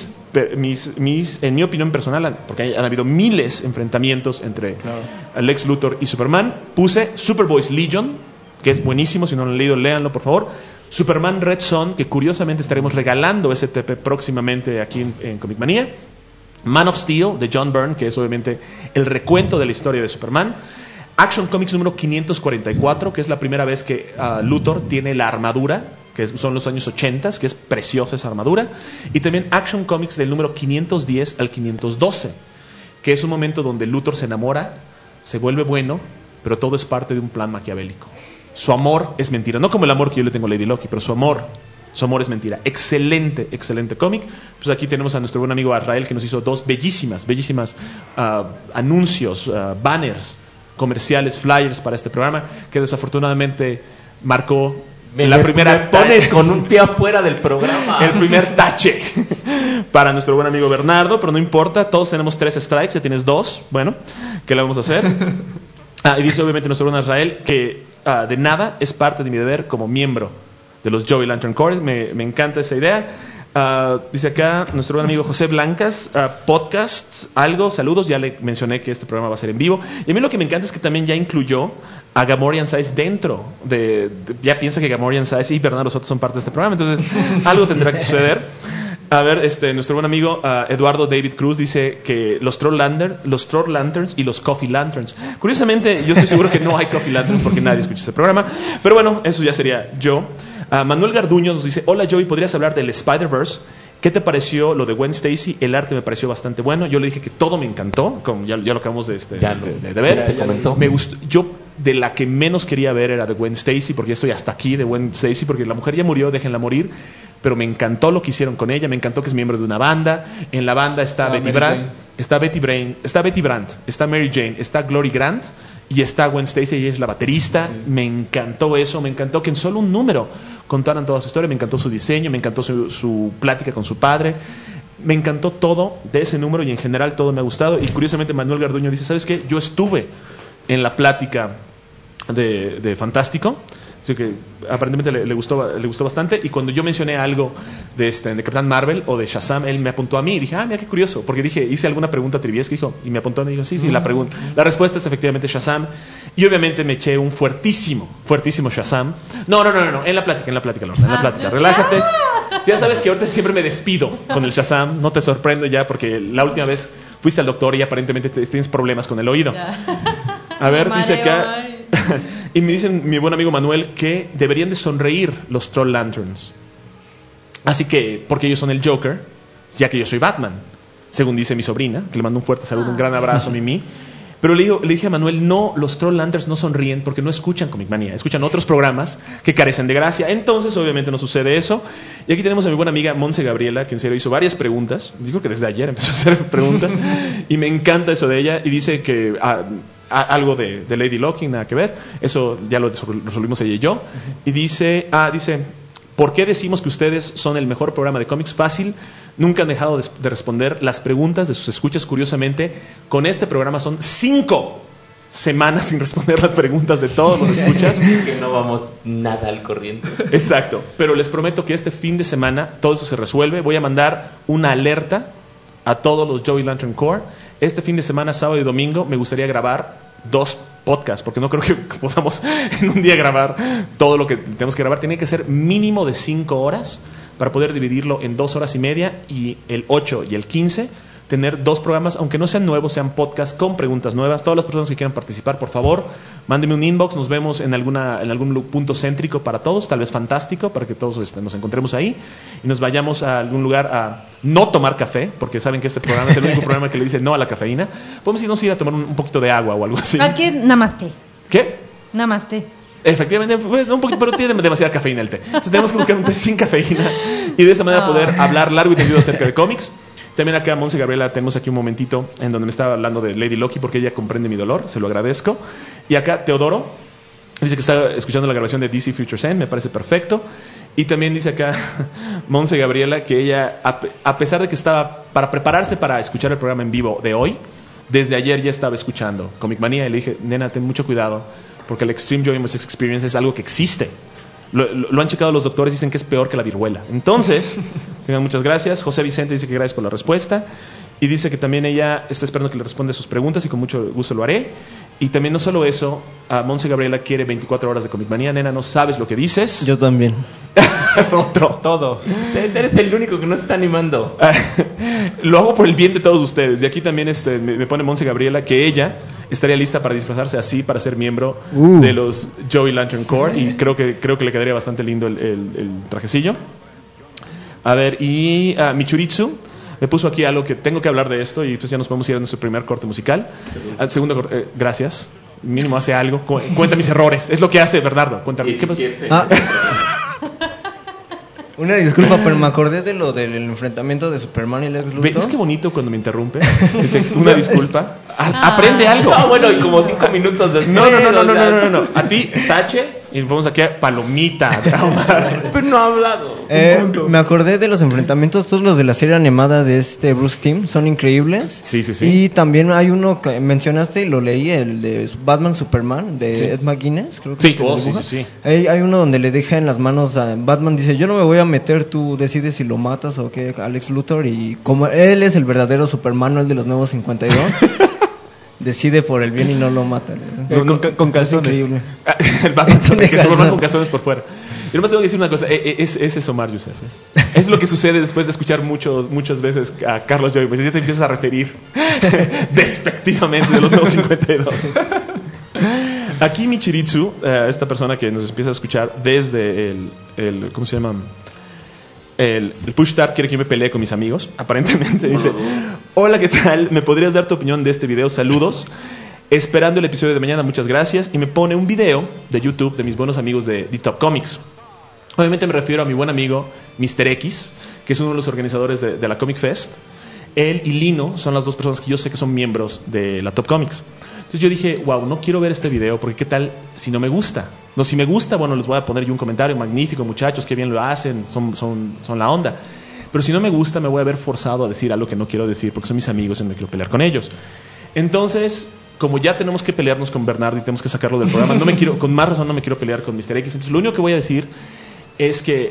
B: En mi opinión personal, porque han habido miles de enfrentamientos entre Lex Luthor y Superman, puse Superboy's Legion, que es buenísimo. Si no lo han leído, léanlo por favor. Superman Red Son, que curiosamente estaremos regalando STP próximamente aquí en Comic Manía. Man of Steel de John Byrne, que es obviamente el recuento de la historia de Superman. Action Comics número 544, que es la primera vez que Luthor tiene la armadura, que son los años 80, que es preciosa esa armadura. Y también Action Comics del número 510 al 512, que es un momento donde Luthor se enamora, se vuelve bueno, pero todo es parte de un plan maquiavélico. Su amor es mentira, no como el amor que yo le tengo a Lady Loki, pero su amor es mentira. Excelente cómic. Pues aquí tenemos a nuestro buen amigo Azrael, que nos hizo dos bellísimas anuncios, banners comerciales, flyers para este programa, que desafortunadamente marcó la primera
E: Me pones con un pie afuera del programa.
B: el primer tache para nuestro buen amigo Bernardo, pero no importa, todos tenemos 3 strikes, ya tienes 2. Bueno, ¿qué le vamos a hacer? Y dice obviamente nuestro buen Azrael que de nada es parte de mi deber como miembro de los Joey Lantern Corps. Me encanta esa idea. Dice acá nuestro buen amigo José Blancas, podcast, algo, saludos. Ya le mencioné que este programa va a ser en vivo. Y a mí lo que me encanta es que también ya incluyó a Gamorrean Size dentro ya piensa que Gamorrean Size y Bernardo Soto son parte de este programa. Entonces algo tendrá que suceder. A ver, nuestro buen amigo Eduardo David Cruz dice que los Troll Lanterns y los Coffee Lanterns. Curiosamente, yo estoy seguro que no hay Coffee Lanterns porque nadie escucha este programa. Pero bueno, eso ya sería yo. Manuel Garduño nos dice: hola Joey, ¿podrías hablar del Spider-Verse? ¿Qué te pareció lo de Gwen Stacy? El arte me pareció bastante bueno. Yo le dije que todo me encantó, como ya lo acabamos de ver.
E: Se comentó.
B: Me gustó. Yo de la que menos quería ver era de Gwen Stacy, porque ya estoy hasta aquí de Gwen Stacy, porque la mujer ya murió, déjenla morir. Pero me encantó lo que hicieron con ella, me encantó que es miembro de una banda. En la banda está Betty Brandt, está Betty Brandt, está Mary Jane, está Glory Grant y está Gwen Stacy, ella es la baterista. Sí. Me encantó eso, me encantó que en solo un número contaran toda su historia, me encantó su diseño, me encantó su plática con su padre. Me encantó todo de ese número y en general todo me ha gustado. Y curiosamente Manuel Garduño dice: ¿sabes qué? Yo estuve en la plática de Fantástico. Así que aparentemente le gustó bastante. Y cuando yo mencioné algo de Capitán Marvel o de Shazam, él me apuntó a mí y dije: mira qué curioso, porque hice alguna pregunta triviesca, y me apuntó a mí y dijo: sí, la respuesta es efectivamente Shazam. Y obviamente me eché un fuertísimo Shazam. No, en la plática, Lorna, en la plática, relájate. Ya sabes que ahorita siempre me despido con el Shazam, no te sorprendo ya, porque la última vez fuiste al doctor y aparentemente tienes problemas con el oído. A ver, dice acá. Y me dicen mi buen amigo Manuel que deberían de sonreír los Troll Lanterns. Así que, porque ellos son el Joker, ya que yo soy Batman, según dice mi sobrina, que le mando un fuerte saludo, un gran abrazo, Mimi. Pero le dije a Manuel: no, los Troll Lanterns no sonríen porque no escuchan Comic Manía, escuchan otros programas que carecen de gracia. Entonces obviamente no sucede eso. Y aquí tenemos a mi buena amiga Monse Gabriela, que en serio hizo varias preguntas. Digo que desde ayer empezó a hacer preguntas y me encanta eso de ella. Y dice que algo de Lady Loki, nada que ver, eso ya lo resolvimos ella y yo. Y dice: ¿por qué decimos que ustedes son el mejor programa de cómics? Fácil, nunca han dejado de responder las preguntas de sus escuchas. Curiosamente, con este programa son 5 semanas sin responder las preguntas de todos los escuchas.
E: Que no vamos nada al corriente.
B: Exacto, pero les prometo que este fin de semana todo eso se resuelve. Voy a mandar una alerta a todos los Joey Lantern Corps. Este fin de semana, sábado y domingo, me gustaría grabar 2 podcast, porque no creo que podamos en un día grabar todo lo que tenemos que grabar. Tiene que ser mínimo de 5 horas para poder dividirlo en 2 horas y media, y el 8 y el 15 tener 2 programas, aunque no sean nuevos, sean podcasts con preguntas nuevas. Todas las personas que quieran participar, por favor, mándenme un inbox. Nos vemos en algún punto céntrico para todos, tal vez fantástico, para que todos nos encontremos ahí y nos vayamos a algún lugar a no tomar café, porque saben que este programa es el único programa que le dice no a la cafeína. Podemos irnos a ir a tomar un poquito de agua o algo así.
D: Aquí namaste.
B: ¿Qué?
D: Namaste.
B: Efectivamente, un poquito, pero tiene demasiada cafeína el té. Entonces tenemos que buscar un té sin cafeína y de esa manera poder hablar largo y tendido acerca de cómics. También acá Monse Gabriela, tenemos aquí un momentito en donde me estaba hablando de Lady Loki, porque ella comprende mi dolor, se lo agradezco. Y acá Teodoro dice que está escuchando la grabación de DC Future End, me parece perfecto. Y también dice acá Monse Gabriela que ella, a pesar de que estaba para prepararse para escuchar el programa en vivo de hoy, desde ayer ya estaba escuchando Comic Manía, y le dije, nena, ten mucho cuidado, porque el Extreme Joy Music Experience es algo que existe. Lo han checado los doctores, dicen que es peor que la viruela. Entonces, tengan muchas gracias. José Vicente dice que gracias por la respuesta. Y dice que también ella está esperando que le responda sus preguntas y con mucho gusto lo haré. Y también no solo eso, a Monse Gabriela quiere 24 horas de Comic Manía. Nena, no sabes lo que dices.
F: Yo también.
B: Otro.
E: Todos. Eres el único que no se está animando.
B: Lo hago por el bien de todos ustedes. Y aquí también me pone Monse Gabriela que ella estaría lista para disfrazarse así, para ser miembro de los Joey Lantern Corps. Y creo que le quedaría bastante lindo el trajecillo. A ver, y Michuritsu me puso aquí algo que tengo que hablar de esto, y pues ya nos podemos ir a nuestro primer corte musical. Segundo corte, gracias. Mínimo hace algo. Cuenta mis errores. Es lo que hace Bernardo. Cuéntame. ¿Qué pasa?
F: Una disculpa, pero me acordé de lo del enfrentamiento de Superman y Lex Luthor.
B: ¿Ves qué bonito cuando me interrumpe? Dice, una disculpa. Aprende algo.
E: Ah, bueno, y como 5 minutos después.
B: No. A ti, tache, y vamos aquí a palomita.
E: Pero no ha hablado.
F: Me acordé de los enfrentamientos, todos los de la serie animada de Bruce Timm, son increíbles.
B: Sí.
F: Y también hay uno que mencionaste y lo leí, el de Batman Superman, de Ed McGuinness, creo que
B: sí.
F: Hay uno donde le deja en las manos a Batman, dice, yo no me voy a meter, tú decides si lo matas o qué, a Lex Luthor, y como él es el verdadero Superman, no el de los nuevos 52, decide por el bien y no lo mata.
G: Con calzones.
F: Increíble.
B: El Batman que Superman con calzones por fuera. Yo nomás tengo que decir una cosa, ese es Omar Youssef. Es lo que sucede después de escuchar muchas veces a Carlos Joy, pues ya te empiezas a referir despectivamente de los nuevos 52. Aquí Michiritsu, esta persona que nos empieza a escuchar desde el ¿cómo se llama? El Push Start, quiere que yo me pelee con mis amigos, aparentemente. Dice, hola, ¿qué tal? ¿Me podrías dar tu opinión de este video? Saludos. Esperando el episodio de mañana, muchas gracias. Y me pone un video de YouTube de mis buenos amigos de The Top Comics. Obviamente me refiero a mi buen amigo Mr. X, que es uno de los organizadores de la Comic Fest. Él y Lino son las dos personas que yo sé que son miembros de la Top Comics. Entonces yo dije, wow, no quiero ver este video porque qué tal si no me gusta. No, si me gusta, bueno, les voy a poner yo un comentario, magnífico, muchachos, qué bien lo hacen, son la onda. Pero si no me gusta, me voy a ver forzado a decir algo que no quiero decir porque son mis amigos y no quiero pelear con ellos. Entonces, como ya tenemos que pelearnos con Bernardo y tenemos que sacarlo del programa, con más razón no me quiero pelear con Mr. X. Entonces lo único que voy a decir es que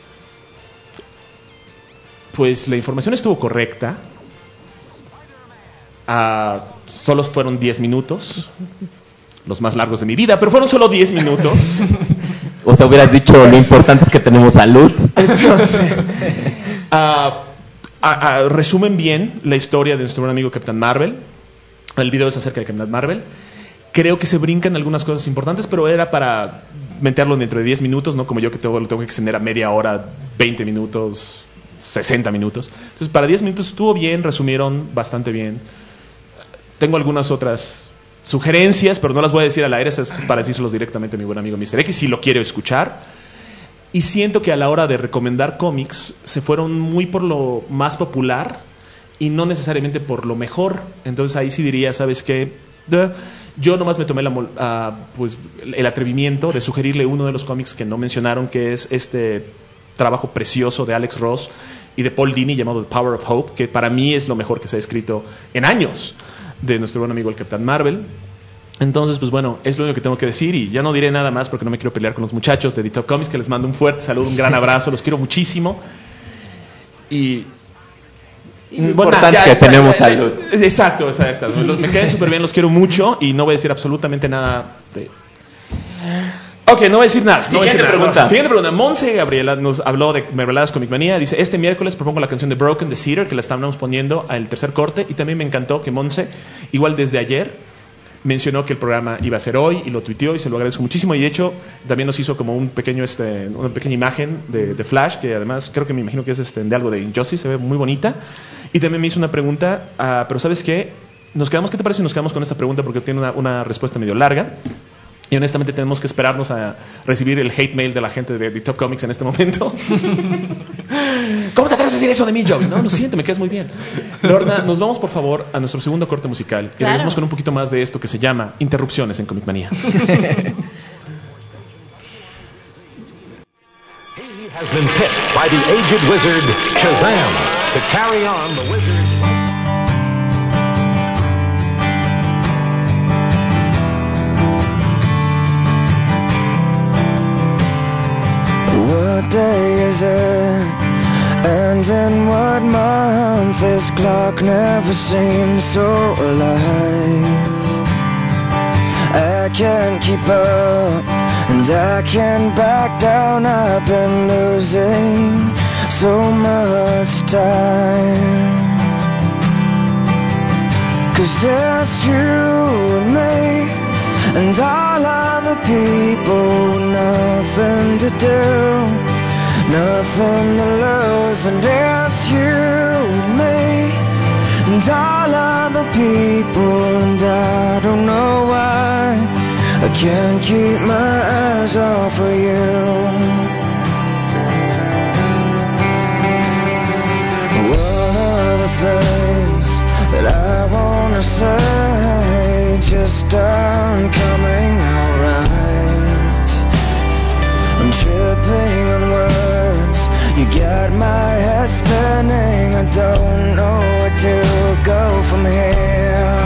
B: pues la información estuvo correcta. Solo fueron 10 minutos, los más largos de mi vida, pero fueron solo 10 minutos.
E: O sea, hubieras dicho, lo importante es que tenemos salud.
B: Entonces, resumen bien la historia de nuestro buen amigo Capitán Marvel. El video es acerca de Capitán Marvel. Creo que se brincan algunas cosas importantes, pero era para meterlo dentro de 10 minutos, no como yo que lo tengo que extender a media hora, 20 minutos, 60 minutos. Entonces, para 10 minutos estuvo bien, resumieron bastante bien. Tengo algunas otras sugerencias, pero no las voy a decir al aire, es para decírselos directamente a mi buen amigo Mr. X, si lo quiero escuchar. Y siento que a la hora de recomendar cómics, se fueron muy por lo más popular y no necesariamente por lo mejor. Entonces ahí sí diría, ¿sabes qué? Yo nomás me tomé pues, el atrevimiento de sugerirle uno de los cómics que no mencionaron, que es este trabajo precioso de Alex Ross y de Paul Dini llamado The Power of Hope, que para mí es lo mejor que se ha escrito en años de nuestro buen amigo el Capitán Marvel. Entonces, pues bueno, es lo único que tengo que decir y ya no diré nada más porque no me quiero pelear con los muchachos de The Top Comics, que les mando un fuerte saludo, un gran abrazo, los quiero muchísimo. Y
E: Importante que tenemos salud.
B: Exacto. Me caen súper bien, los quiero mucho y no voy a decir absolutamente nada de... Ok, no voy a decir nada.
E: Siguiente
B: pregunta. Monse Gabriela nos habló de Mermeladas Comic Manía. Dice, este miércoles propongo la canción de Broken the Cedar, que la estábamos poniendo al tercer corte. Y también me encantó que Monse, igual desde ayer, mencionó que el programa iba a ser hoy y lo tuiteó y se lo agradezco muchísimo. Y de hecho, también nos hizo como una pequeña imagen de Flash, que además creo que me imagino que es de algo de Injustice, se ve muy bonita. Y también me hizo una pregunta, pero ¿sabes qué? ¿Qué te parece si nos quedamos con esta pregunta? Porque tiene una respuesta medio larga. Y honestamente tenemos que esperarnos a recibir el hate mail de la gente de Top Comics en este momento. ¿Cómo te atreves a decir eso de mí, Joey? No, lo siento, me quedas muy bien. Lorna, nos vamos por favor a nuestro segundo corte musical. Y regresamos con un poquito más de esto que se llama Interrupciones en Comic Manía.
H: He has been picked by the aged wizard Shazam to carry on the wizard's...
I: What day is it? And in what month? This clock never seems so alive. I can't keep up, and I can't back down. I've been losing so much time. 'Cause there's you and me, and all other people, nothing to do, nothing to lose. And it's you and me, and all other people. And I don't know why I can't keep my eyes off of you. One of the things that I wanna say just aren't coming out right. I'm tripping on words, you got my head spinning. I don't know where to go from here.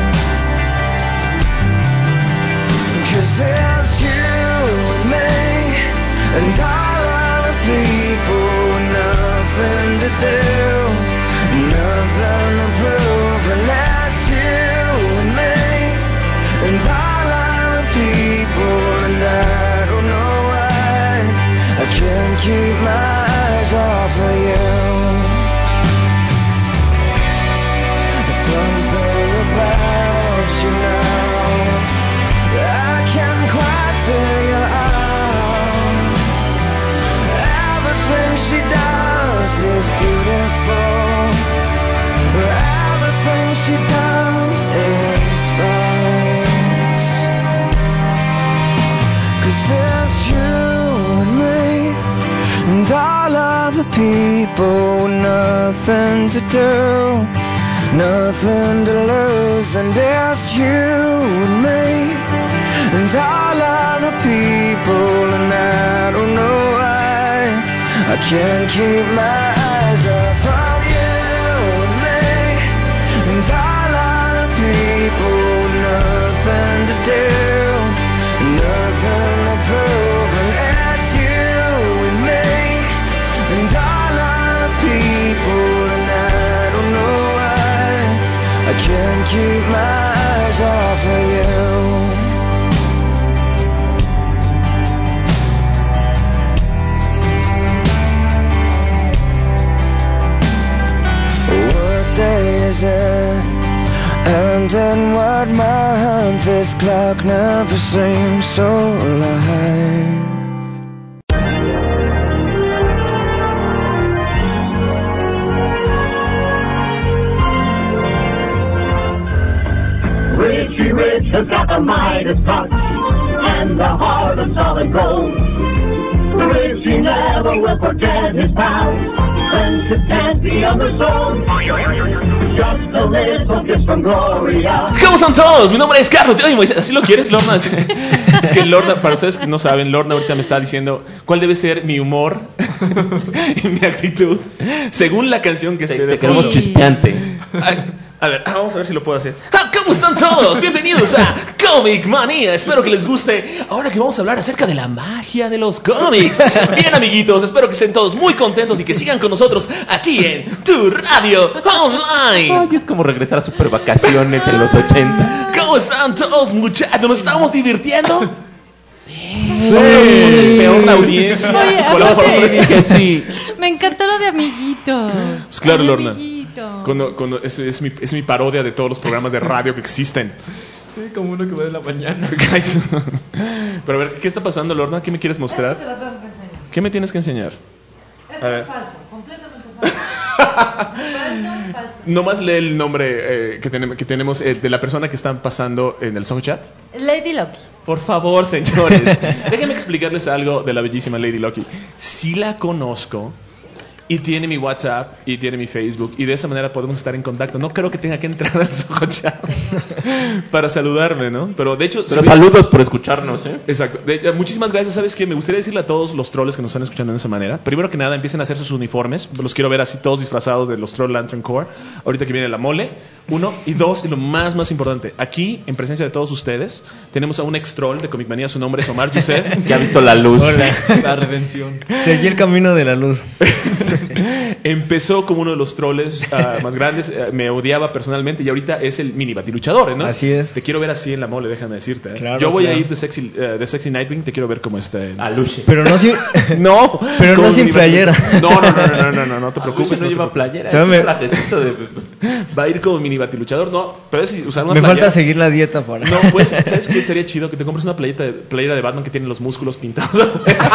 I: 'Cause it's you and me, and all other people, nothing to do, nothing to prove. And that's you and me, and all other people. And I don't know why I can't keep my eyes off of you. Something about you now I can't quite figure out. Everything she does is beautiful. Everything she does is right. 'Cause there's you and me, and all other people, nothing to do, nothing to lose. And it's you and me, and all other people. And I don't know why I can't keep my eyes off of you and me, and all other people. Nothing to do, nothing to prove. And it's you and me, and all other people. And I don't know why I can't keep my eyes off of you. What day is it? And in what month? This clock never seems so alive.
C: Richie Rich has got the Midas touch and the heart of solid gold. Richie never will forget his pals. Friendship can't be undersold. Just a little kiss from Gloria.
B: ¿Cómo están todos? Mi nombre es Carlos. Oye, Moisés, ¿así lo quieres, Lorna? Es que Lorna, para ustedes que no saben, Lorna ahorita me está diciendo cuál debe ser mi humor y mi actitud según la canción que esté de
E: Te queremos
B: fondo.
E: chispeante.
B: A ver, vamos a ver si lo puedo hacer. ¿Cómo están todos? Bienvenidos a Comic Manía. Espero que les guste. Ahora que vamos a hablar acerca de la magia de los cómics. Bien, amiguitos, espero que estén todos muy contentos y que sigan con nosotros aquí en Tu Radio Online.
E: Ay, es como regresar a super vacaciones en los 80.
B: ¿Cómo están todos, muchachos? ¿Nos estamos divirtiendo? Sí. Peor la audiencia.
D: Oye,
B: Volvamos a
D: aparte-
B: decir que sí.
D: Me encantó lo de amiguitos.
B: Pues claro,
D: Ay,
B: Lorna.
D: amiguito.
B: Cuando es mi parodia de todos los programas de radio que existen.
G: Sí, como uno que va de la mañana.
B: Pero a ver, ¿qué está pasando, Lorna? ¿Qué me quieres mostrar?
D: Te lo tengo que enseñar.
B: ¿Qué me tienes que enseñar?
D: Esto
B: A ver.
D: es falso, completamente falso. Falso.
B: Nomás lee el nombre que tenemos de la persona que están pasando en el song chat.
D: Lady Loki.
B: Por favor, señores. Déjenme explicarles algo de la bellísima Lady Loki. Sí la conozco. Y tiene mi WhatsApp y tiene mi Facebook. Y de esa manera podemos estar en contacto. No creo que tenga que entrar al song chat para saludarme, ¿no? Pero de hecho...
E: Pero saludos por escucharnos, ¿eh?
B: Exacto. Muchísimas gracias. ¿Sabes qué? Me gustaría decirle a todos los trolls que nos están escuchando de esa manera. Primero que nada, empiecen a hacer sus uniformes. Los quiero ver así todos disfrazados de los Troll Lantern Corps. Ahorita que viene la mole. 1 y 2, y lo más importante. Aquí, en presencia de todos ustedes, tenemos a un ex troll de Comic Manía. Su nombre es Omar Youssef.
E: Ya ha visto la luz.
G: La redención.
F: Seguí el camino de la luz.
B: Empezó como uno de los troles más grandes. Me odiaba personalmente y ahorita es el mini batiluchador, ¿no?
F: Así es.
B: Te quiero ver así en la mole, déjame decirte.
F: Claro,
B: Yo voy
F: claro.
B: a ir de sexy Nightwing. Te quiero ver como este.
E: Aluche.
F: Pero no sin,
B: No,
F: pero
B: como
F: no sin
B: mini
F: playera.
B: batiluchador. No te preocupes.
E: Aluche no
B: te
E: lleva
B: preocupes.
E: playera.
F: Todavía
E: Es un
F: me-
E: trajecito de...
B: Va a ir como mini batiluchador. No, pero es usar una
F: Me
B: playera.
F: falta seguir la dieta para.
B: No, pues, ¿sabes qué? Sería chido que te compres una playera de Batman que tiene los músculos pintados.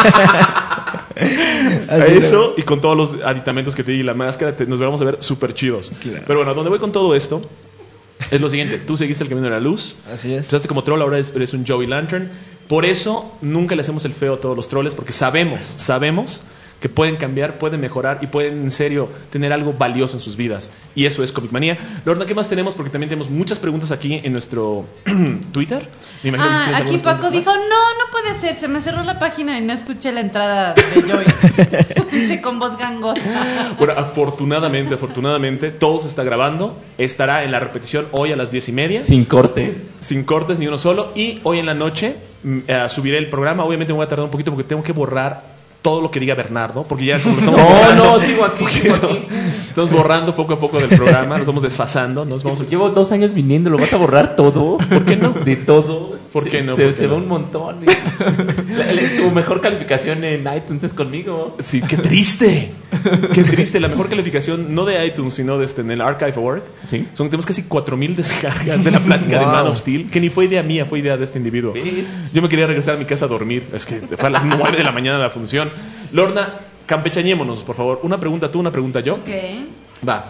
F: Así
B: Eso y con todos los aditamentos que te di y la máscara, nos vamos a ver súper chidos.
F: Claro.
B: Pero bueno, ¿a dónde voy con todo esto? Es lo siguiente, tú seguiste el camino de la luz.
F: Así es.
B: Empezaste como troll, ahora eres un Joey Lantern. Por eso nunca le hacemos el feo a todos los troles, porque sabemos que pueden cambiar, pueden mejorar y pueden en serio tener algo valioso en sus vidas. Y eso es Comic Manía. Lorna, ¿qué más tenemos? Porque también tenemos muchas preguntas aquí en nuestro Twitter. Me imagino que tienes
D: Aquí
B: algunas
D: Paco
B: preguntas
D: dijo,
B: más.
D: no puede ser, se me cerró la página y no escuché la entrada de Joy. Dice con voz gangosa.
B: Bueno, afortunadamente, todo se está grabando. Estará en la repetición hoy a las 10:30.
E: Sin cortes.
B: Sin cortes ni uno solo. Y hoy en la noche subiré el programa. Obviamente me voy a tardar un poquito porque tengo que borrar todo lo que diga Bernardo. Porque ya como lo estamos borrando,
E: No, sigo aquí.
B: estamos borrando poco a poco del programa. Nos vamos desfasando. Nos vamos
E: Llevo 2 años viniendo, ¿lo vas a borrar todo? ¿Por qué no? De todo.
B: ¿Por qué no?
E: Se,
B: ¿Por qué
E: se
B: no?
E: va un montón. Tu mejor calificación en iTunes es conmigo.
B: Sí, qué triste. Qué triste. La mejor calificación, no de iTunes, sino de en el Archive.org.
E: Sí.
B: Tenemos casi 4,000 descargas de la plática de
F: Wow.
B: Man of Steel, que ni fue idea mía, fue idea de este individuo.
E: ¿Ves?
B: Yo me quería regresar a mi casa a dormir. Es que fue a las 9 de la mañana la función. Lorna, campechañémonos, por favor. Una pregunta tú, una pregunta yo.
D: Ok.
B: Va.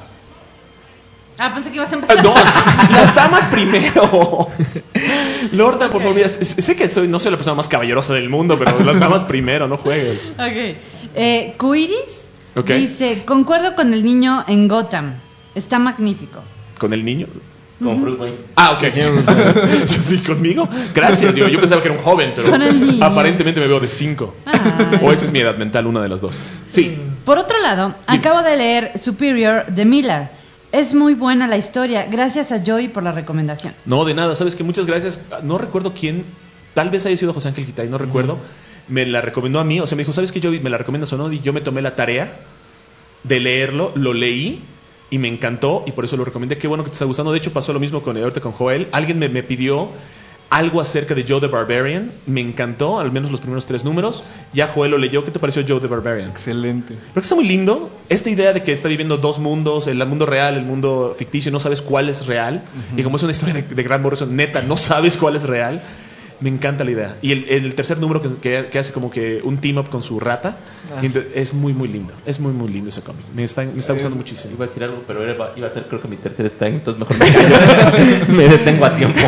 D: Pensé que ibas a empezar.
B: No, las damas primero. Lorna, por favor, mira, sé que no soy la persona más caballerosa del mundo, pero las damas primero, no juegues.
D: Ok. Cuiris
B: Ok.
D: dice, concuerdo con el niño en Gotham. Está magnífico.
B: ¿Con el niño?
E: Con Bruce Wayne.
B: Ah, ok. Yo sí, conmigo. Gracias, yo pensaba que era un joven, pero
D: Con el niño.
B: aparentemente me veo de 5.
D: Ay.
B: O esa es mi edad mental, una de las dos. Sí.
D: Por otro lado, acabo de leer Superior de Miller. Es muy buena la historia. Gracias a Joy por la recomendación.
B: No, de nada. Sabes que muchas gracias. No recuerdo quién. Tal vez haya sido José Ángel Quitay, no recuerdo. Me la recomendó a mí. O sea, me dijo, ¿sabes qué, Joey? ¿Me la recomiendas o no? Y yo me tomé la tarea de leerlo. Lo leí y me encantó. Y por eso lo recomendé. Qué bueno que te está gustando. De hecho, pasó lo mismo ahorita con Joel. Alguien me pidió algo acerca de Joe the Barbarian. Me encantó, al menos los primeros 3 números. Ya Joel lo leyó. ¿Qué te pareció Joe the Barbarian?
G: Excelente.
B: Pero que está muy lindo esta idea de que está viviendo 2 mundos, el mundo real, el mundo ficticio, no sabes cuál es real. Y como es una historia de Grant Morrison, neta, no sabes cuál es real. Me encanta la idea. Y el tercer número que hace como que un team up con su rata, es muy, muy lindo. Es muy, muy lindo ese cómic. Me está gustando muchísimo.
E: Iba a decir algo, pero iba a ser creo que mi tercer strike, entonces mejor me callo. Me detengo a tiempo.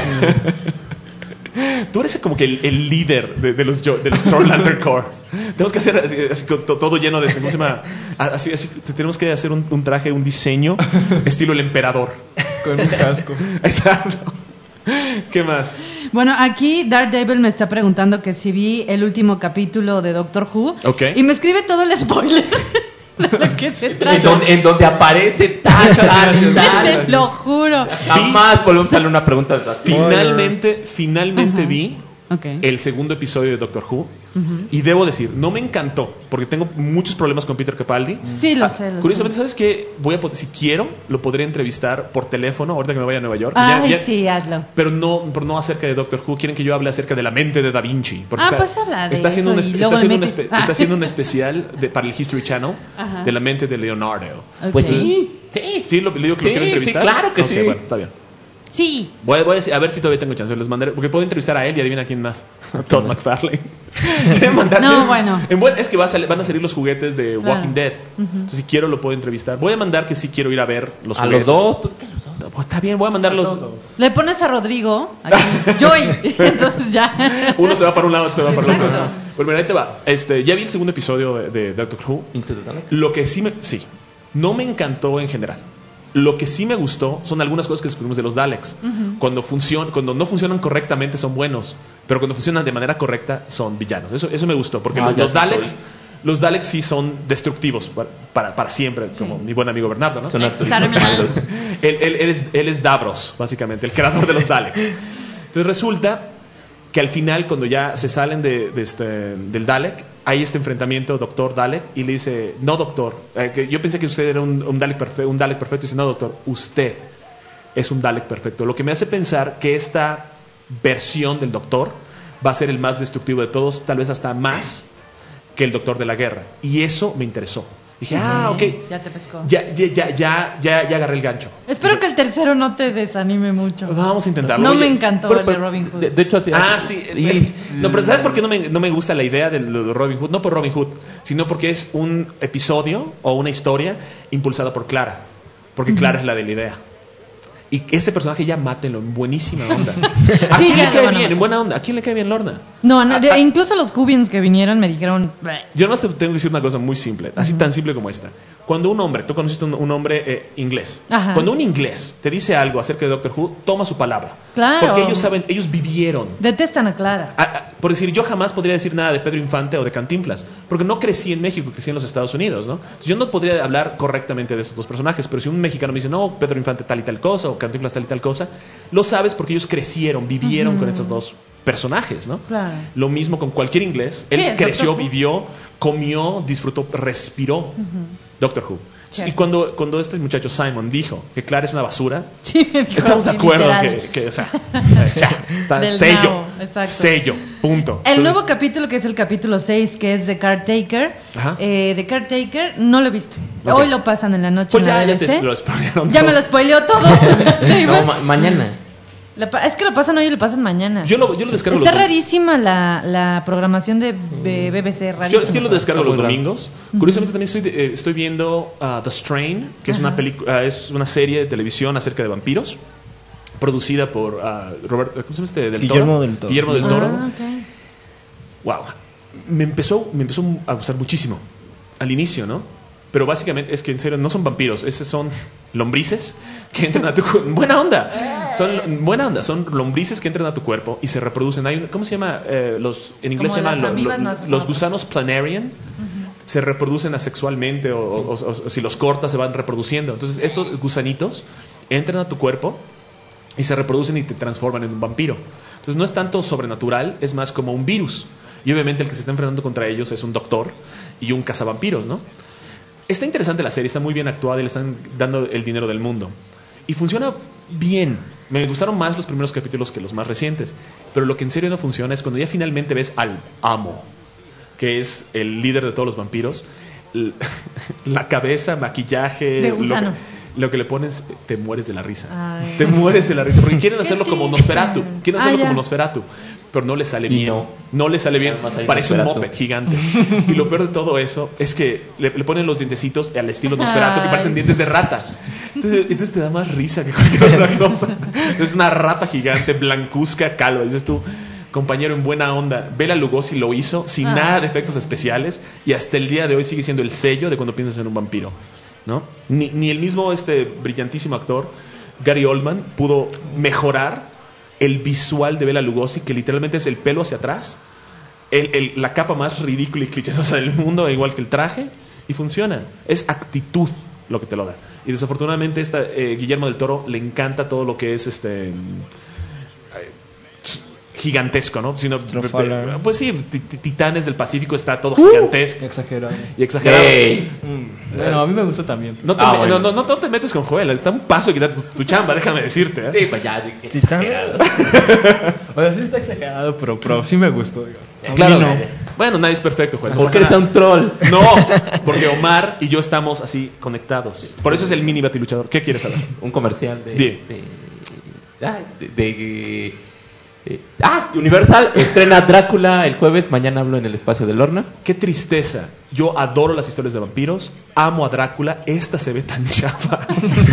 B: Tú eres como que el líder de los Troll Lantern Corps. Tenemos que hacer así, todo lleno de... ¿Cómo se llama? Así, tenemos que hacer un traje, un diseño estilo el emperador.
G: Con un casco.
B: Exacto. ¿Qué más?
D: Bueno, aquí Daredevil me está preguntando que si vi el último capítulo de Doctor Who.
B: Ok.
D: Y me escribe todo el spoiler. de lo que se trata.
E: En donde aparece tal.
D: Te lo juro.
E: Jamás volvemos a darle una pregunta.
B: Finalmente vi
D: Ok.
B: el segundo episodio de Doctor Who. Y debo decir, no me encantó, porque tengo muchos problemas con Peter Capaldi.
D: Sí, lo sé.
B: Curiosamente, ¿sabes qué? Si quiero, lo podría entrevistar por teléfono ahorita que me vaya a Nueva York.
D: Ay, sí, hazlo.
B: Pero no acerca de Doctor Who. Quieren que yo hable acerca de la mente de Da Vinci. Porque
D: Pues habla de
B: está haciendo
D: eso y luego
B: está haciendo un especial para el History Channel de la mente de Leonardo.
D: Ok.
E: Pues sí.
B: Sí, le digo que lo quiero entrevistar.
E: Sí, claro que
B: Ok,
E: sí.
B: Bueno, está bien.
D: Sí.
B: Voy a ver si todavía tengo chance. Les mandaré, porque puedo entrevistar a él y adivina quién más. Todd McFarlane. Es que van a salir los juguetes de
D: Claro.
B: Walking Dead. Entonces, si quiero, lo puedo entrevistar. Voy a mandar que sí quiero ir a ver los
E: A
B: juguetes.
E: los dos.
B: Está bien, voy a mandarlos.
D: Le pones a Rodrigo, aquí, Joy, entonces ya.
B: Uno se va para un lado, otro se va para el otro.
D: Exacto.
B: Pues mira, ahí te va. Ya vi el segundo episodio de Doctor Who.
E: Into the Dalek.
B: Lo que no me encantó en general. Lo que sí me gustó son algunas cosas que descubrimos de los Daleks. Cuando no funcionan correctamente son buenos, pero cuando funcionan de manera correcta son villanos. Eso me gustó, porque los Daleks sí son destructivos para siempre, como mi buen amigo Bernardo, ¿no?
E: Son
D: Exterminados.
B: Él es Davros, básicamente, el creador de los Daleks. Entonces resulta que al final, cuando ya se salen del Dalek, hay este enfrentamiento Doctor Dalek y le dice, no doctor, que yo pensé que usted era un Dalek perfecto, y dice, no doctor, usted es un Dalek perfecto, lo que me hace pensar que esta versión del doctor va a ser el más destructivo de todos, tal vez hasta más que el doctor de la guerra, y eso me interesó. Dije, ok,
D: Ya te pescó.
B: ya agarré el gancho.
D: Espero que el tercero no te desanime mucho.
B: Vamos a intentarlo.
D: No
B: Oye,
D: me encantó el de Robin Hood.
E: De hecho, así.
B: Sí. Pero ¿sabes por qué no me gusta la idea de Robin Hood? No por Robin Hood, sino porque es un episodio o una historia impulsada por Clara. Porque Clara es la de la idea. Y este personaje ya mátenlo en buenísima onda. ¿A quién le cae bien? En buena onda. ¿A quién le cae bien Lorna?
D: No, incluso los Cubians que vinieron me dijeron. "Bleh".
B: Yo no te tengo que decir una cosa muy simple, así tan simple como esta. Cuando un hombre, tú conociste un hombre inglés,
D: Ajá.
B: cuando un inglés te dice algo acerca de Doctor Who, toma su palabra.
D: Claro.
B: Porque ellos vivieron.
D: Detestan a Clara.
B: Por decir, yo jamás podría decir nada de Pedro Infante o de Cantinflas, porque no crecí en México, crecí en los Estados Unidos, ¿no? Entonces, yo no podría hablar correctamente de esos dos personajes, pero si un mexicano me dice, no, Pedro Infante tal y tal cosa, o Cantinflas tal y tal cosa, lo sabes porque ellos crecieron, vivieron con esos dos personajes, ¿no?
D: Claro.
B: Lo mismo con cualquier inglés, él
D: es
B: creció,
D: Doctor Who.
B: vivió, comió, disfrutó, respiró. Doctor Who.
D: Sí.
B: Y cuando este muchacho Simon dijo que Clara es una basura,
D: Sí, me dijo,
B: estamos de
D: sí,
B: acuerdo
D: literal.
B: que o sea, está
D: Del
B: sello,
D: nabo, exacto.
B: sello, punto.
D: El
B: Entonces,
D: nuevo capítulo, que es el capítulo 6, que es de Caretaker.
B: Ajá.
D: De Caretaker, no lo he visto.
B: Ok.
D: Hoy lo pasan en la noche
B: pues
D: en la
B: ya
D: BBC.
B: te lo spoilearon
D: Ya
B: todo.
D: me lo spoileó todo.
E: No, mañana.
D: Es que lo pasan hoy y lo pasan mañana.
B: Yo lo descargo
D: Está
B: los
D: rarísima la programación de BBC. Rarísima.
B: Es que lo descargo
E: Está
B: los
E: muy raro.
B: domingos. Curiosamente también estoy viendo The Strain, que es es una serie de televisión acerca de vampiros, producida por ¿cómo se llama este?
F: Guillermo del Toro.
B: Guillermo del Toro.
D: Ah, ok.
B: Wow. Me empezó a gustar muchísimo al inicio, ¿no? Pero básicamente es que en serio no son vampiros, esos son lombrices que entran a tu cuerpo. Buena onda. Son lombrices que entran a tu cuerpo y se reproducen. ¿Cómo se llama? En inglés se
D: Como
B: llaman
D: las amibas, no, esas son
B: los
D: otras.
B: gusanos planarian. Se reproducen asexualmente o si los cortas se van reproduciendo. Entonces estos gusanitos entran a tu cuerpo y se reproducen y te transforman en un vampiro. Entonces no es tanto sobrenatural, es más como un virus. Y obviamente el que se está enfrentando contra ellos es un doctor y un cazavampiros, ¿no? Está interesante la serie, está muy bien actuada y le están dando el dinero del mundo. Y funciona bien. Me gustaron más los primeros capítulos que los más recientes. Pero lo que en serio no funciona es cuando ya finalmente ves al amo, que es el líder de todos los vampiros. La cabeza, maquillaje,
D: De gusano.
B: lo que le pones, te mueres de la risa.
D: Ay.
B: Te mueres de la risa. Porque quieren hacerlo como Nosferatu. Quieren hacerlo
D: ya.
B: como Nosferatu. Pero no le sale
E: Y
B: bien.
E: no.
B: No le sale bien.
E: Además hay
B: Parece un
E: Nosferatu.
B: moped gigante. Y lo peor de todo eso es que le ponen los dientecitos al estilo Nosferatu, que
D: Ay.
B: parecen dientes de rata. Entonces te da más risa que cualquier otra cosa. Es una rata gigante, blancuzca, calva. Dices tú, compañero, en buena onda. Bela Lugosi lo hizo sin nada de efectos especiales y hasta el día de hoy sigue siendo el sello de cuando piensas en un vampiro, ¿no? Ni el mismo brillantísimo actor Gary Oldman pudo mejorar el visual de Bela Lugosi, que literalmente es el pelo hacia atrás, la capa más ridícula y clichésosa del mundo, igual que el traje, Y funciona. Es actitud lo que te lo da. Y desafortunadamente Guillermo del Toro le encanta todo lo que es gigantesco, ¿no? Pues sí, Titanes del Pacífico está todo gigantesco
G: Exagerado.
B: y exagerado.
G: Bueno, a mí me gusta también.
B: No te metes con Joel, está un paso de quitar tu chamba, déjame decirte.
E: Sí, pues ya.
G: O sea, sí está exagerado, pero sí me gustó. Digo.
B: Claro, no. Bueno, nadie es perfecto, Joel.
E: Porque eres un troll.
B: No, porque Omar y yo estamos así conectados. Por eso es el mini batiluchador. ¿Qué quieres saber?
E: Un comercial de...
B: Di.
E: Universal estrena Drácula el jueves. Mañana hablo en el espacio del Lorna.
B: Qué tristeza. Yo adoro las historias de vampiros. Amo a Drácula. Esta se ve tan chafa.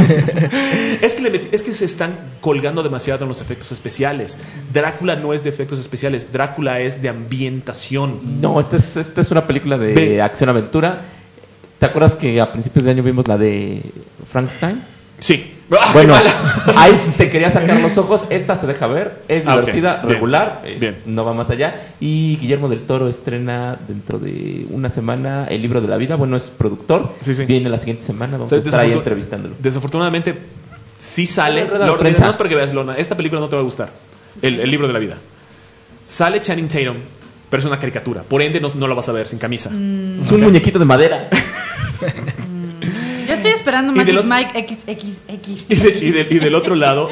B: es que se están colgando demasiado en los efectos especiales. Drácula no es de efectos especiales. Drácula es de ambientación.
E: No, esta es una película de acción-aventura. ¿Te acuerdas que a principios de año vimos la de Frankenstein?
B: Sí.
E: Bueno, ahí te quería sacar los ojos. Esta se deja ver, es divertida,
B: okay.
E: regular,
B: Bien.
E: No va más allá. Y Guillermo del Toro estrena dentro de una semana El libro de la vida. Bueno, es productor.
B: Sí.
E: Viene la siguiente semana, vamos a estar ahí entrevistándolo.
B: Desafortunadamente, sí sale.
E: Lorna,
B: No es para que veas, Lorna. Esta película no te va a gustar. El libro de la vida. Sale Channing Tatum, pero es una caricatura. Por ende, no la vas a ver sin camisa.
E: Es un muñequito de madera.
D: Yo estoy esperando Magic Mike XXX.
B: Y del otro lado,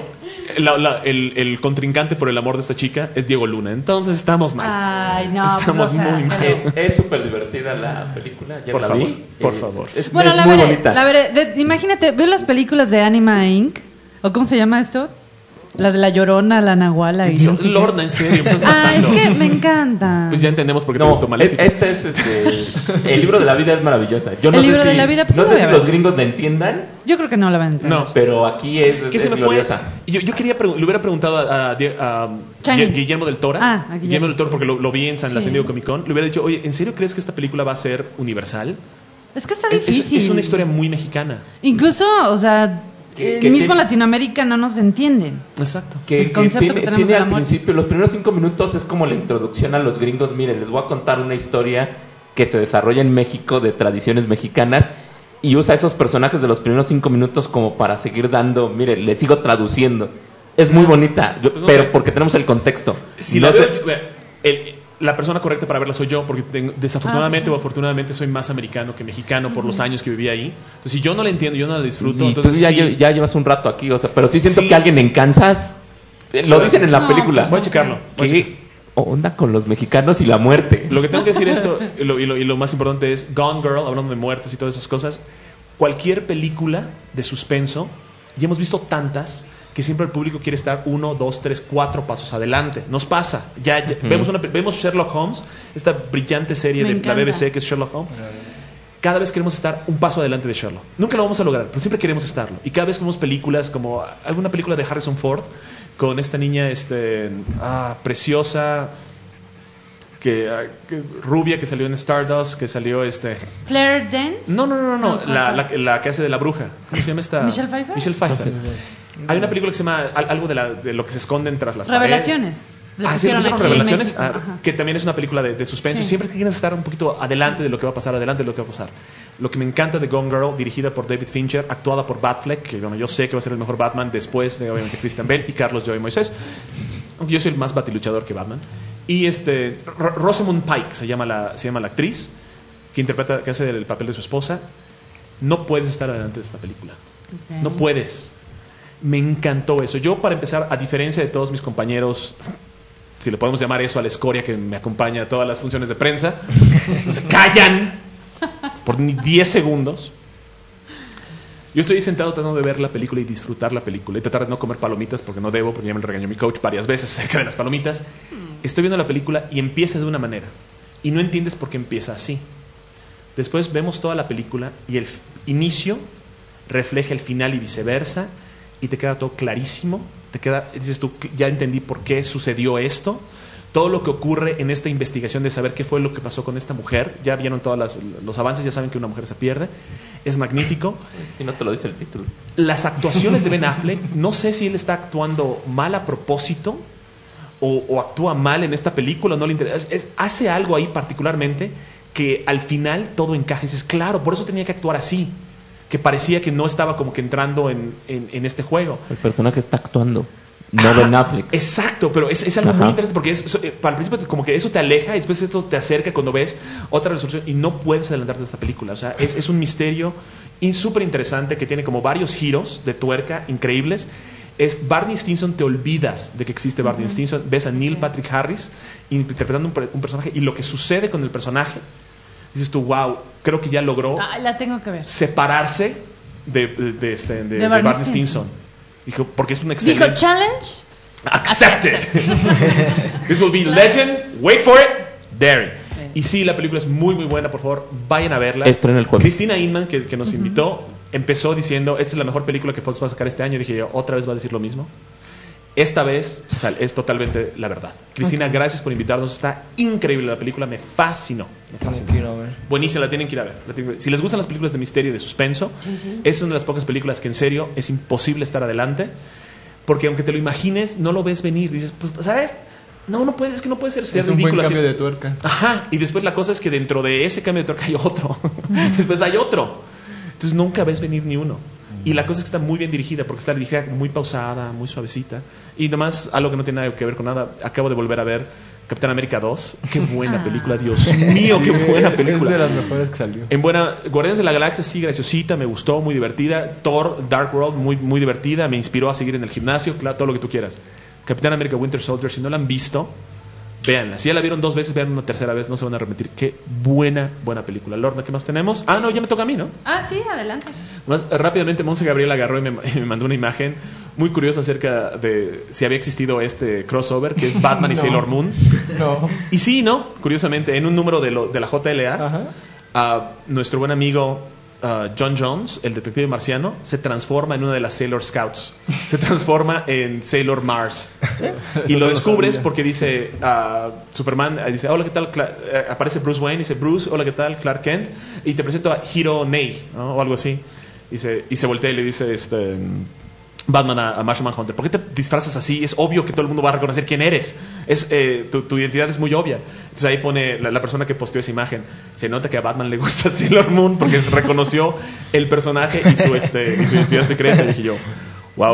B: el contrincante por el amor de esta chica es Diego Luna. Entonces estamos mal.
D: Ay, no.
B: Estamos muy mal.
E: Es súper divertida la película. Ya
B: Por
E: la
B: favor,
E: vi.
B: por favor.
D: Bueno,
E: es muy bonita.
D: la veré. Imagínate, veo las películas de Anima Inc. ¿O cómo se llama esto? La de La Llorona, La Nahuala y no sé
B: Lorna,
D: qué.
B: en serio.
D: Es que me encanta.
B: Pues ya entendemos por qué te gustó Maléfica.
E: El libro de la vida es maravillosa. Yo no
D: El
E: sé
D: libro
E: si,
D: de la vida, pues
E: no
D: sí
E: sé
D: lo voy
E: si
D: a
E: los
D: ver.
E: gringos la entiendan.
D: Yo creo que no la van a entender.
B: No.
E: Pero aquí es
B: ¿Qué se me fue?
E: gloriosa.
B: Yo quería le hubiera preguntado a Guillermo del Toro.
D: Ah, a
B: Guillermo del Toro, porque lo vi en la San Diego Comic Con. Le hubiera dicho, oye, ¿en serio crees que esta película va a ser universal?
D: Es que está difícil.
B: Es una historia muy mexicana.
D: Incluso, o sea,
E: Que
D: mismo
E: tiene-
D: Latinoamérica no nos entienden.
B: Exacto.
D: El concepto que tenemos
E: tiene
D: del
E: al
D: amor.
E: principio, los primeros 5 minutos es como la introducción a los gringos. Miren, les voy a contar una historia que se desarrolla en México de tradiciones mexicanas y usa esos personajes de los primeros 5 minutos como para seguir dando, miren, les sigo traduciendo. Es muy bonita,
B: Pues no
E: pero
B: sé.
E: porque tenemos el contexto.
B: Si
E: No
B: la
E: sé-
B: veo, la persona correcta para verla soy yo, porque desafortunadamente o afortunadamente soy más americano que mexicano por los años que viví ahí. Entonces, si yo no la entiendo, yo no la disfruto.
E: y
B: Entonces,
E: tú ya,
B: sí,
E: ya llevas un rato aquí, o sea, pero sí siento
B: Sí.
E: que alguien en Kansas, lo dicen en la
D: No,
E: película.
B: voy a checarlo.
E: ¿Qué onda con los mexicanos y la muerte?
B: Lo que tengo que decir esto, y lo más importante es Gone Girl, hablando de muertes y todas esas cosas. Cualquier película de suspenso, y hemos visto tantas, que siempre el público quiere estar 1, 2, 3, 4 pasos adelante. Nos pasa. Vemos Sherlock Holmes, esta brillante serie
D: Me
B: de la
D: encanta.
B: BBC que es Sherlock Holmes. Cada vez queremos estar un paso adelante de Sherlock. Nunca lo vamos a lograr, pero siempre queremos estarlo. Y cada vez que vemos películas como alguna película de Harrison Ford con esta niña preciosa que rubia que salió en Stardust, que salió
D: Claire Dance.
B: No, la que hace de la bruja. ¿Cómo se llama esta?
D: ¿Michelle Pfeiffer?
B: Michelle Pfeiffer. Hay una película que se llama algo de lo que se esconden tras las
D: Revelaciones. Le
B: paredes. Sí, ¿le pusieron
D: aquí en
B: Revelaciones?
D: México. Ajá.
B: Que también es una película de suspenso.
D: Sí.
B: Siempre quieres estar un poquito adelante de lo que va a pasar, adelante de lo que va a pasar. Lo que me encanta de Gone Girl, dirigida por David Fincher, actuada por Batfleck, que bueno, yo sé que va a ser el mejor Batman después de obviamente Christian Bale y Carlos Joy Moisés. Aunque yo soy el más batiluchador que Batman. Y Rosamund Pike se llama la actriz que hace el papel de su esposa. No puedes estar adelante de esta película.
D: Ok.
B: No puedes. Me encantó eso. Yo, para empezar, a diferencia de todos mis compañeros, si le podemos llamar eso a la escoria que me acompaña a todas las funciones de prensa, no se callan por ni 10 segundos. Yo estoy sentado tratando de ver la película y disfrutar la película y tratar de no comer palomitas porque no debo, porque ya me regañó mi coach varias veces acerca de las palomitas. Estoy viendo la película y empieza de una manera y no entiendes por qué empieza así. Después vemos toda la película y el inicio refleja el final y viceversa y te queda todo clarísimo. Dices tú, ya entendí por qué sucedió esto. Todo lo que ocurre en esta investigación de saber qué fue lo que pasó con esta mujer. Ya vieron todos los avances, ya saben que una mujer se pierde. Es magnífico.
E: Si no te lo dice el título.
B: Las actuaciones de Ben Affleck, no sé si él está actuando mal a propósito o actúa mal en esta película, no le interesa. Hace algo ahí particularmente que al final todo encaja. Y dices, claro, por eso tenía que actuar así. Que parecía que no estaba como que entrando en este juego.
E: El personaje está actuando, no Ben Affleck.
B: Exacto, pero es algo muy interesante porque para el principio como que eso te aleja y después esto te acerca cuando ves otra resolución y no puedes adelantarte de esta película. O sea, es un misterio súper interesante que tiene como varios giros de tuerca increíbles. Es Barney Stinson, te olvidas de que existe Barney Stinson, ves a Neil Patrick Harris interpretando un personaje y lo que sucede con el personaje, dices tú, wow, creo que ya logró
D: la tengo que ver.
B: separarse de Barney Stinson. Dijo, porque es un excelente...
D: Dijo, challenge
B: accepted. This will be legend, wait for it, there. Y sí, la película es muy muy buena, por favor, vayan a verla.
E: Estrena el jueves.
B: Cristina Inman, que nos invitó, empezó diciendo, esta es la mejor película que Fox va a sacar este año. Y dije yo, ¿otra vez va a decir lo mismo? Esta vez es totalmente la verdad. Cristina, gracias por invitarnos. Está increíble la película, me fascinó. Buenísima, la tienen que ir a ver. Si les gustan las películas de misterio y de suspenso, es una de las pocas películas que en serio es imposible estar adelante. Porque aunque te lo imagines, no lo ves venir. Dices, pues, ¿sabes? No puede, es que no puede ser
G: es un buen cambio de tuerca.
B: Ajá, y después la cosa es que dentro de ese cambio de tuerca hay otro. Después hay otro. Entonces nunca ves venir ni uno. Y la cosa es que está muy bien dirigida, porque está dirigida muy pausada, muy suavecita. Y nomás, algo que no tiene nada que ver con nada, acabo de volver a ver Capitán América 2. Qué buena película, Dios mío, qué buena película.
G: Es de las mejores que salió.
B: Guardianes de la Galaxia, sí, graciosita, me gustó, muy divertida. Thor, Dark World, muy, muy divertida, me inspiró a seguir en el gimnasio, claro, todo lo que tú quieras. Capitán América Winter Soldier, si no la han visto, véanla. Si ya la vieron 2 veces, vean una tercera vez, no se van a arrepentir. Qué buena película. Lorna, ¿qué más tenemos? Ah, no, ya me toca a mí, ¿no?
D: Ah, sí, adelante.
B: Más rápidamente, Monse Gabriel agarró y me mandó una imagen muy curiosa acerca de si había existido este crossover, que es Batman y Sailor Moon.
G: No.
B: Y sí, ¿no? Curiosamente, en un número de la JLA, nuestro buen amigo John Jones, el detective marciano, se transforma en una de las Sailor Scouts. Se transforma en Sailor Mars. Y lo descubres porque dice Superman, dice, hola, ¿qué tal? Aparece Bruce Wayne, dice, Bruce, hola, ¿qué tal? Clark Kent. Y te presento a Hiro Ney, ¿no? O algo así. Y se voltea y le dice Batman a Martian Manhunter, ¿por qué te disfrazas así? Es obvio que todo el mundo va a reconocer quién eres. Tu identidad es muy obvia. Entonces ahí pone la persona que posteó esa imagen. Se nota que a Batman le gusta Sailor Moon porque reconoció el personaje y su identidad secreta. Y dije yo, wow,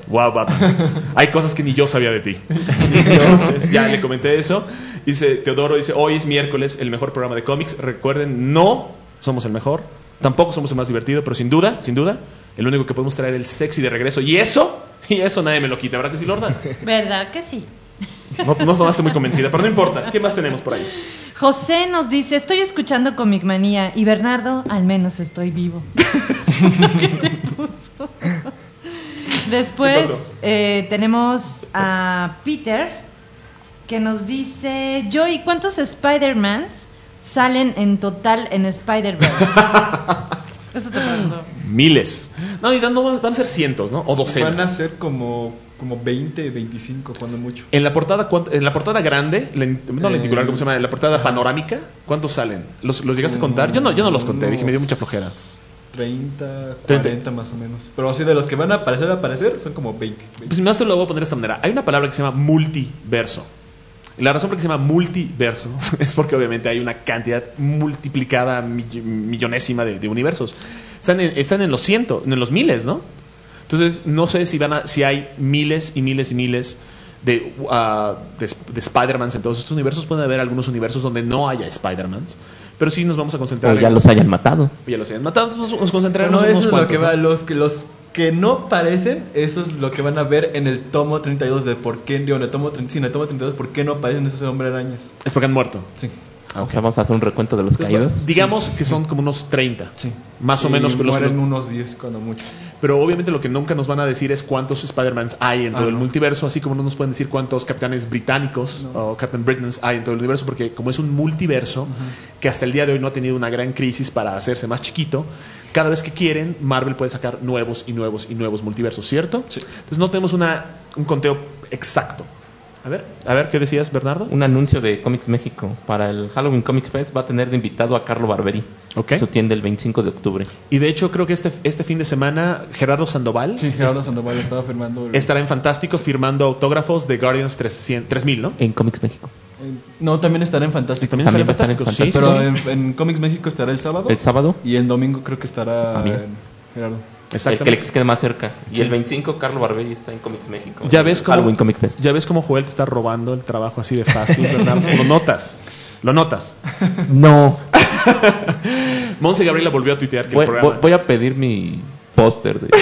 B: Batman. Hay cosas que ni yo sabía de ti. Entonces ya le comenté eso. Dice Teodoro, hoy es miércoles, el mejor programa de cómics. Recuerden, no somos el mejor, tampoco somos el más divertido, pero sin duda, el único que podemos traer el sexy de regreso. Y eso nadie me lo quita, ¿verdad que sí, Lorna?
D: ¿Verdad que sí?
B: No sonaste muy convencida, pero no importa. ¿Qué más tenemos por ahí?
D: José nos dice, estoy escuchando Comic Manía. Y Bernardo, al menos estoy vivo. ¿Qué te puso? Después tenemos a Peter, que nos dice, Joy, ¿cuántos Spider-Mans salen en total en Spider-Verse? Eso te pregunto.
B: Miles. No, van a ser cientos, ¿no? O docenas.
G: Van a ser como 20, 25, cuando mucho.
B: En la portada grande, no lenticular, ¿cómo se llama? En la portada panorámica, ¿cuántos salen? ¿Los llegaste a contar? Yo no los conté, dije, me dio mucha flojera.
G: 30, 40 más o menos. Pero así de los que van a aparecer son como 20.
B: Pues más te lo voy a poner de esta manera. Hay una palabra que se llama multiverso. La razón por la que se llama multiverso es porque obviamente hay una cantidad multiplicada, millonésima de universos. Están en los cientos, en los miles, ¿no? Entonces no sé si hay miles y miles y miles de Spider-Mans en todos estos universos. Pueden haber algunos universos donde no haya Spider-Mans, pero sí nos vamos a concentrar
E: o ya los hayan matado.
B: Entonces nos concentraremos en unos cuantos.
G: Los que no parecen, eso es lo que van a ver en el tomo 32 de por qué, en el tomo 32, por qué no aparecen esos hombres arañas.
B: Es porque han muerto.
G: Sí.
E: O sea, vamos a hacer un recuento de los caídos.
B: Digamos que son como unos 30.
G: Sí.
B: Más o menos.
G: Mueren unos 10 cuando mucho.
B: Pero obviamente lo que nunca nos van a decir es cuántos Spider-Mans hay en todo el multiverso, así como no nos pueden decir cuántos capitanes británicos o Captain Britons hay en todo el universo, porque como es un multiverso que hasta el día de hoy no ha tenido una gran crisis para hacerse más chiquito, cada vez que quieren, Marvel puede sacar nuevos y nuevos y nuevos multiversos, ¿cierto? Sí. Entonces no tenemos un conteo exacto. A ver, ¿qué decías, Bernardo?
E: Un anuncio de Comics México para el Halloween Comics Fest va a tener de invitado a Carlo Barberi.
B: Okay.
E: Su tienda el 25 de octubre.
B: Y de hecho creo que este fin de semana Gerardo Sandoval.
G: Sí, Gerardo Sandoval estaba firmando.
B: Estará en Fantástico firmando autógrafos de Guardians 3000, ¿no?
E: En Comics México.
G: No, también estará en Fantástico.
B: También
E: También va a
B: estará
E: estar en
B: Fantástico,
E: Fantástico.
G: Pero en Comics México estará el sábado.
E: El sábado.
G: Y el domingo creo que estará
E: Ah, mira.
G: en Gerardo.
E: El que
B: Exactamente.
E: les quede más cerca. Y
B: Sí.
E: el 25, Carlo Barbelli está en Comics México.
B: Ya ves cómo,
E: Halloween Comic Fest.
B: ya ves cómo Joel te está robando el trabajo así de fácil, Bernardo. Lo notas. Lo notas.
E: No.
B: Monse Gabriela volvió a tuitear que
E: Voy,
B: el programa...
E: voy a pedir mi póster de...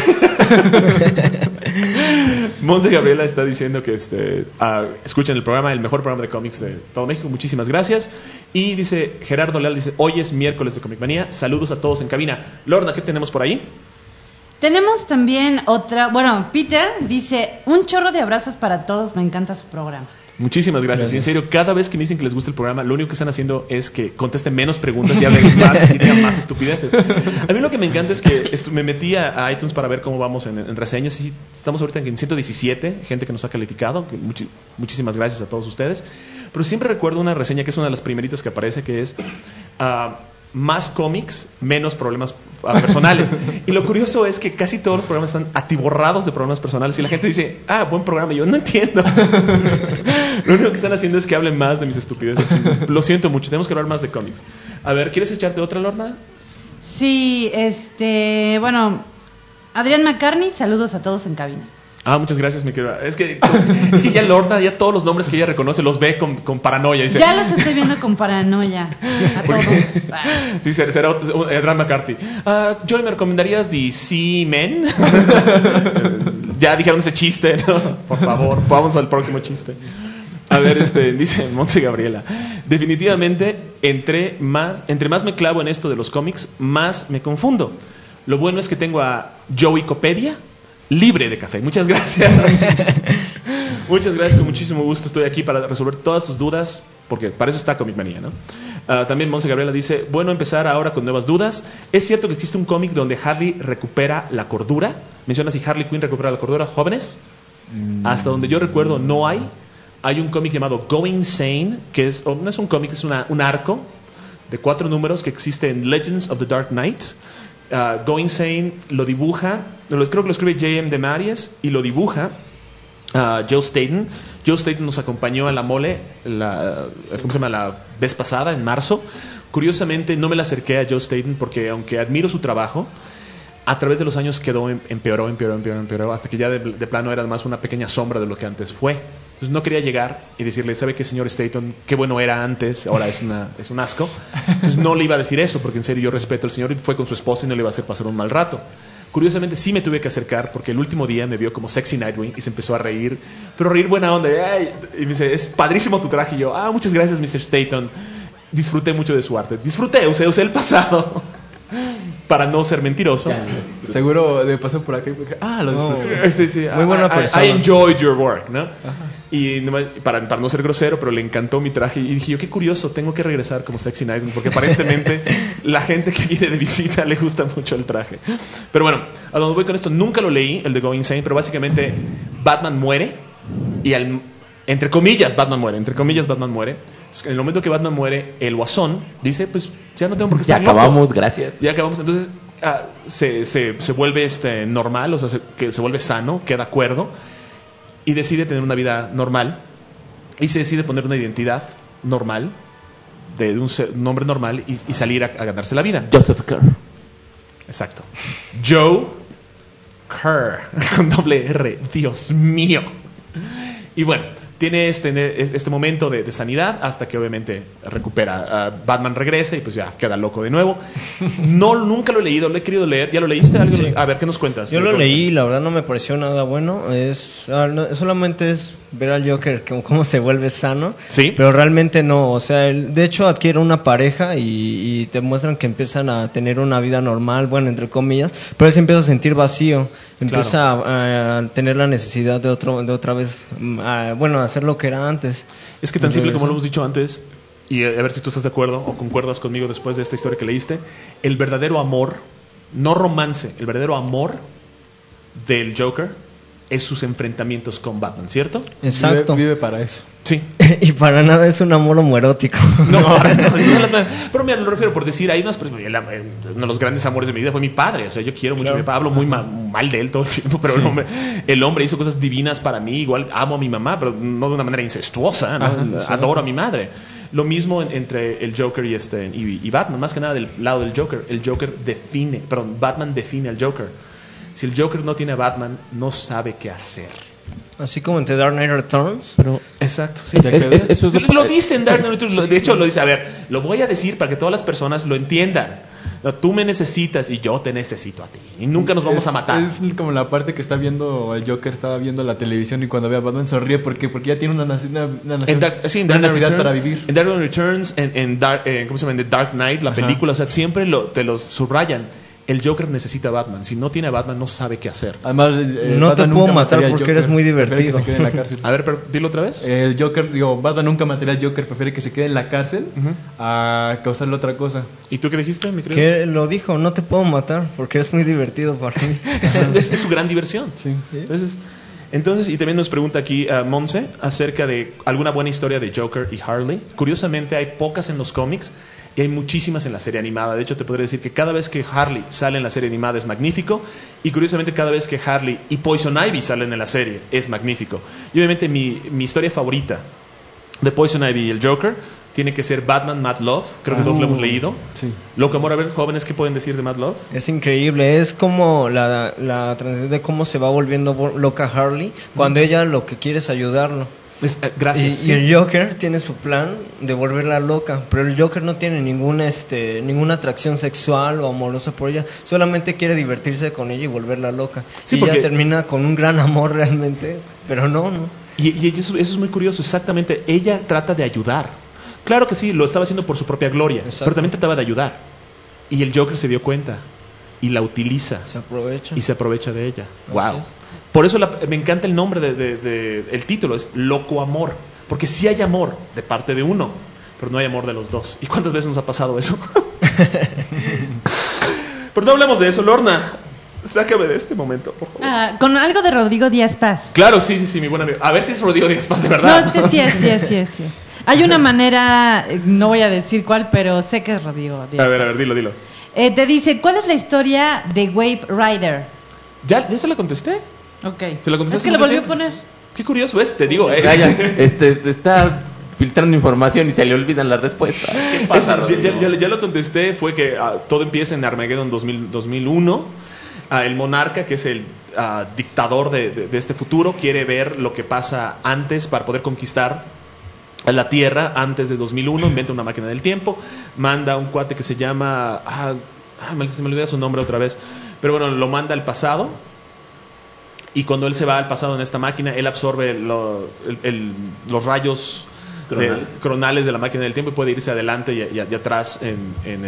B: Monse Gabriela está diciendo que escuchen el programa, el mejor programa de cómics de todo México. Muchísimas gracias. Y dice Gerardo Leal, dice, hoy es miércoles de Comic Manía. Saludos a todos en cabina. Lorna, ¿qué tenemos por ahí?
D: Tenemos también otra, bueno, Peter dice, un chorro de abrazos para todos, me encanta su programa.
B: Muchísimas gracias. Y en serio, cada vez que me dicen que les gusta el programa, lo único que están haciendo es que contesten menos preguntas y hablen más y digan más estupideces. A mí lo que me encanta es que me metí a iTunes para ver cómo vamos en reseñas y estamos ahorita en 117, gente que nos ha calificado. Que muchísimas gracias a todos ustedes. Pero siempre recuerdo una reseña que es una de las primeritas que aparece, que es... más cómics, menos problemas personales. Y lo curioso es que casi todos los programas están atiborrados de problemas personales y la gente dice, buen programa. Y yo no entiendo. Lo único que están haciendo es que hablen más de mis estupideces. Lo siento mucho, tenemos que hablar más de cómics. A ver, ¿quieres echarte otra, Lorna?
D: Sí, bueno, Adrián McCartney, saludos a todos en cabina.
B: Muchas gracias, mi querida. Es que ya Lorna, ya todos los nombres que ella reconoce los ve con paranoia. Dice,
D: Ya los estoy viendo con paranoia a todos.
B: sí, será Adrian McCarthy. Joey, ¿me recomendarías DC Men? Ya dijeron ese chiste, ¿no? Por favor, vamos al próximo chiste. A ver, dice Monse Gabriela. Definitivamente, entre más me clavo en esto de los cómics, más me confundo. Lo bueno es que tengo a Joeycopedia libre de café. Muchas gracias. Muchas gracias, con muchísimo gusto estoy aquí para resolver todas tus dudas, porque para eso está Comic Manía, ¿no? También Monse Gabriela dice, bueno, empezar ahora con nuevas dudas. ¿Es cierto que existe un cómic donde Harley recupera la cordura? Menciona si Harley Quinn recupera la cordura, jóvenes. Hasta donde yo recuerdo no hay. Hay un cómic llamado Going Sane, que no es un cómic, es un arco de 4 números que existe en Legends of the Dark Knight. Going Sane lo dibuja, creo que lo escribe J.M. DeMaries y lo dibuja Joe Staten. Joe Staten nos acompañó a la mole la vez pasada, en marzo. Curiosamente no me la acerqué a Joe Staten porque aunque admiro su trabajo, a través de los años empeoró, hasta que ya de plano era más una pequeña sombra de lo que antes fue. Entonces no quería llegar y decirle, ¿sabe qué, señor Staten? Qué bueno era antes, ahora es un asco. Entonces no le iba a decir eso, porque en serio yo respeto al señor y fue con su esposa y no le iba a hacer pasar un mal rato. Curiosamente sí me tuve que acercar porque el último día me vio como sexy Nightwing y se empezó a reír, pero reír buena onda. Y me dice, es padrísimo tu traje. Y yo, muchas gracias, Mr. Staten. Disfruté mucho de su arte. Usé el pasado. Para no ser mentiroso.
G: Seguro de pasó por aquí. Lo disfruté.
B: Sí.
F: Muy buena persona.
B: I enjoyed your work, ¿no? Ajá. Y para no ser grosero, pero le encantó mi traje. Y dije yo, qué curioso, tengo que regresar como Sexy Nightwing, porque aparentemente la gente que viene de visita le gusta mucho el traje. Pero bueno, a donde voy con esto, nunca lo leí, el de Going Insane, pero básicamente Batman muere y entre comillas Batman muere. En el momento que Batman muere, el Guasón dice, pues ya no tengo por qué estar
E: Ya acabamos, gracias.
B: Ya acabamos. Entonces se vuelve normal, o sea, que se vuelve sano, queda cuerdo y decide tener una vida normal y se decide poner una identidad normal de un nombre normal y salir a ganarse la vida.
E: Joseph Kerr.
B: Exacto. Joe Kerr con doble R. Dios mío. Y bueno, tiene este momento de sanidad hasta que obviamente recupera. Batman regresa y pues ya queda loco de nuevo. Nunca lo he leído, lo he querido leer. ¿Ya lo leíste?
F: Sí.
B: A ver, ¿qué nos cuentas?
F: Yo lo leí y la verdad no me pareció nada bueno. Solamente es ver al Joker cómo se vuelve sano.
B: Sí.
F: Pero realmente no. O sea, de hecho adquiere una pareja y te muestran que empiezan a tener una vida normal, bueno, entre comillas. Pero él se empieza a sentir vacío. Empieza a tener la necesidad de otra vez, hacer lo que era antes.
B: Es que tan simple como lo hemos dicho antes, y a ver si tú estás de acuerdo o concuerdas conmigo después de esta historia que leíste, el verdadero amor, no romance, el verdadero amor del Joker es sus enfrentamientos con Batman, ¿cierto?
F: Exacto.
G: Vive para eso.
B: Sí.
F: Y para nada es un amor homoerótico.
B: No, pero mira, lo refiero por decir, hay uno de los grandes amores de mi vida fue mi padre. O sea, yo quiero mucho a mi papá, hablo muy mal de él todo el tiempo, pero el hombre hizo cosas divinas para mí. Igual amo a mi mamá, pero no de una manera incestuosa, ¿no? Adoro a mi madre. Lo mismo entre el Joker y Batman, más que nada del lado del Joker. Batman define al Joker. Si el Joker no tiene a Batman, no sabe qué hacer.
F: Así como en The Dark Knight Returns.
E: Pero
B: exacto, sí.
E: Eso es
B: Lo dice en Dark Knight Returns. De hecho, lo dice. A ver, lo voy a decir para que todas las personas lo entiendan. No, tú me necesitas y yo te necesito a ti. Y nunca nos vamos a matar.
G: Es como la parte que está viendo el Joker, estaba viendo la televisión y cuando ve a Batman sonríe porque ya tiene una necesidad para vivir.
B: En Dark Knight Returns, ¿cómo se llama? En The Dark Knight, la película, o sea, siempre te los subrayan. El Joker necesita a Batman. Si no tiene a Batman, no sabe qué hacer.
G: Además,
F: no te puedo matar porque eres muy divertido.
G: Que se quede en la cárcel.
B: A ver, pero dilo otra vez.
G: El Joker, Batman nunca mataría al Joker, prefiere que se quede en la cárcel a causarle otra cosa.
B: ¿Y tú qué dijiste, mi querido?
F: Que lo dijo, no te puedo matar porque eres muy divertido para mí.
B: es su gran diversión.
G: Sí.
B: Entonces, y también nos pregunta aquí Monse acerca de alguna buena historia de Joker y Harley. Curiosamente, hay pocas en los cómics y hay muchísimas en la serie animada. De hecho, te podría decir que cada vez que Harley sale en la serie animada es magnífico. Y curiosamente, cada vez que Harley y Poison Ivy salen en la serie es magnífico. Y obviamente mi historia favorita de Poison Ivy y el Joker tiene que ser Batman Mad Love. Creo que todos lo hemos leído.
G: Sí.
B: Loco Amor, a ver, jóvenes, ¿qué pueden decir de Mad Love?
F: Es increíble. Es como la transición de cómo se va volviendo loca Harley cuando ella lo que quiere es ayudarlo.
B: Gracias.
F: Y el Joker tiene su plan de volverla loca, pero el Joker no tiene ninguna atracción sexual o amorosa por ella, solamente quiere divertirse con ella y volverla loca.
B: Sí,
F: y ella termina con un gran amor realmente, pero no.
B: Y eso es muy curioso, exactamente. Ella trata de ayudar. Claro que sí, lo estaba haciendo por su propia gloria, pero también trataba de ayudar. Y el Joker se dio cuenta y la utiliza.
F: Se
B: aprovecha de ella. Wow.
F: Así es.
B: Por eso me encanta el nombre el título, es Loco Amor. Porque sí hay amor de parte de uno, pero no hay amor de los dos. ¿Y cuántas veces nos ha pasado eso? Pero no hablemos de eso, Lorna. Sácame de este momento, por favor.
D: Con algo de Rodrigo Díaz Paz.
B: Claro, sí, mi buen amigo. A ver si es Rodrigo Díaz Paz, de verdad.
D: No, sí es. Hay una manera, no voy a decir cuál, pero sé que es Rodrigo Díaz Paz.
B: A ver, dilo.
D: Te dice, ¿cuál es la historia de Wave Rider?
B: ¿Ya se la contesté?
D: Ok.
B: ¿Se la contesté?
D: Es que lo volvió a poner.
B: Qué curioso es, te digo.
E: Está filtrando información y se le olvidan las respuestas. ¿Qué pasa?
B: Ya lo contesté, fue que todo empieza en Armageddon 2001. El monarca, que es el dictador de este futuro, quiere ver lo que pasa antes para poder conquistar la Tierra antes de 2001. Inventa una máquina del tiempo, manda a un cuate que se llama se me olvida su nombre otra vez, pero bueno, lo manda al pasado. Y cuando él se va al pasado en esta máquina, él absorbe los rayos cronales de la máquina del tiempo y puede irse adelante y atrás en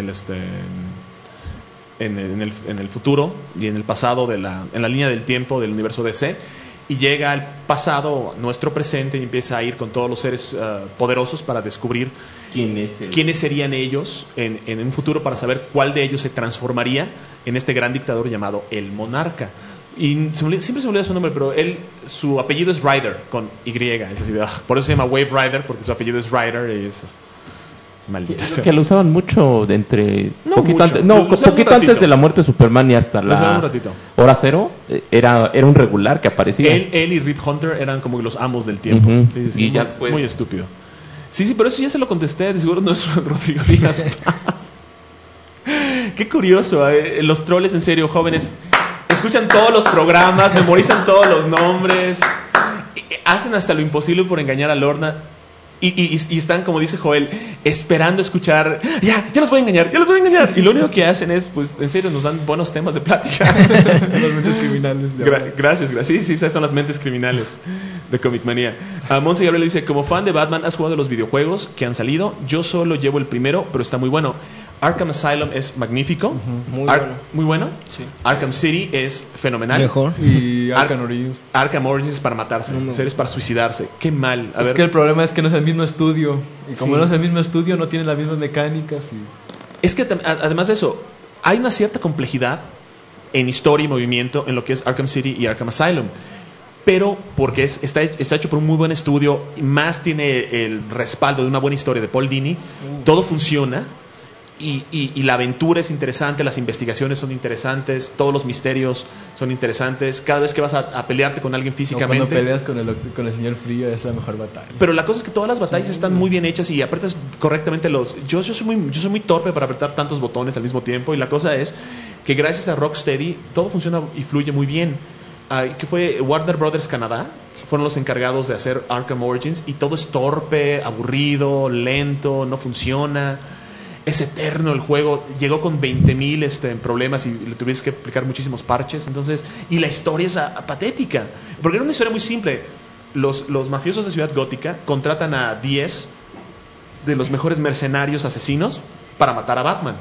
B: el futuro y en el pasado en la línea del tiempo del universo DC. Y llega al pasado, nuestro presente, y empieza a ir con todos los seres poderosos para descubrir quiénes serían ellos en un futuro, para saber cuál de ellos se transformaría en este gran dictador llamado el Monarca. Y siempre se me olvida su nombre, pero su apellido es Rider, con Y. Es así por eso se llama Wave Rider, porque su apellido es Rider. Y es maldita sea.
E: Que lo usaban mucho poquito
B: antes
E: antes de la muerte de Superman y hasta la hora cero. Era un regular que aparecía.
B: Él y Rip Hunter eran como los amos del tiempo. Sí,
E: y ya después...
B: Muy estúpido. Sí, pero eso ya se lo contesté. De seguro no es Rodrigo Díaz Paz. Qué curioso. Los troles, en serio, jóvenes, escuchan todos los programas, memorizan todos los nombres, hacen hasta lo imposible por engañar a Lorna. Y están, como dice Joel, esperando escuchar. Ya los voy a engañar. Y lo único que hacen es, pues, en serio, nos dan buenos temas de plática.
G: Las mentes criminales.
B: Gracias. Sí, esas son las mentes criminales de Comic Manía. Monse Gabriel dice: como fan de Batman, ¿has jugado los videojuegos que han salido? Yo solo llevo el primero, pero está muy bueno. Arkham Asylum es magnífico. Muy bueno.
F: Sí.
B: Arkham City es fenomenal.
F: Mejor.
G: Y Arkham Origins.
B: Arkham Origins es para matarse. En serio, es para suicidarse. Qué mal.
G: Es que el problema es que no es el mismo estudio. Y como no es el mismo estudio, no tiene las mismas mecánicas.
B: Es que además de eso, hay una cierta complejidad en historia y movimiento en lo que es Arkham City y Arkham Asylum. pero porque está hecho por un muy buen estudio, y más tiene el respaldo de una buena historia de Paul Dini, todo funciona. Y la aventura es interesante, las investigaciones son interesantes, todos los misterios son interesantes. Cada vez que vas a pelearte con alguien físicamente,
G: cuando peleas con el señor frío es la mejor batalla.
B: pero la cosa es que todas las batallas están muy bien hechas y apretas correctamente los... Yo soy muy torpe para apretar tantos botones al mismo tiempo, y la cosa es que gracias a Rocksteady todo funciona y fluye muy bien. Que fue Warner Brothers Canadá, fueron los encargados de hacer Arkham Origins, y todo es torpe, aburrido, lento, no funciona. Es eterno el juego, llegó con 20,000 problemas y le tuviste que aplicar muchísimos parches. Entonces, y la historia es patética, porque era una historia muy simple. Los mafiosos de Ciudad Gótica contratan a 10 de los mejores mercenarios asesinos para matar a Batman.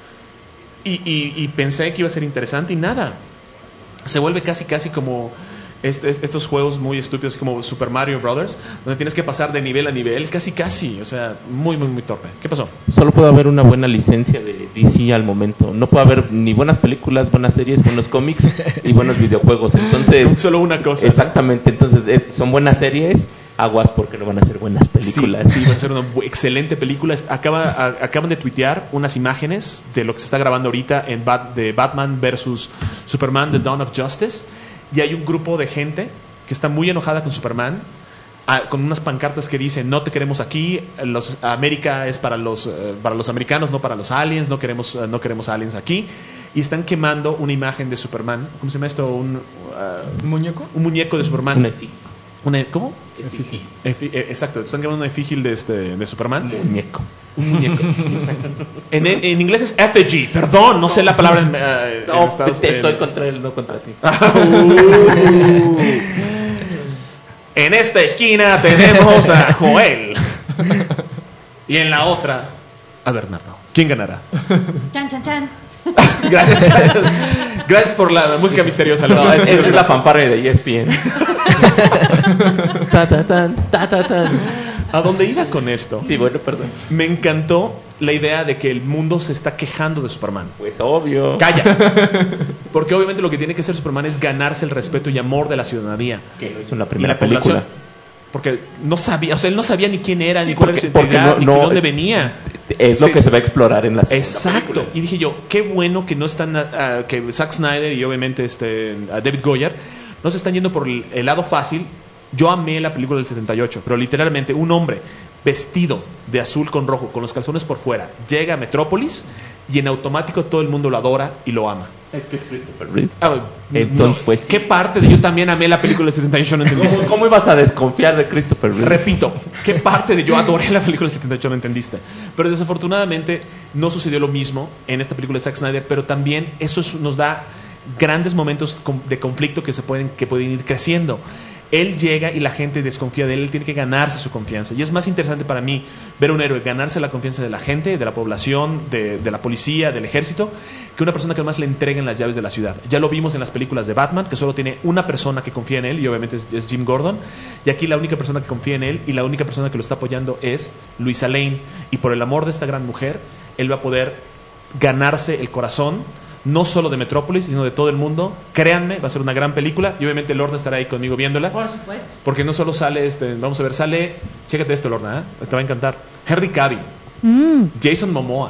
B: Y pensé que iba a ser interesante, y nada. Se vuelve casi como estos juegos muy estúpidos como Super Mario Brothers, donde tienes que pasar de nivel a nivel, casi, o sea, muy torpe. ¿Qué pasó?
E: Solo puede haber una buena licencia de DC al momento. No puede haber ni buenas películas, buenas series, buenos cómics y buenos videojuegos. Entonces,
B: solo una cosa.
E: Exactamente. Entonces, son buenas series, aguas porque no van a ser buenas películas.
B: Sí, va a ser una excelente película. Acaban de tuitear unas imágenes de lo que se está grabando ahorita de Batman versus Superman, The Dawn of Justice. Y hay un grupo de gente que está muy enojada con Superman, con unas pancartas que dicen: no te queremos aquí, América es para los americanos, no para los aliens, no queremos aliens aquí. Y están quemando una imagen de Superman. ¿Cómo se llama esto? ¿Un
G: muñeco?
B: Un muñeco de Superman.
E: Una efigie.
B: ¿Cómo? Exacto, están quemando una efigie de Superman.
E: Un
B: muñeco. En inglés es effigy, perdón, no sé la palabra en Estados
E: Unidos. Estoy contra él, no contra ti.
B: En esta esquina tenemos a Joel. Y en la otra a Bernardo. ¿Quién ganará?
D: Chan, chan, chan.
B: Gracias por la música misteriosa.
E: No, es la fanfarria de ESPN.
B: ¿A dónde iba con esto?
E: Sí, bueno, perdón.
B: Me encantó la idea de que el mundo se está quejando de Superman.
E: Pues obvio.
B: ¡Calla! Porque obviamente lo que tiene que hacer Superman es ganarse el respeto y amor de la ciudadanía.
E: Que lo hizo en la primera película.
B: Porque no sabía, o sea, él no sabía ni quién era, ni cuál era su identidad, ni de dónde venía.
E: Es lo que se va a explorar en la segunda
B: Exacto.
E: película.
B: Y dije yo, qué bueno que no están, que Zack Snyder y obviamente David Goyer no se están yendo por el lado fácil. Yo amé la película del 78, pero literalmente un hombre vestido de azul con rojo, con los calzones por fuera, llega a Metrópolis y en automático todo el mundo lo adora y lo ama.
E: Es que es Christopher Reeve.
B: Entonces, pues, ¿qué parte de yo también amé la película del 78 no entendiste?
E: ¿Cómo ibas a desconfiar de Christopher Reeve?
B: Repito, ¿qué parte de yo adoré la película del 78 no entendiste? Pero desafortunadamente no sucedió lo mismo en esta película de Zack Snyder, pero también eso nos da grandes momentos de conflicto que pueden ir creciendo. Él llega y la gente desconfía de él, tiene que ganarse su confianza. Y es más interesante para mí ver a un héroe ganarse la confianza de la gente, de la población, de la policía, del ejército, que una persona que además le entreguen las llaves de la ciudad. Ya lo vimos en las películas de Batman, que solo tiene una persona que confía en él, y obviamente es Jim Gordon. Y aquí la única persona que confía en él y la única persona que lo está apoyando es Luisa Lane. Y por el amor de esta gran mujer, él va a poder ganarse el corazón, no solo de Metrópolis, sino de todo el mundo. Créanme, va a ser una gran película. Y obviamente Lorna estará ahí conmigo viéndola.
D: Por supuesto.
B: Porque no solo sale vamos a ver, chécate esto, Lorna, te va a encantar. Henry Cavill, Jason Momoa.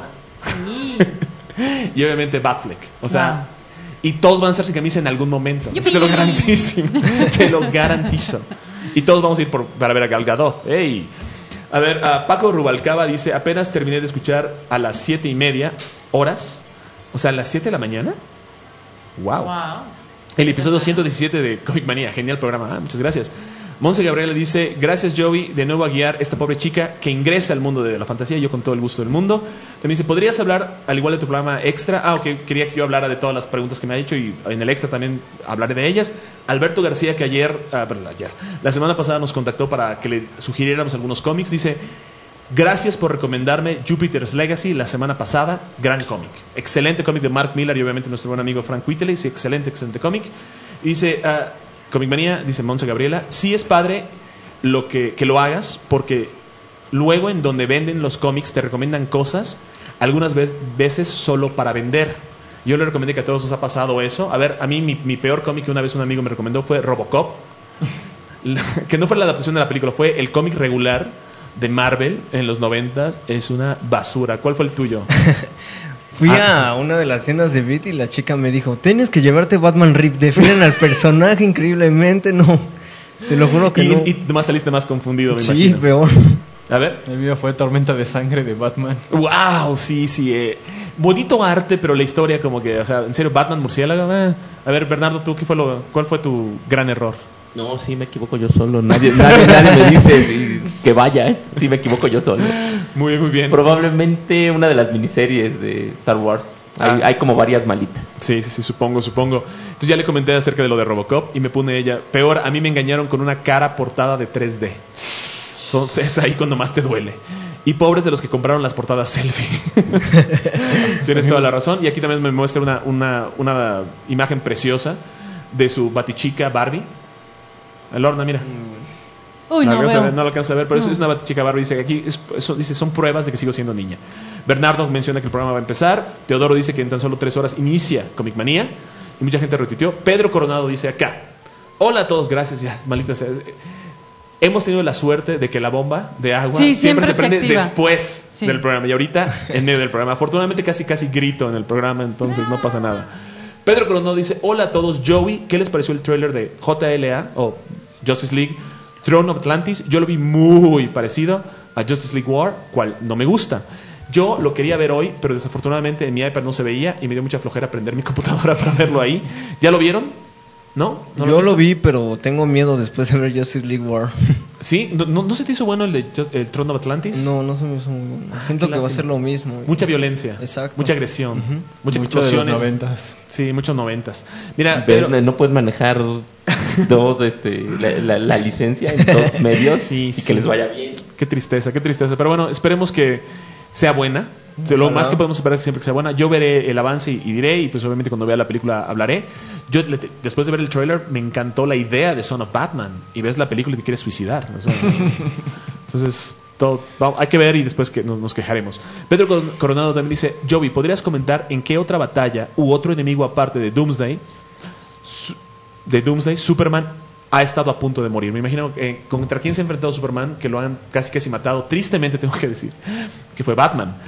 B: Y obviamente Batfleck. O sea, wow. Y todos van a estar sin camisa en algún momento. Eso te lo garantizo. Te lo garantizo. Y todos vamos a ir para ver a Gal Gadot. ¡Ey! A ver, Paco Rubalcaba dice: apenas terminé de escuchar a las 7:30 horas. O sea, a las 7 de la mañana. Wow. El episodio 117 de Comic Manía. Genial programa. Muchas gracias. Monse Gabriela dice: gracias, Joey, de nuevo a guiar esta pobre chica que ingresa al mundo de la fantasía. Yo con todo el gusto del mundo. También dice: ¿podrías hablar al igual de tu programa extra? Ok, quería que yo hablara de todas las preguntas que me ha hecho y en el extra también hablaré de ellas. Alberto García, que la semana pasada nos contactó para que le sugiriéramos algunos cómics, dice: gracias por recomendarme Jupiter's Legacy la semana pasada. Gran cómic. Excelente cómic de Mark Millar y obviamente nuestro buen amigo Frank Whiteley. Sí, excelente cómic. Y dice: Comic Manía, dice Monse Gabriela, sí es padre que lo hagas, porque luego en donde venden los cómics te recomiendan cosas, algunas veces solo para vender. Yo le recomendé, que a todos nos ha pasado eso. A ver, a mí mi peor cómic que una vez un amigo me recomendó fue Robocop. que no fue la adaptación de la película, fue el cómic regular de Marvel en los 90s, es una basura. ¿Cuál fue el tuyo?
F: Fui a una de las tiendas de Beat y la chica me dijo, tienes que llevarte Batman Rip, definen al personaje increíblemente. No, te lo juro que no.
B: Y nomás saliste más confundido, me
F: Sí,
B: imagino.
F: peor.
B: A ver.
G: El mío fue Tormenta de Sangre de Batman.
B: Wow, sí. Bonito arte, pero la historia como que, o sea, en serio, Batman murciélago. A ver, Bernardo, ¿tú cuál fue tu gran error?
E: No, sí me equivoco yo solo. Nadie me dice que vaya, ¿eh? Sí me equivoco yo solo.
B: Muy bien.
E: Probablemente una de las miniseries de Star Wars. Hay como varias malitas.
B: Sí, supongo. Entonces ya le comenté acerca de lo de Robocop y me pone ella. Peor, a mí me engañaron con una cara portada de 3D. Es ahí cuando más te duele. Y pobres de los que compraron las portadas selfie. Tienes toda la razón. Y aquí también me muestra una imagen preciosa de su batichica Barbie. Lorna, mira.
D: Uy, no veo.
B: No lo alcanza a ver, pero eso es una batichica Barbie. Dice que aquí dice, son pruebas de que sigo siendo niña. Bernardo menciona que el programa va a empezar. Teodoro dice que en tan solo 3 horas inicia Comic Manía. Y mucha gente retuiteó. Pedro Coronado dice acá: hola a todos, gracias. Ya, maldita sea. Hemos tenido la suerte de que la bomba de agua siempre se prende después del programa. Y ahorita en medio del programa. Afortunadamente casi grito en el programa, entonces no pasa nada. Pedro Coronado dice: hola a todos, Joey, ¿qué les pareció el tráiler de JLA o Justice League Throne of Atlantis? Yo lo vi muy parecido a Justice League War, cual no me gusta. Yo lo quería ver hoy, pero desafortunadamente en mi iPad no se veía y me dio mucha flojera prender mi computadora para verlo ahí. ¿Ya lo vieron? ¿No?
F: Yo lo vi, pero tengo miedo después de ver Justice League War.
B: ¿Sí? ¿No se te hizo bueno el Throne of Atlantis?
F: No se me hizo muy bueno. Siento que va a ser lo mismo.
B: Mucha violencia.
F: Exacto.
B: Mucha agresión. Muchas explosiones.
G: De los 90s.
B: Sí, muchos 90s. Mira,
E: pero no puedes manejar la licencia en 2 medios y que les vaya bien.
B: Qué tristeza. Pero bueno, esperemos que sea buena. Lo más que podemos esperar es siempre que sea buena. Yo veré el avance y diré, y pues obviamente cuando vea la película hablaré. Yo después de ver el trailer me encantó la idea de Son of Batman, y ves la película y te quieres suicidar. Entonces hay que ver y después que nos quejaremos. Pedro Coronado también dice: Joey, ¿podrías comentar en qué otra batalla u otro enemigo aparte de Doomsday Superman ha estado a punto de morir? Me imagino contra quién se ha enfrentado Superman, que lo han casi matado. Tristemente tengo que decir que fue Batman.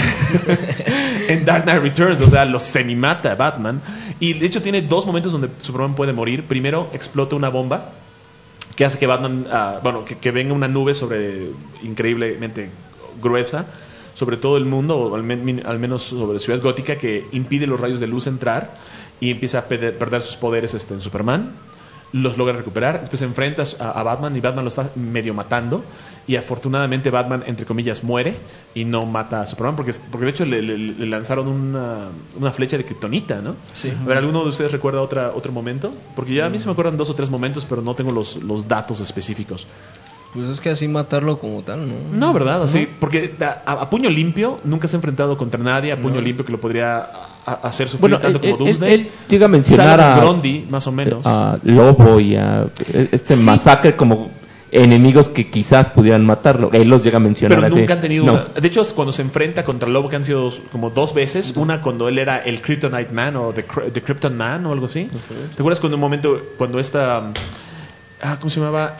B: En Dark Knight Returns, o sea, lo semimata Batman. Y de hecho tiene 2 momentos donde Superman puede morir. Primero explota una bomba que hace que Batman, que venga una nube increíblemente gruesa sobre todo el mundo, o al menos sobre Ciudad Gótica, que impide los rayos de luz entrar y empieza a perder sus poderes en Superman. Los logra recuperar, después se enfrenta a Batman y Batman lo está medio matando, y afortunadamente Batman, entre comillas, muere y no mata a Superman, porque de hecho le lanzaron una flecha de kriptonita, ¿no?
F: Sí.
B: A ver, ¿alguno de ustedes recuerda otro momento? Porque ya a mí se me acuerdan 2 o 3 momentos, pero no tengo los datos específicos.
F: Pues es que así matarlo como tal, ¿no?
B: No, ¿verdad? Así, porque a puño limpio nunca se ha enfrentado contra nadie, a puño limpio que lo podría hacer sufrir tanto como Doomsday.
E: Él llega a mencionar
B: a Grundy, más o menos.
E: A Lobo y a Masacre como enemigos que quizás pudieran matarlo. Él los llega a mencionar.
B: Pero
E: así.
B: nunca han tenido
E: No.
B: de hecho, cuando se enfrenta contra Lobo, que han sido como 2 veces, una cuando él era el Kryptonite Man o The Krypton Man o algo así. ¿Te acuerdas cuando un momento, cuando ¿cómo se llamaba?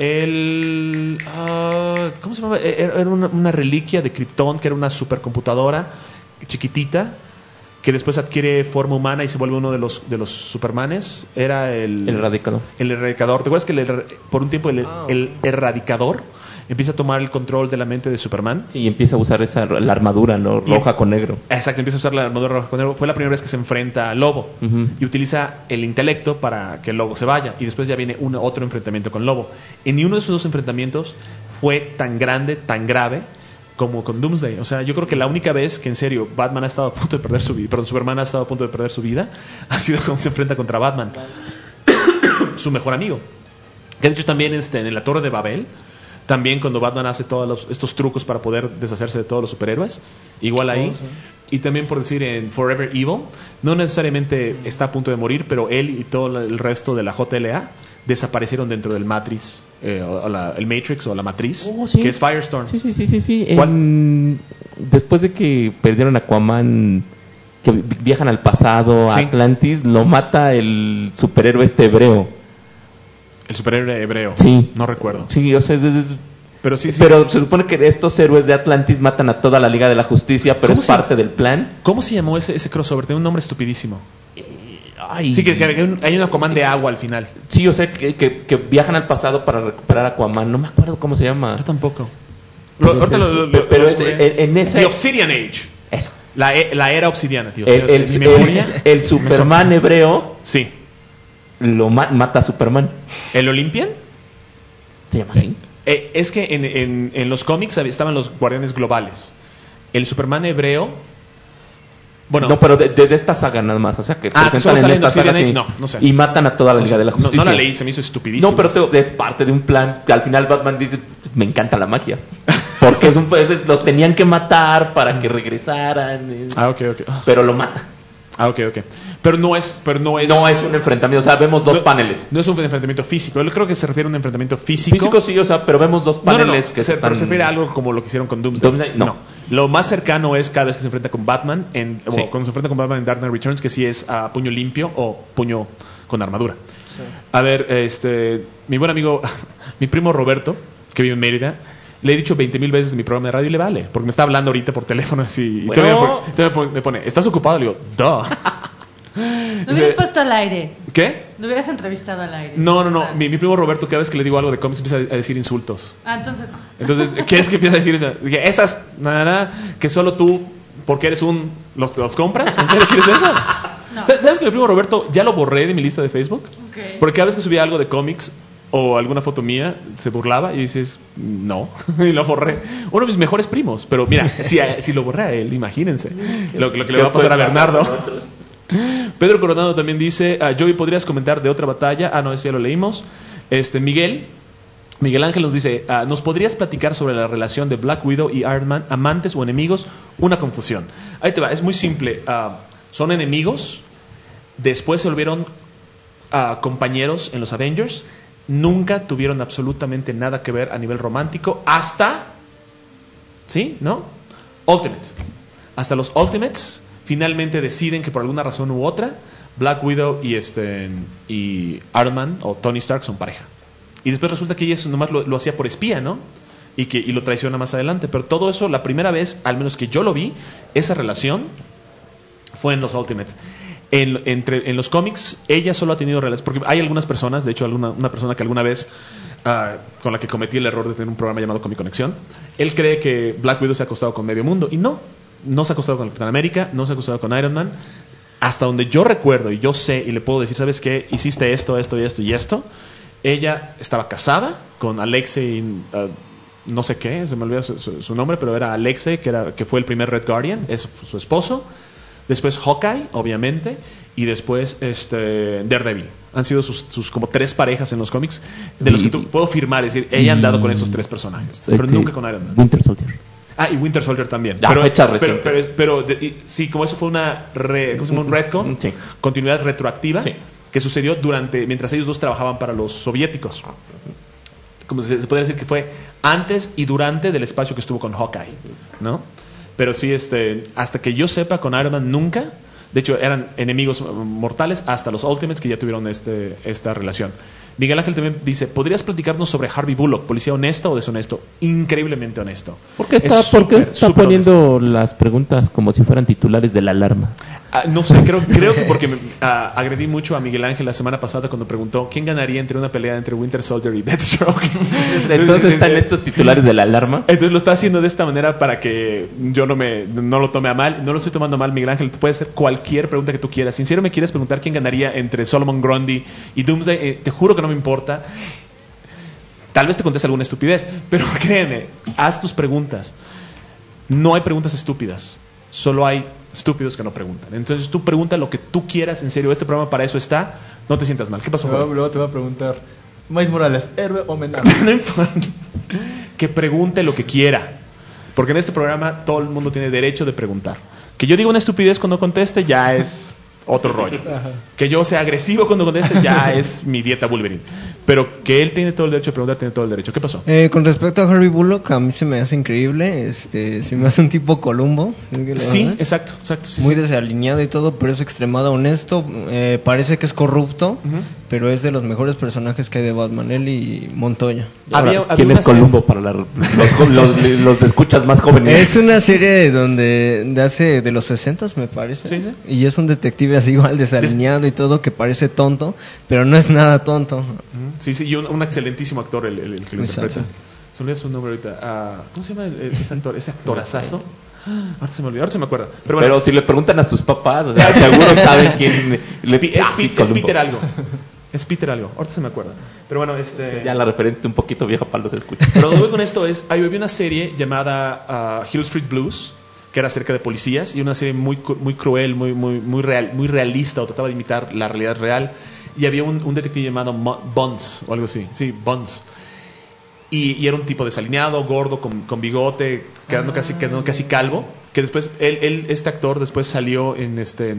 B: ¿Cómo se llamaba? Era una reliquia de Krypton, que era una supercomputadora chiquitita, que después adquiere forma humana y se vuelve uno de los Supermanes. Era el
E: Erradicador.
B: El Erradicador. ¿Te acuerdas que por un tiempo el Erradicador empieza a tomar el control de la mente de Superman?
E: Sí, y empieza a usar la armadura, ¿no? Roja con negro.
B: Exacto, empieza a usar la armadura roja con negro. Fue la primera vez que se enfrenta a Lobo. Y utiliza el intelecto para que el Lobo se vaya. Y después ya viene otro enfrentamiento con Lobo. En ni uno de esos 2 enfrentamientos fue tan grande, tan grave como con Doomsday. O sea, yo creo que la única vez que en serio Batman ha estado a punto de perder su vida, perdón, Superman ha estado a punto de perder su vida, ha sido cuando se enfrenta contra Batman, su mejor amigo. Que de hecho también en la Torre de Babel, también cuando Batman hace todos estos trucos para poder deshacerse de todos los superhéroes, igual ahí. Y también, por decir, en Forever Evil, no necesariamente está a punto de morir, pero él y todo el resto de la JLA desaparecieron dentro del Matrix, el Matrix o la Matriz,
E: sí.
B: que es Firestorm.
E: Sí. Después de que perdieron a Aquaman, que viajan al pasado, a Atlantis, lo mata el superhéroe hebreo.
B: El superhéroe hebreo.
E: Sí.
B: No recuerdo.
E: Sí, o sea,
B: Pero sí.
E: Pero se supone que estos héroes de Atlantis matan a toda la Liga de la Justicia, pero
B: ¿Cómo
E: es
B: se-
E: parte del plan.
B: ¿Cómo se llamó ese crossover? Tiene un nombre estupidísimo.
E: Ay.
B: Sí, que hay una comanda de agua al final.
E: Sí, o sea, que viajan al pasado para recuperar a Aquaman. No me acuerdo cómo se llama.
B: Yo tampoco.
E: Pero es en ese...
B: The Obsidian Age.
E: Eso.
B: La era obsidiana, tío.
E: El
B: Mi memoria.
E: el Superman hebreo
B: Sí.
E: lo mata a Superman.
B: ¿El Olympian?
E: ¿Se llama así?
B: Es que en los cómics estaban los guardianes globales. El Superman hebreo. Bueno,
E: No, pero desde esta saga nada más. O sea, que
B: que solo
E: presentan en
B: sale en
E: esta saga
B: Obsidian
E: sí,
B: Age, no sé.
E: y matan a toda la Liga de la Justicia.
B: no la leí, se me hizo estupidísimo.
E: No, pero es parte de un plan. Que al final Batman dice, me encanta la magia. Porque los tenían que matar para que regresaran.
B: Ok.
E: Pero lo mata.
B: Ok. Pero no es.
E: No es un enfrentamiento. O sea, vemos dos paneles.
B: No es un enfrentamiento físico. Yo creo que se refiere a un enfrentamiento físico.
E: Físico sí, o sea, pero vemos dos paneles que se
B: pero
E: están...
B: se refiere a algo como lo que hicieron con Doomsday.
E: Doomsday, no.
B: Lo más cercano es cada vez que se enfrenta con Batman o
E: Sí.
B: cuando se enfrenta con Batman en Dark Knight Returns, que sí es a puño limpio o puño con armadura. A ver, mi buen amigo, mi primo Roberto, que vive en Mérida, le he dicho 20,000 veces en mi programa de radio y le vale, porque me está hablando ahorita por teléfono así, y
E: Bueno.
B: todavía me pone, ¿estás ocupado? Le digo, duh.
D: Lo hubieras puesto al aire.
B: ¿Qué?
D: Lo hubieras entrevistado al aire.
B: No.
D: Ah.
B: Mi primo Roberto, cada vez que le digo algo de cómics, empieza a decir insultos.
D: Ah, entonces no.
B: Entonces, ¿qué es que empieza a decir eso? Dije, esas, que solo tú, porque eres los compras. ¿En serio quieres eso?
D: No.
B: ¿Sabes que mi primo Roberto ya lo borré de mi lista de Facebook?
D: Ok.
B: Porque cada vez que subía algo de cómics o alguna foto mía, se burlaba y dices, no, y lo borré. Uno de mis mejores primos, pero mira, si lo borré a él, imagínense lo que le va a pasar a Bernardo. Pedro Coronado también dice, Joey, ¿podrías comentar de otra batalla? No, ese ya lo leímos. Miguel Ángel nos dice, ¿nos podrías platicar sobre la relación de Black Widow y Iron Man, amantes o enemigos? Una confusión. Ahí te va, es muy simple. Son enemigos, después se volvieron compañeros en los Avengers, nunca tuvieron absolutamente nada que ver a nivel romántico hasta... ¿Sí? ¿No? Ultimate. Hasta los Ultimates finalmente deciden que por alguna razón u otra Black Widow y Iron Man o Tony Stark son pareja. Y después resulta que ella nomás lo hacía por espía, ¿no? Y lo traiciona más adelante. Pero todo eso, la primera vez, al menos que yo lo vi, esa relación fue en los Ultimates. En los cómics, ella solo ha tenido relaciones. Porque hay algunas personas, de hecho, una persona que alguna vez, con la que cometí el error de tener un programa llamado Comic Conexión, él cree que Black Widow se ha acostado con medio mundo. Y no se ha acostado con el Capitán América, no se ha acostado con Iron Man. Hasta donde yo recuerdo y yo sé y le puedo decir, ¿sabes qué? Hiciste esto. Ella estaba casada con Alexei, no sé qué, se me olvida su nombre, pero era Alexei, que fue el primer Red Guardian, es su esposo. Después Hawkeye, obviamente, y después Daredevil. Han sido sus como 3 parejas en los cómics, de los que puedo firmar, es decir, ella ha andado con esos 3 personajes, pero nunca con Iron Man.
E: Winter Soldier.
B: Y Winter Soldier también.
E: Fechas recientes.
B: Pero sí, como eso fue un retcon,
E: Sí.
B: continuidad retroactiva,
E: Sí.
B: que sucedió mientras ellos dos trabajaban para los soviéticos. Como se podría decir que fue antes y durante del espacio que estuvo con Hawkeye, ¿no? Pero sí, hasta que yo sepa, con Iron Man nunca. De hecho, eran enemigos mortales hasta los Ultimates, que ya tuvieron esta relación. Miguel Ángel también dice, ¿podrías platicarnos sobre Harvey Bullock? ¿Policía honesto o deshonesto? Increíblemente honesto.
E: ¿Por qué está
B: súper
E: poniendo las preguntas como si fueran titulares de la alarma?
B: No sé, creo que porque agredí mucho a Miguel Ángel la semana pasada cuando preguntó quién ganaría entre una pelea entre Winter Soldier y Deathstroke.
E: Entonces están estos titulares de la alarma.
B: Entonces lo está haciendo de esta manera para que yo no lo tome a mal. No lo estoy tomando mal, Miguel Ángel. Puede ser cualquier pregunta que tú quieras. Si en serio me quieres preguntar quién ganaría entre Solomon Grundy y Doomsday, te juro que no me importa. Tal vez te conteste alguna estupidez, pero créeme, haz tus preguntas. No hay preguntas estúpidas, solo hay estúpidos que no preguntan. Entonces tú pregunta lo que tú quieras, en serio, este programa para eso está. No te sientas mal. ¿Qué pasó, Jorge?
G: Luego te voy a preguntar, Miles Morales, ¿héroe o menor?
B: No importa. Que pregunte lo que quiera, porque en este programa todo el mundo tiene derecho de preguntar. Que yo diga una estupidez cuando conteste ya es otro rollo. Que yo sea agresivo cuando conteste ya es mi dieta Wolverine. Pero que él tiene todo el derecho de preguntar, tiene todo el derecho. ¿Qué pasó?
F: Con respecto a Harvey Bullock, a mí se me hace increíble. Se me hace un tipo Columbo.
B: Sí, exacto. Sí,
F: muy desalineado y todo, pero es extremadamente honesto. Parece que es corrupto, pero es de los mejores personajes que hay de Batman, él y Montoya.
E: Ahora,
B: Había
E: ¿quién
B: una
E: es Columbo para los escuchas más jóvenes?
F: Es una serie de los 60s, me parece.
B: Sí, sí.
F: Y es un detective así igual desalineado y todo, que parece tonto, pero no es nada tonto.
B: Sí, y un excelentísimo actor el que lo
F: Exacto.
B: interpreta. Se me olvidó su nombre ahorita. ¿Cómo se llama ese actor? Ese actorazazo. Ahora se me olvidó, ahora se me acuerda. Pero bueno,
E: Pero si le preguntan a sus papás, o sea, seguro saben quién
B: es
E: Columbo.
B: Peter algo. Es Peter algo. Ahorita se me acuerda. Pero bueno,
E: Ya la referente un poquito vieja para los escuchas.
B: Pero lo que voy con esto es, había una serie llamada Hill Street Blues, que era acerca de policías, y una serie muy cruel, muy realista, o trataba de imitar la realidad real. Y había un detective llamado Bonds, o algo así. Sí, Bonds. Y era un tipo desalineado, gordo, con bigote, quedando casi calvo. Que después, este actor después salió en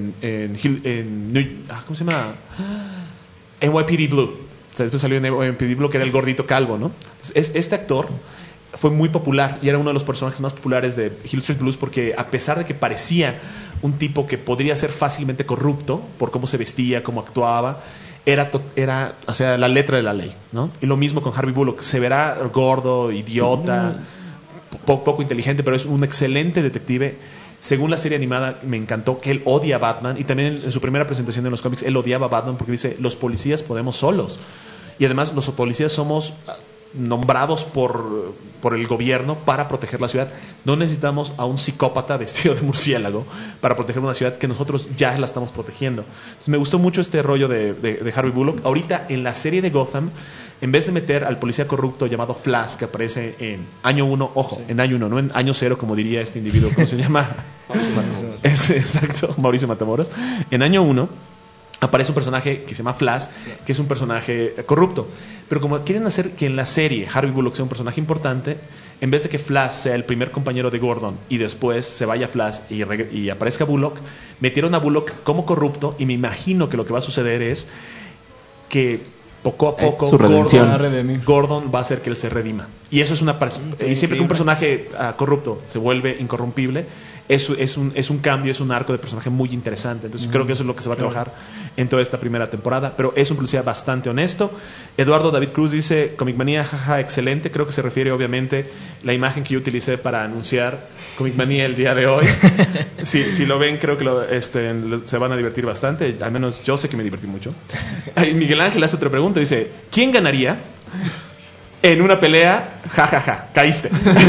B: ¿cómo se llama? NYPD Blue. O sea, después salió en NYPD Blue, que era el gordito calvo, ¿no? Entonces, este actor fue muy popular y era uno de los personajes más populares de Hill Street Blues, porque a pesar de que parecía un tipo que podría ser fácilmente corrupto por cómo se vestía, cómo actuaba, era o sea, la letra de la ley, ¿no? Y lo mismo con Harvey Bullock. Se verá gordo, idiota, poco inteligente, pero es un excelente detective. Según la serie animada, me encantó que él odia a Batman, y también en su primera presentación en los cómics él odiaba a Batman porque dice: los policías podemos solos, y además los policías somos nombrados por el gobierno para proteger la ciudad. No necesitamos a un psicópata vestido de murciélago para proteger una ciudad que nosotros ya la estamos protegiendo. Entonces, me gustó mucho este rollo de Harvey Bullock. Ahorita en la serie de Gotham, en vez de meter al policía corrupto llamado Flash, que aparece en año 1, ojo, en año 1, no en año 0, como diría este individuo, ¿cómo se llama? Exacto, Mauricio Matamoros. En año 1 aparece un personaje que se llama Flash, que es un personaje corrupto. Pero como quieren hacer que en la serie Harvey Bullock sea un personaje importante, en vez de que Flash sea el primer compañero de Gordon y después se vaya Flash y aparezca Bullock, metieron a Bullock como corrupto, y me imagino que lo que va a suceder es que poco a poco Gordon va a hacer que él se redima. Y eso es y siempre que un personaje corrupto se vuelve incorrompible, es un cambio, es un arco de personaje muy interesante. Entonces creo que eso es lo que se va a trabajar en toda esta primera temporada. Pero es un policía bastante honesto. Eduardo David Cruz dice: Comic Manía, jaja, excelente. Creo que se refiere obviamente la imagen que yo utilicé para anunciar Comic Manía el día de hoy. Si lo ven, creo que se van a divertir bastante. Al menos yo sé que me divertí mucho. Miguel Ángel hace otra pregunta. Dice: ¿quién ganaría en una pelea? Jajaja, caíste.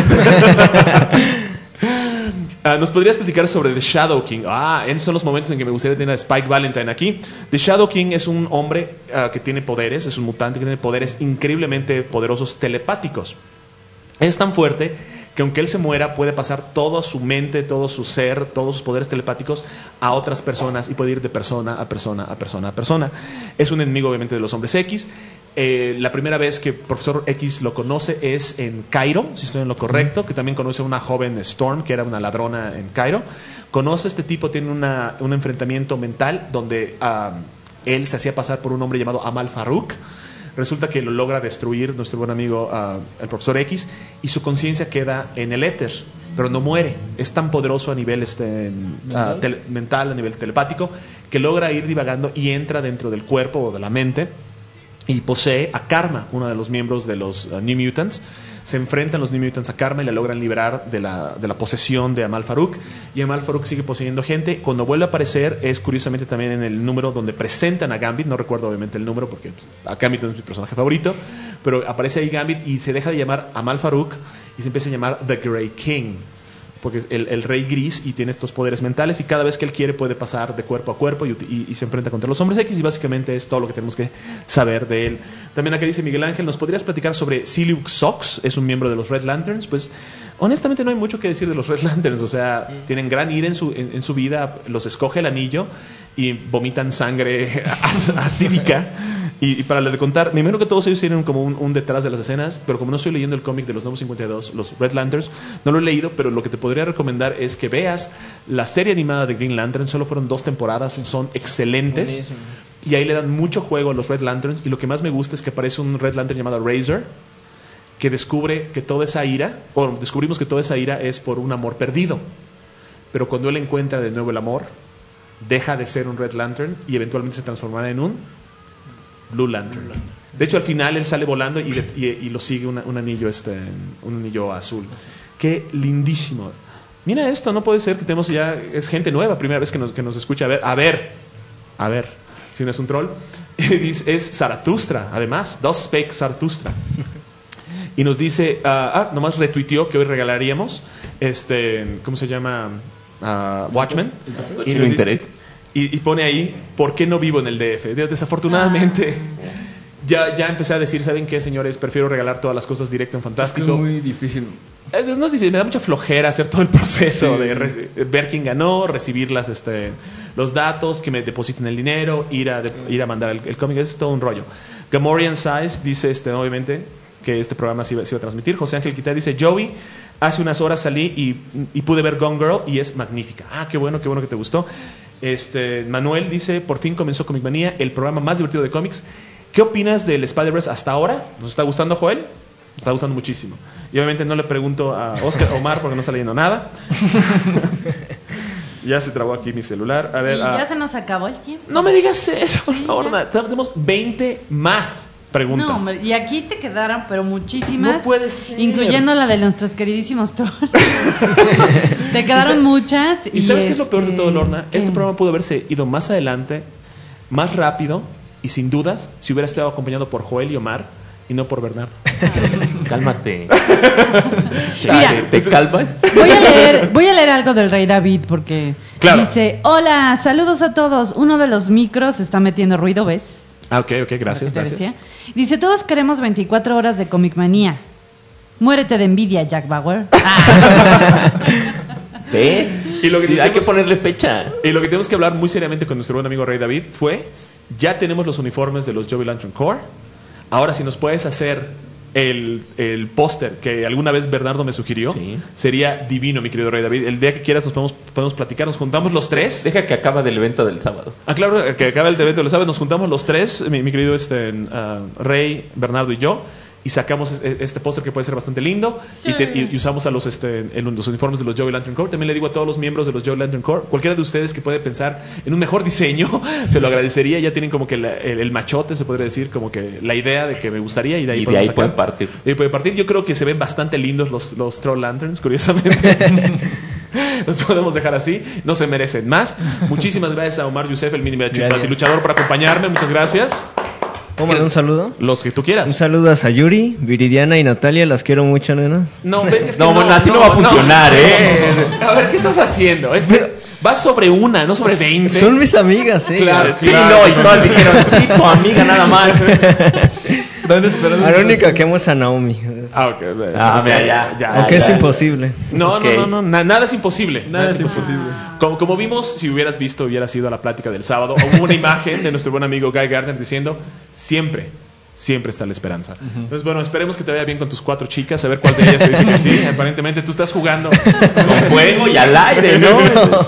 B: ¿Nos podrías platicar sobre The Shadow King? Esos son los momentos en que me gustaría tener a Spike Valentine aquí. The Shadow King es un hombre que tiene poderes, es un mutante que tiene poderes increíblemente poderosos telepáticos. Es tan fuerte que aunque él se muera, puede pasar toda su mente, todo su ser, todos sus poderes telepáticos a otras personas, y puede ir de persona a persona a persona a persona. Es un enemigo obviamente de los hombres X. La primera vez que Profesor X lo conoce es en Cairo, si estoy en lo correcto, que también conoce a una joven Storm, que era una ladrona en Cairo. Conoce a este tipo, tiene un enfrentamiento mental donde él se hacía pasar por un hombre llamado Amal Farouk. Resulta que lo logra destruir nuestro buen amigo el Profesor X, y su conciencia queda en el éter, pero no muere. Es tan poderoso a nivel mental, a nivel telepático, que logra ir divagando y entra dentro del cuerpo o de la mente, y posee a Karma, uno de los miembros de los New Mutants. Se enfrentan los New Mutants a Karma y la logran liberar de la posesión de Amal Farouk, y Amal Farouk sigue poseyendo gente. Cuando vuelve a aparecer es curiosamente también en el número donde presentan a Gambit. No recuerdo obviamente el número porque a Gambit no es mi personaje favorito, pero aparece ahí Gambit y se deja de llamar Amal Farouk y se empieza a llamar The Grey King, porque es el rey gris, y tiene estos poderes mentales, y cada vez que él quiere puede pasar de cuerpo a cuerpo y se enfrenta contra los hombres X, y básicamente es todo lo que tenemos que saber de él. También acá dice Miguel Ángel: ¿nos podrías platicar sobre Siluk Sox? Es un miembro de los Red Lanterns. Pues honestamente no hay mucho que decir de los Red Lanterns. O sea, tienen gran ira en su vida, los escoge el anillo y vomitan sangre acídica. Y para le de contar, me imagino que todos ellos tienen como un detrás de las escenas, pero como no estoy leyendo el cómic de los Nuevos 52, los Red Lanterns, no lo he leído, pero lo que te podría recomendar es que veas la serie animada de Green Lantern. Solo fueron 2 temporadas, son excelentes. Buenísimo. Y ahí le dan mucho juego a los Red Lanterns, y lo que más me gusta es que aparece un Red Lantern llamado Razor, que descubre que toda esa ira, o descubrimos que toda esa ira es por un amor perdido. Pero cuando él encuentra de nuevo el amor, deja de ser un Red Lantern y eventualmente se transformará en un Blue Lantern. De hecho, al final él sale volando y lo sigue un anillo azul. Qué lindísimo. Mira esto, no puede ser que tenemos ya... Es gente nueva, primera vez que nos escucha. A ver, si no es un troll. Es Zaratustra, además. Dos Fake Zaratustra. Y nos dice... nomás retuiteó que hoy regalaríamos... ¿cómo se llama? Watchmen. Y nos dice, y pone ahí, ¿por qué no vivo en el DF? Desafortunadamente... Ya empecé a decir, ¿saben qué, señores? Prefiero regalar todas las cosas directo en Fantástico.
G: Es muy difícil.
B: No es difícil, me da mucha flojera hacer todo el proceso de ver quién ganó, recibir los datos, que me depositen el dinero, ir a mandar el cómic. Es todo un rollo. Gamorrean Size dice, obviamente, que este programa se iba a transmitir. José Ángel Quita dice, Joey, hace unas horas salí y pude ver Gone Girl y es magnífica. Qué bueno que te gustó. Manuel dice, por fin comenzó Comic Manía, el programa más divertido de cómics. ¿Qué opinas del Spider-Verse hasta ahora? ¿Nos está gustando, Joel? Nos está gustando muchísimo. Y obviamente no le pregunto a Omar porque no está leyendo nada. Ya se trabó aquí mi celular. A ver,
D: y ya se nos acabó el tiempo.
B: No me digas eso, por favor. Tenemos 20 más preguntas.
D: No, hombre, y aquí te quedaron, pero muchísimas.
B: No puede ser.
D: Incluyendo la de nuestros queridísimos trolls. Te quedaron muchas.
B: ¿Y sabes qué es lo peor de todo, Lorna? Este programa pudo haberse ido más adelante, más rápido. Y sin dudas, si hubiera estado acompañado por Joel y Omar y no por Bernardo.
E: Cálmate.
D: Mira,
E: ¿Te calmas?
D: Voy a leer algo del Rey David porque dice, hola, saludos a todos. Uno de los micros está metiendo ruido, ¿ves?
B: Ok, gracias.
D: Dice, todos queremos 24 horas de Comic Manía. Muérete de envidia, Jack Bauer.
E: ¿Ves? Hay que ponerle fecha.
B: Y lo que tenemos que hablar muy seriamente con nuestro buen amigo Rey David fue... Ya tenemos los uniformes de los Joey Lantern Corps. Ahora, si nos puedes hacer el póster que alguna vez Bernardo me sugirió, sería divino, mi querido Rey David. El día que quieras nos podemos platicar. Nos juntamos los tres.
E: Deja que acabe el evento del sábado.
B: Claro, que acabe el evento del sábado. Nos juntamos los tres, mi querido Rey, Bernardo y yo. Y sacamos este póster que puede ser bastante lindo. Sí. Y usamos a los uniformes de los Joey Lantern Corps. También le digo a todos los miembros de los Joey Lantern Corps, cualquiera de ustedes que puede pensar en un mejor diseño, se lo agradecería. Ya tienen como que el machote, se podría decir, como que la idea de que me gustaría. Y de ahí
E: pueden partir.
B: Yo creo que se ven bastante lindos los Troll Lanterns, curiosamente. Los podemos dejar así. No se merecen más. Muchísimas gracias a Omar Youssef, el mini luchador, por acompañarme. Muchas gracias.
F: ¿Puedo mandar un saludo?
B: Los que tú quieras.
F: Un saludo a Sayuri, Viridiana y Natalia. Las quiero mucho, nenas.
B: No, es que
E: así no va a funcionar,
B: A ver, ¿qué estás haciendo? Vas sobre una, no sobre 20.
F: Son mis amigas,
B: Claro.
E: Y todas dijeron, sí, tu amiga nada más.
F: La única que amo es a Naomi.
B: Ok.
F: Ya. Aunque es imposible.
B: No, nada es imposible. Nada es imposible. Como vimos, si hubieras visto, hubieras ido a la plática del sábado, hubo una imagen de nuestro buen amigo Guy Gardner diciendo, siempre está la esperanza. Entonces, bueno, esperemos que te vaya bien con tus 4 chicas, a ver cuál de ellas te dice que sí. Aparentemente tú estás jugando
E: con fuego y al aire, ¿no?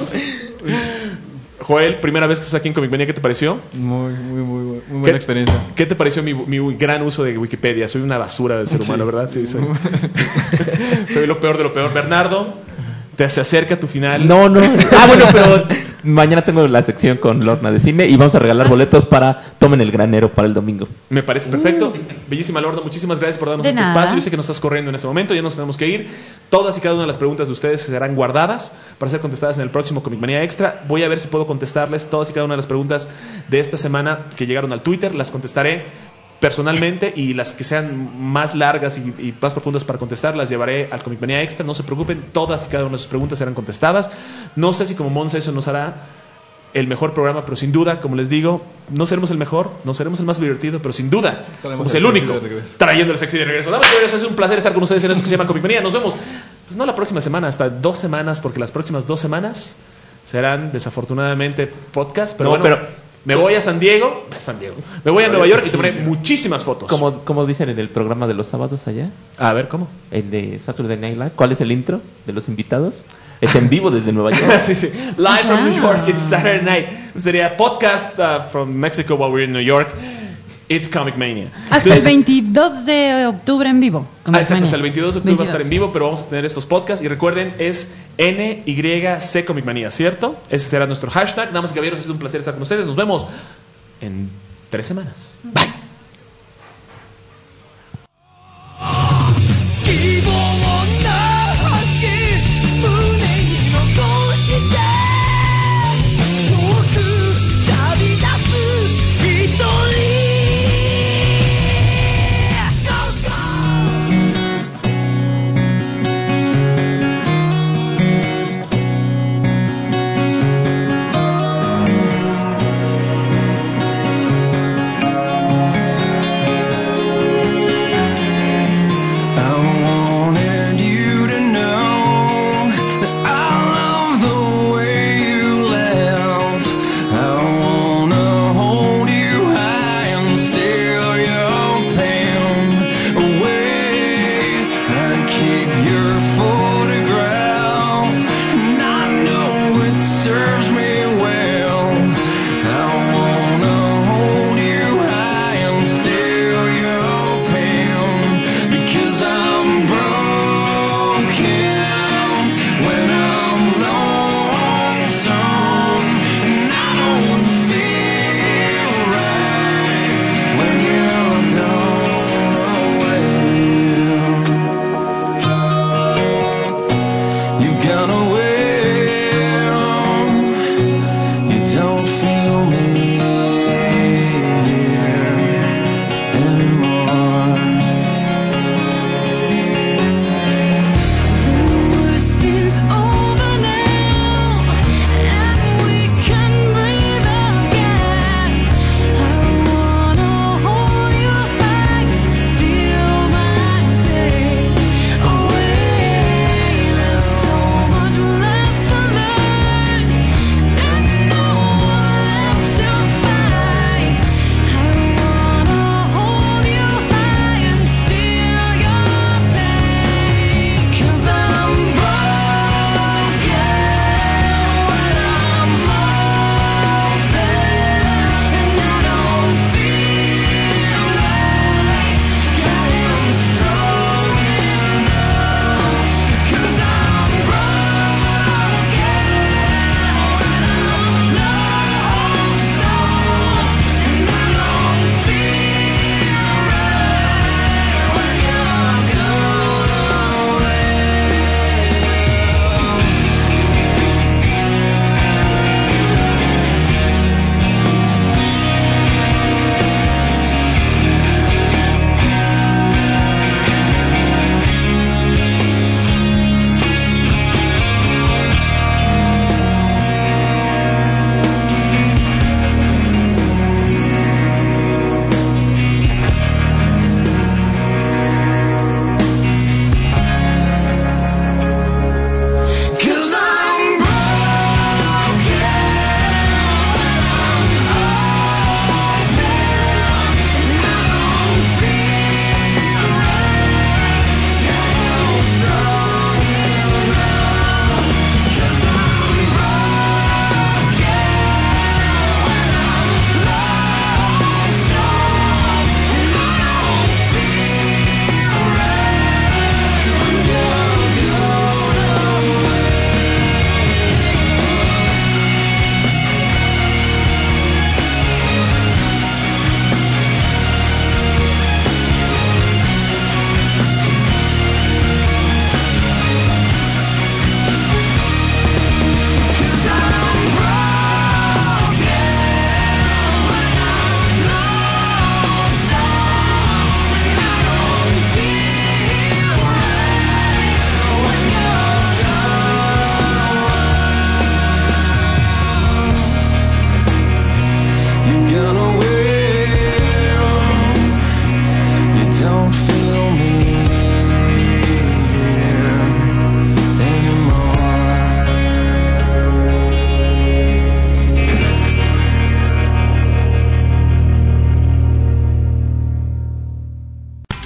B: Joel, primera vez que estás aquí en Comic Manía, ¿qué te pareció?
G: Muy buena experiencia.
B: ¿Qué te pareció mi gran uso de Wikipedia? Soy una basura del ser humano, ¿verdad? Sí, soy lo peor de lo peor. Bernardo, te se acerca tu final.
E: No. Bueno, pero mañana tengo la sección con Lorna de cine y vamos a regalar boletos para Tomen el Granero para el domingo.
B: Me parece perfecto. Bellísima Lorna, muchísimas gracias por darnos este espacio. Yo sé que nos estás corriendo en este momento, ya nos tenemos que ir. Todas y cada una de las preguntas de ustedes serán guardadas para ser contestadas en el próximo Comic Manía Extra. Voy a ver si puedo contestarles todas y cada una de las preguntas de esta semana que llegaron al Twitter. Las contestaré personalmente y las que sean más largas y más profundas para contestar las llevaré al Comic Manía Extra. No se preocupen, todas y cada una de sus preguntas serán contestadas. No sé si como Monse eso nos hará el mejor programa, pero sin duda, como les digo, no seremos el mejor, no seremos el más divertido, pero sin duda somos el único trayendo el sexy de regreso. Damas y caballeros, es un placer estar con ustedes en esto que se llama Comic Manía. Nos vemos, pues no la próxima semana, hasta 2 semanas, porque las próximas 2 semanas serán desafortunadamente podcast, pero me voy a San Diego. Me voy a Nueva York y tomaré muchísimas fotos.
E: Como dicen en el programa de los sábados allá.
B: A ver, ¿cómo?
E: El de Saturday Night Live. ¿Cuál es el intro de los invitados? Es en vivo desde Nueva York.
B: Sí. Live from New York. It's Saturday night. Sería podcast from Mexico while we're in New York. It's Comic Mania.
D: Hasta el 22 de octubre en vivo.
B: Exacto, hasta el 22 de octubre va a estar en vivo, pero vamos a tener estos podcasts. Y recuerden, es NYC Comic Manía, ¿cierto? Ese será nuestro hashtag. Nada más, caballeros, ha sido un placer estar con ustedes. Nos vemos en 3 semanas. Bye.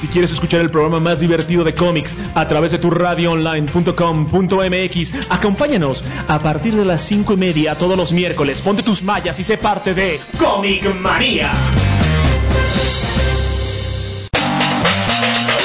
B: Si quieres escuchar el programa más divertido de cómics a través de tu radioonline.com.mx, acompáñanos a partir de las 5:30 todos los miércoles. Ponte tus mallas y sé parte de Comic Manía.